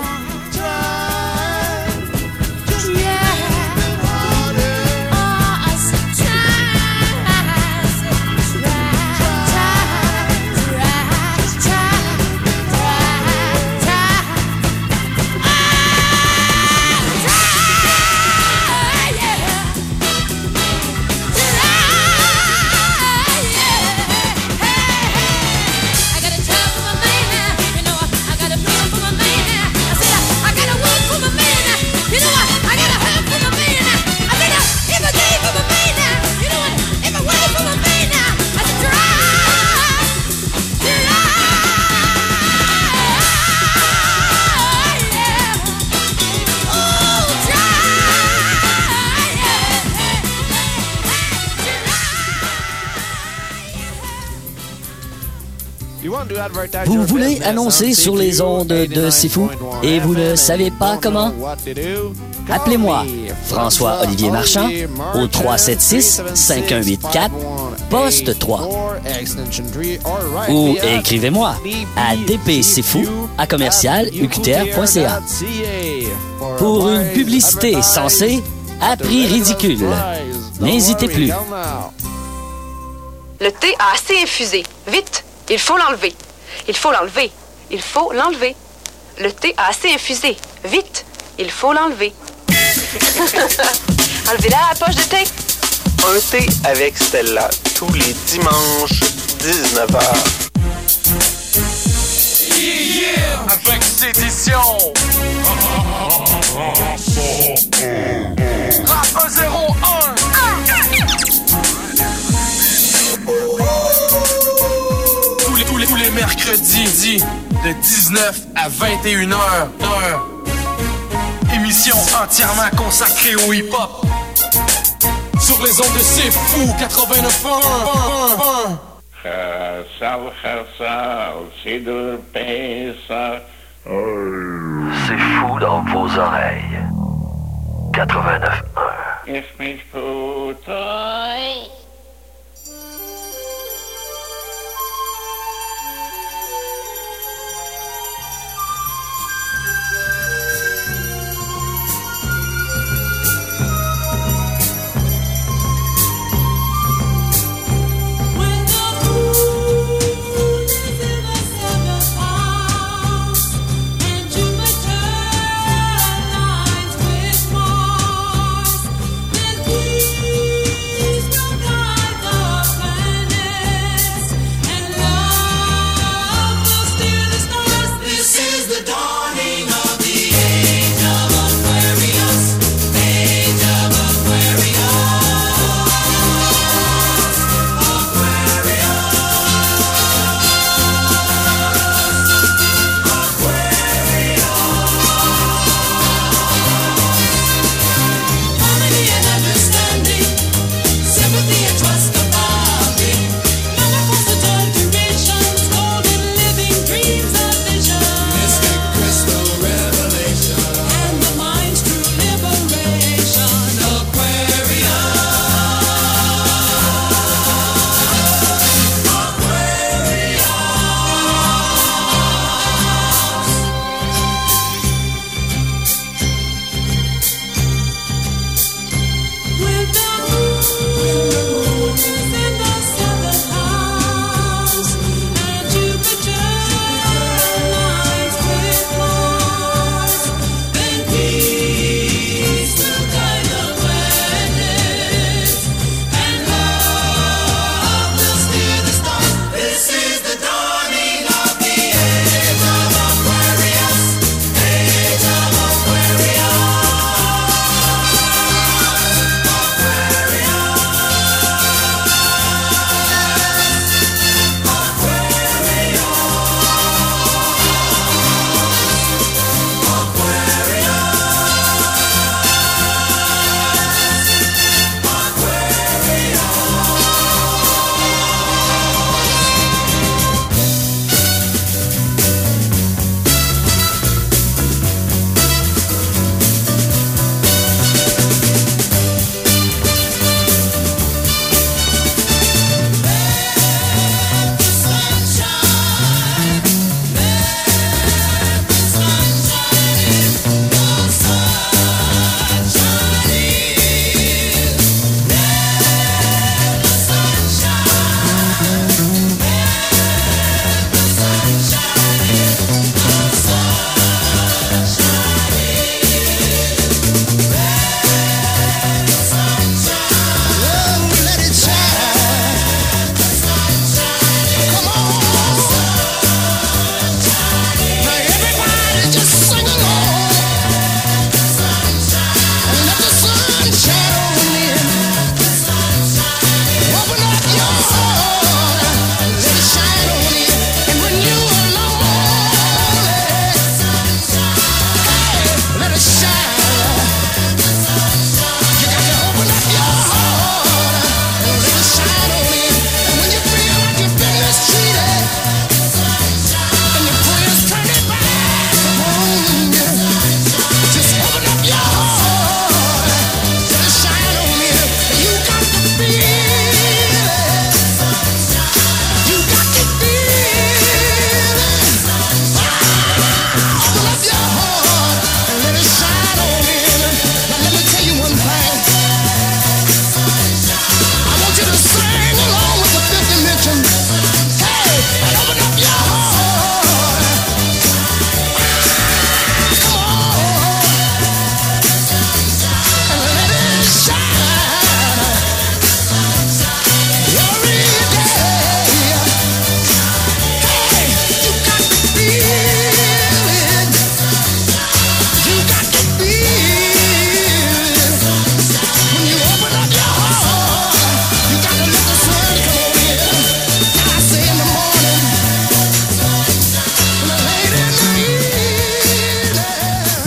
try. Just a little bit harder. Oh, I said try. I said try. Vous voulez annoncer sur les ondes de C'est Fou et vous ne savez pas comment? Appelez-moi François-Olivier Marchand au 376-5184, poste 3. Ou écrivez-moi à dpcfou@commercial-uqtr.ca. Pour une publicité censée à prix ridicule. N'hésitez plus. Le thé a assez infusé. Vite, il faut l'enlever. Il faut l'enlever. Il faut l'enlever. Le thé a assez infusé. Vite, il faut l'enlever. Enlevez-la à la poche de thé. Un thé avec Stella, tous les dimanches, 19h. Yeah! Avec cette édition. Rap 101. Tous les mercredis, de 19 à 21h. Émission entièrement consacrée au hip-hop. Sur les ondes de C'est Fou 89.1. C'est fou dans vos oreilles. 89.1. Please don't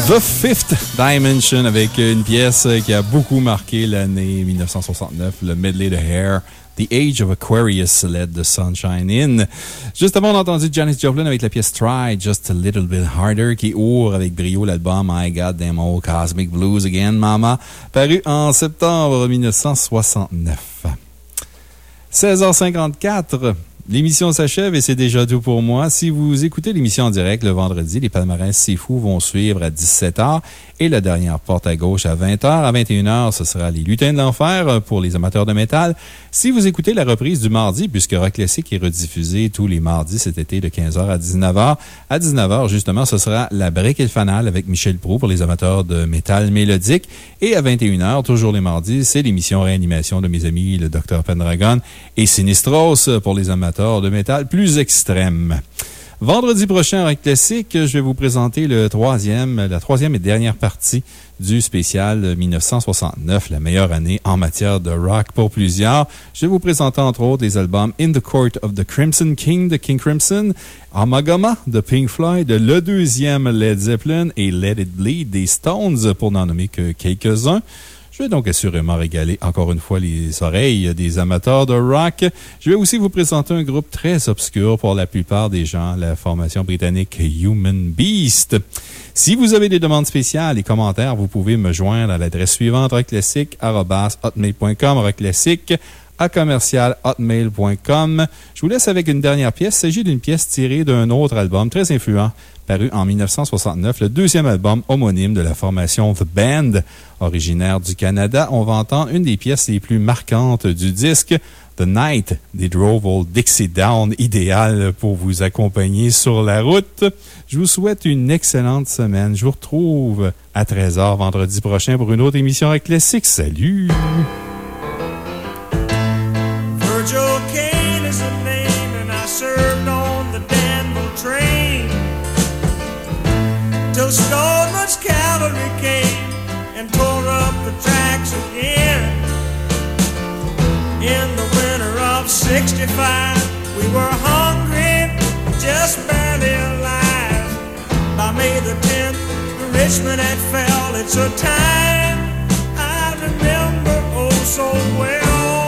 The Fifth Dimension avec une pièce qui a beaucoup marqué l'année 1969, le medley de Hair. The Age of Aquarius led the Sunshine In. Juste avant, on a entendu Janis Joplin avec la pièce Try Just a Little Bit Harder qui ouvre avec brio l'album I Got Them Old Cosmic Blues Again, Mama, paru en septembre 1969. 16h54. L'émission s'achève et c'est déjà tout pour moi. Si vous écoutez l'émission en direct le vendredi, les palmarès C'est Fou vont suivre à 17h et la dernière porte à gauche à 20h. À 21h, ce sera les Lutins de l'Enfer pour les amateurs de métal. Si vous écoutez la reprise du mardi, puisque Rock Classique est rediffusé tous les mardis cet été de 15h à 19h, à 19h, justement, ce sera la Brique et le Fanal avec Michel Proulx pour les amateurs de métal mélodique. Et à 21h, toujours les mardis, c'est l'émission Réanimation de mes amis, le Dr Pendragon et Sinistros pour les amateurs de métal plus extrême. Vendredi prochain, Rock Classique, je vais vous présenter la troisième et dernière partie du spécial 1969, la meilleure année en matière de rock pour plusieurs. Je vais vous présenter entre autres les albums In the Court of the Crimson King de King Crimson, Amagama de Pink Floyd, le deuxième Led Zeppelin et Let It Bleed des Stones, pour n'en nommer que quelques-uns. Je vais donc assurément régaler encore une fois les oreilles des amateurs de rock. Je vais aussi vous présenter un groupe très obscur pour la plupart des gens, la formation britannique Human Beast. Si vous avez des demandes spéciales et commentaires, vous pouvez me joindre à l'adresse suivante, rockclassique@hotmail.com, rockclassique@hotmail.com. Je vous laisse avec une dernière pièce. Il s'agit d'une pièce tirée d'un autre album très influent, paru en 1969, le deuxième album homonyme de la formation The Band, originaire du Canada. On va entendre une des pièces les plus marquantes du disque, The Night des Drove Old Dixie Down, idéal pour vous accompagner sur la route. Je vous souhaite une excellente semaine. Je vous retrouve à 13h vendredi prochain pour une autre émission Rock Classique. Salut! Virgil Caine is the name, and I served on the Danville train till Stoneman's cavalry came and tore up the tracks again. In the winter of '65, we were hungry, just barely alive. By May the 10th, Richmond had fell. It's a time I remember oh so well.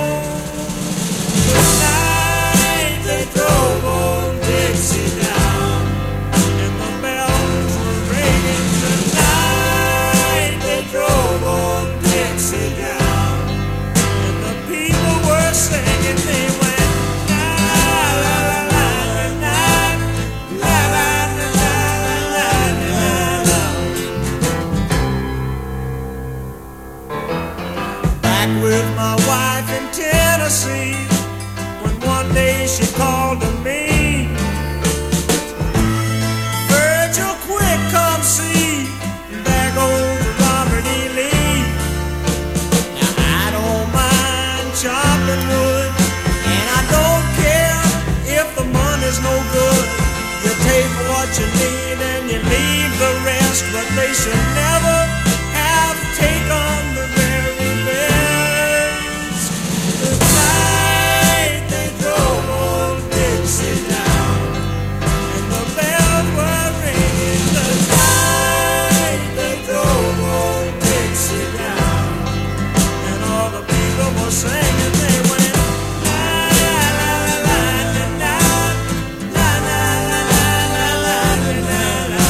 The night they drove old Dixie down, and the bells were ringing. The night they drove old Dixie down, and the people were singing. They went la la la la la la la la la la. Back with my wife in Tennessee, one day she called to me, Virgil, quick, come see, there goes Robert E. Lee. Now I don't mind chopping wood, and I don't care if the money's no good. You take what you need and you leave the rest, but they should never have taken the very best. The night they drove old Dixie down, and the bells were ringing. The night they drove old Dixie down, and all the people were singing. They went la la la la la la la la la la la.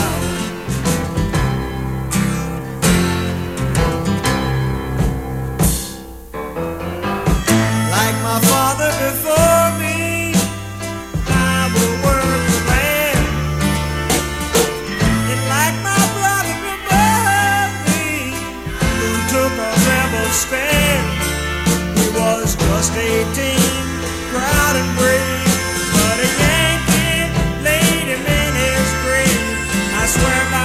Like my father before me, I will work the land. And like my brother above me, who took a rebel stand, he was just 18, proud and brave, but a Yankee laid him in his grave. I swear by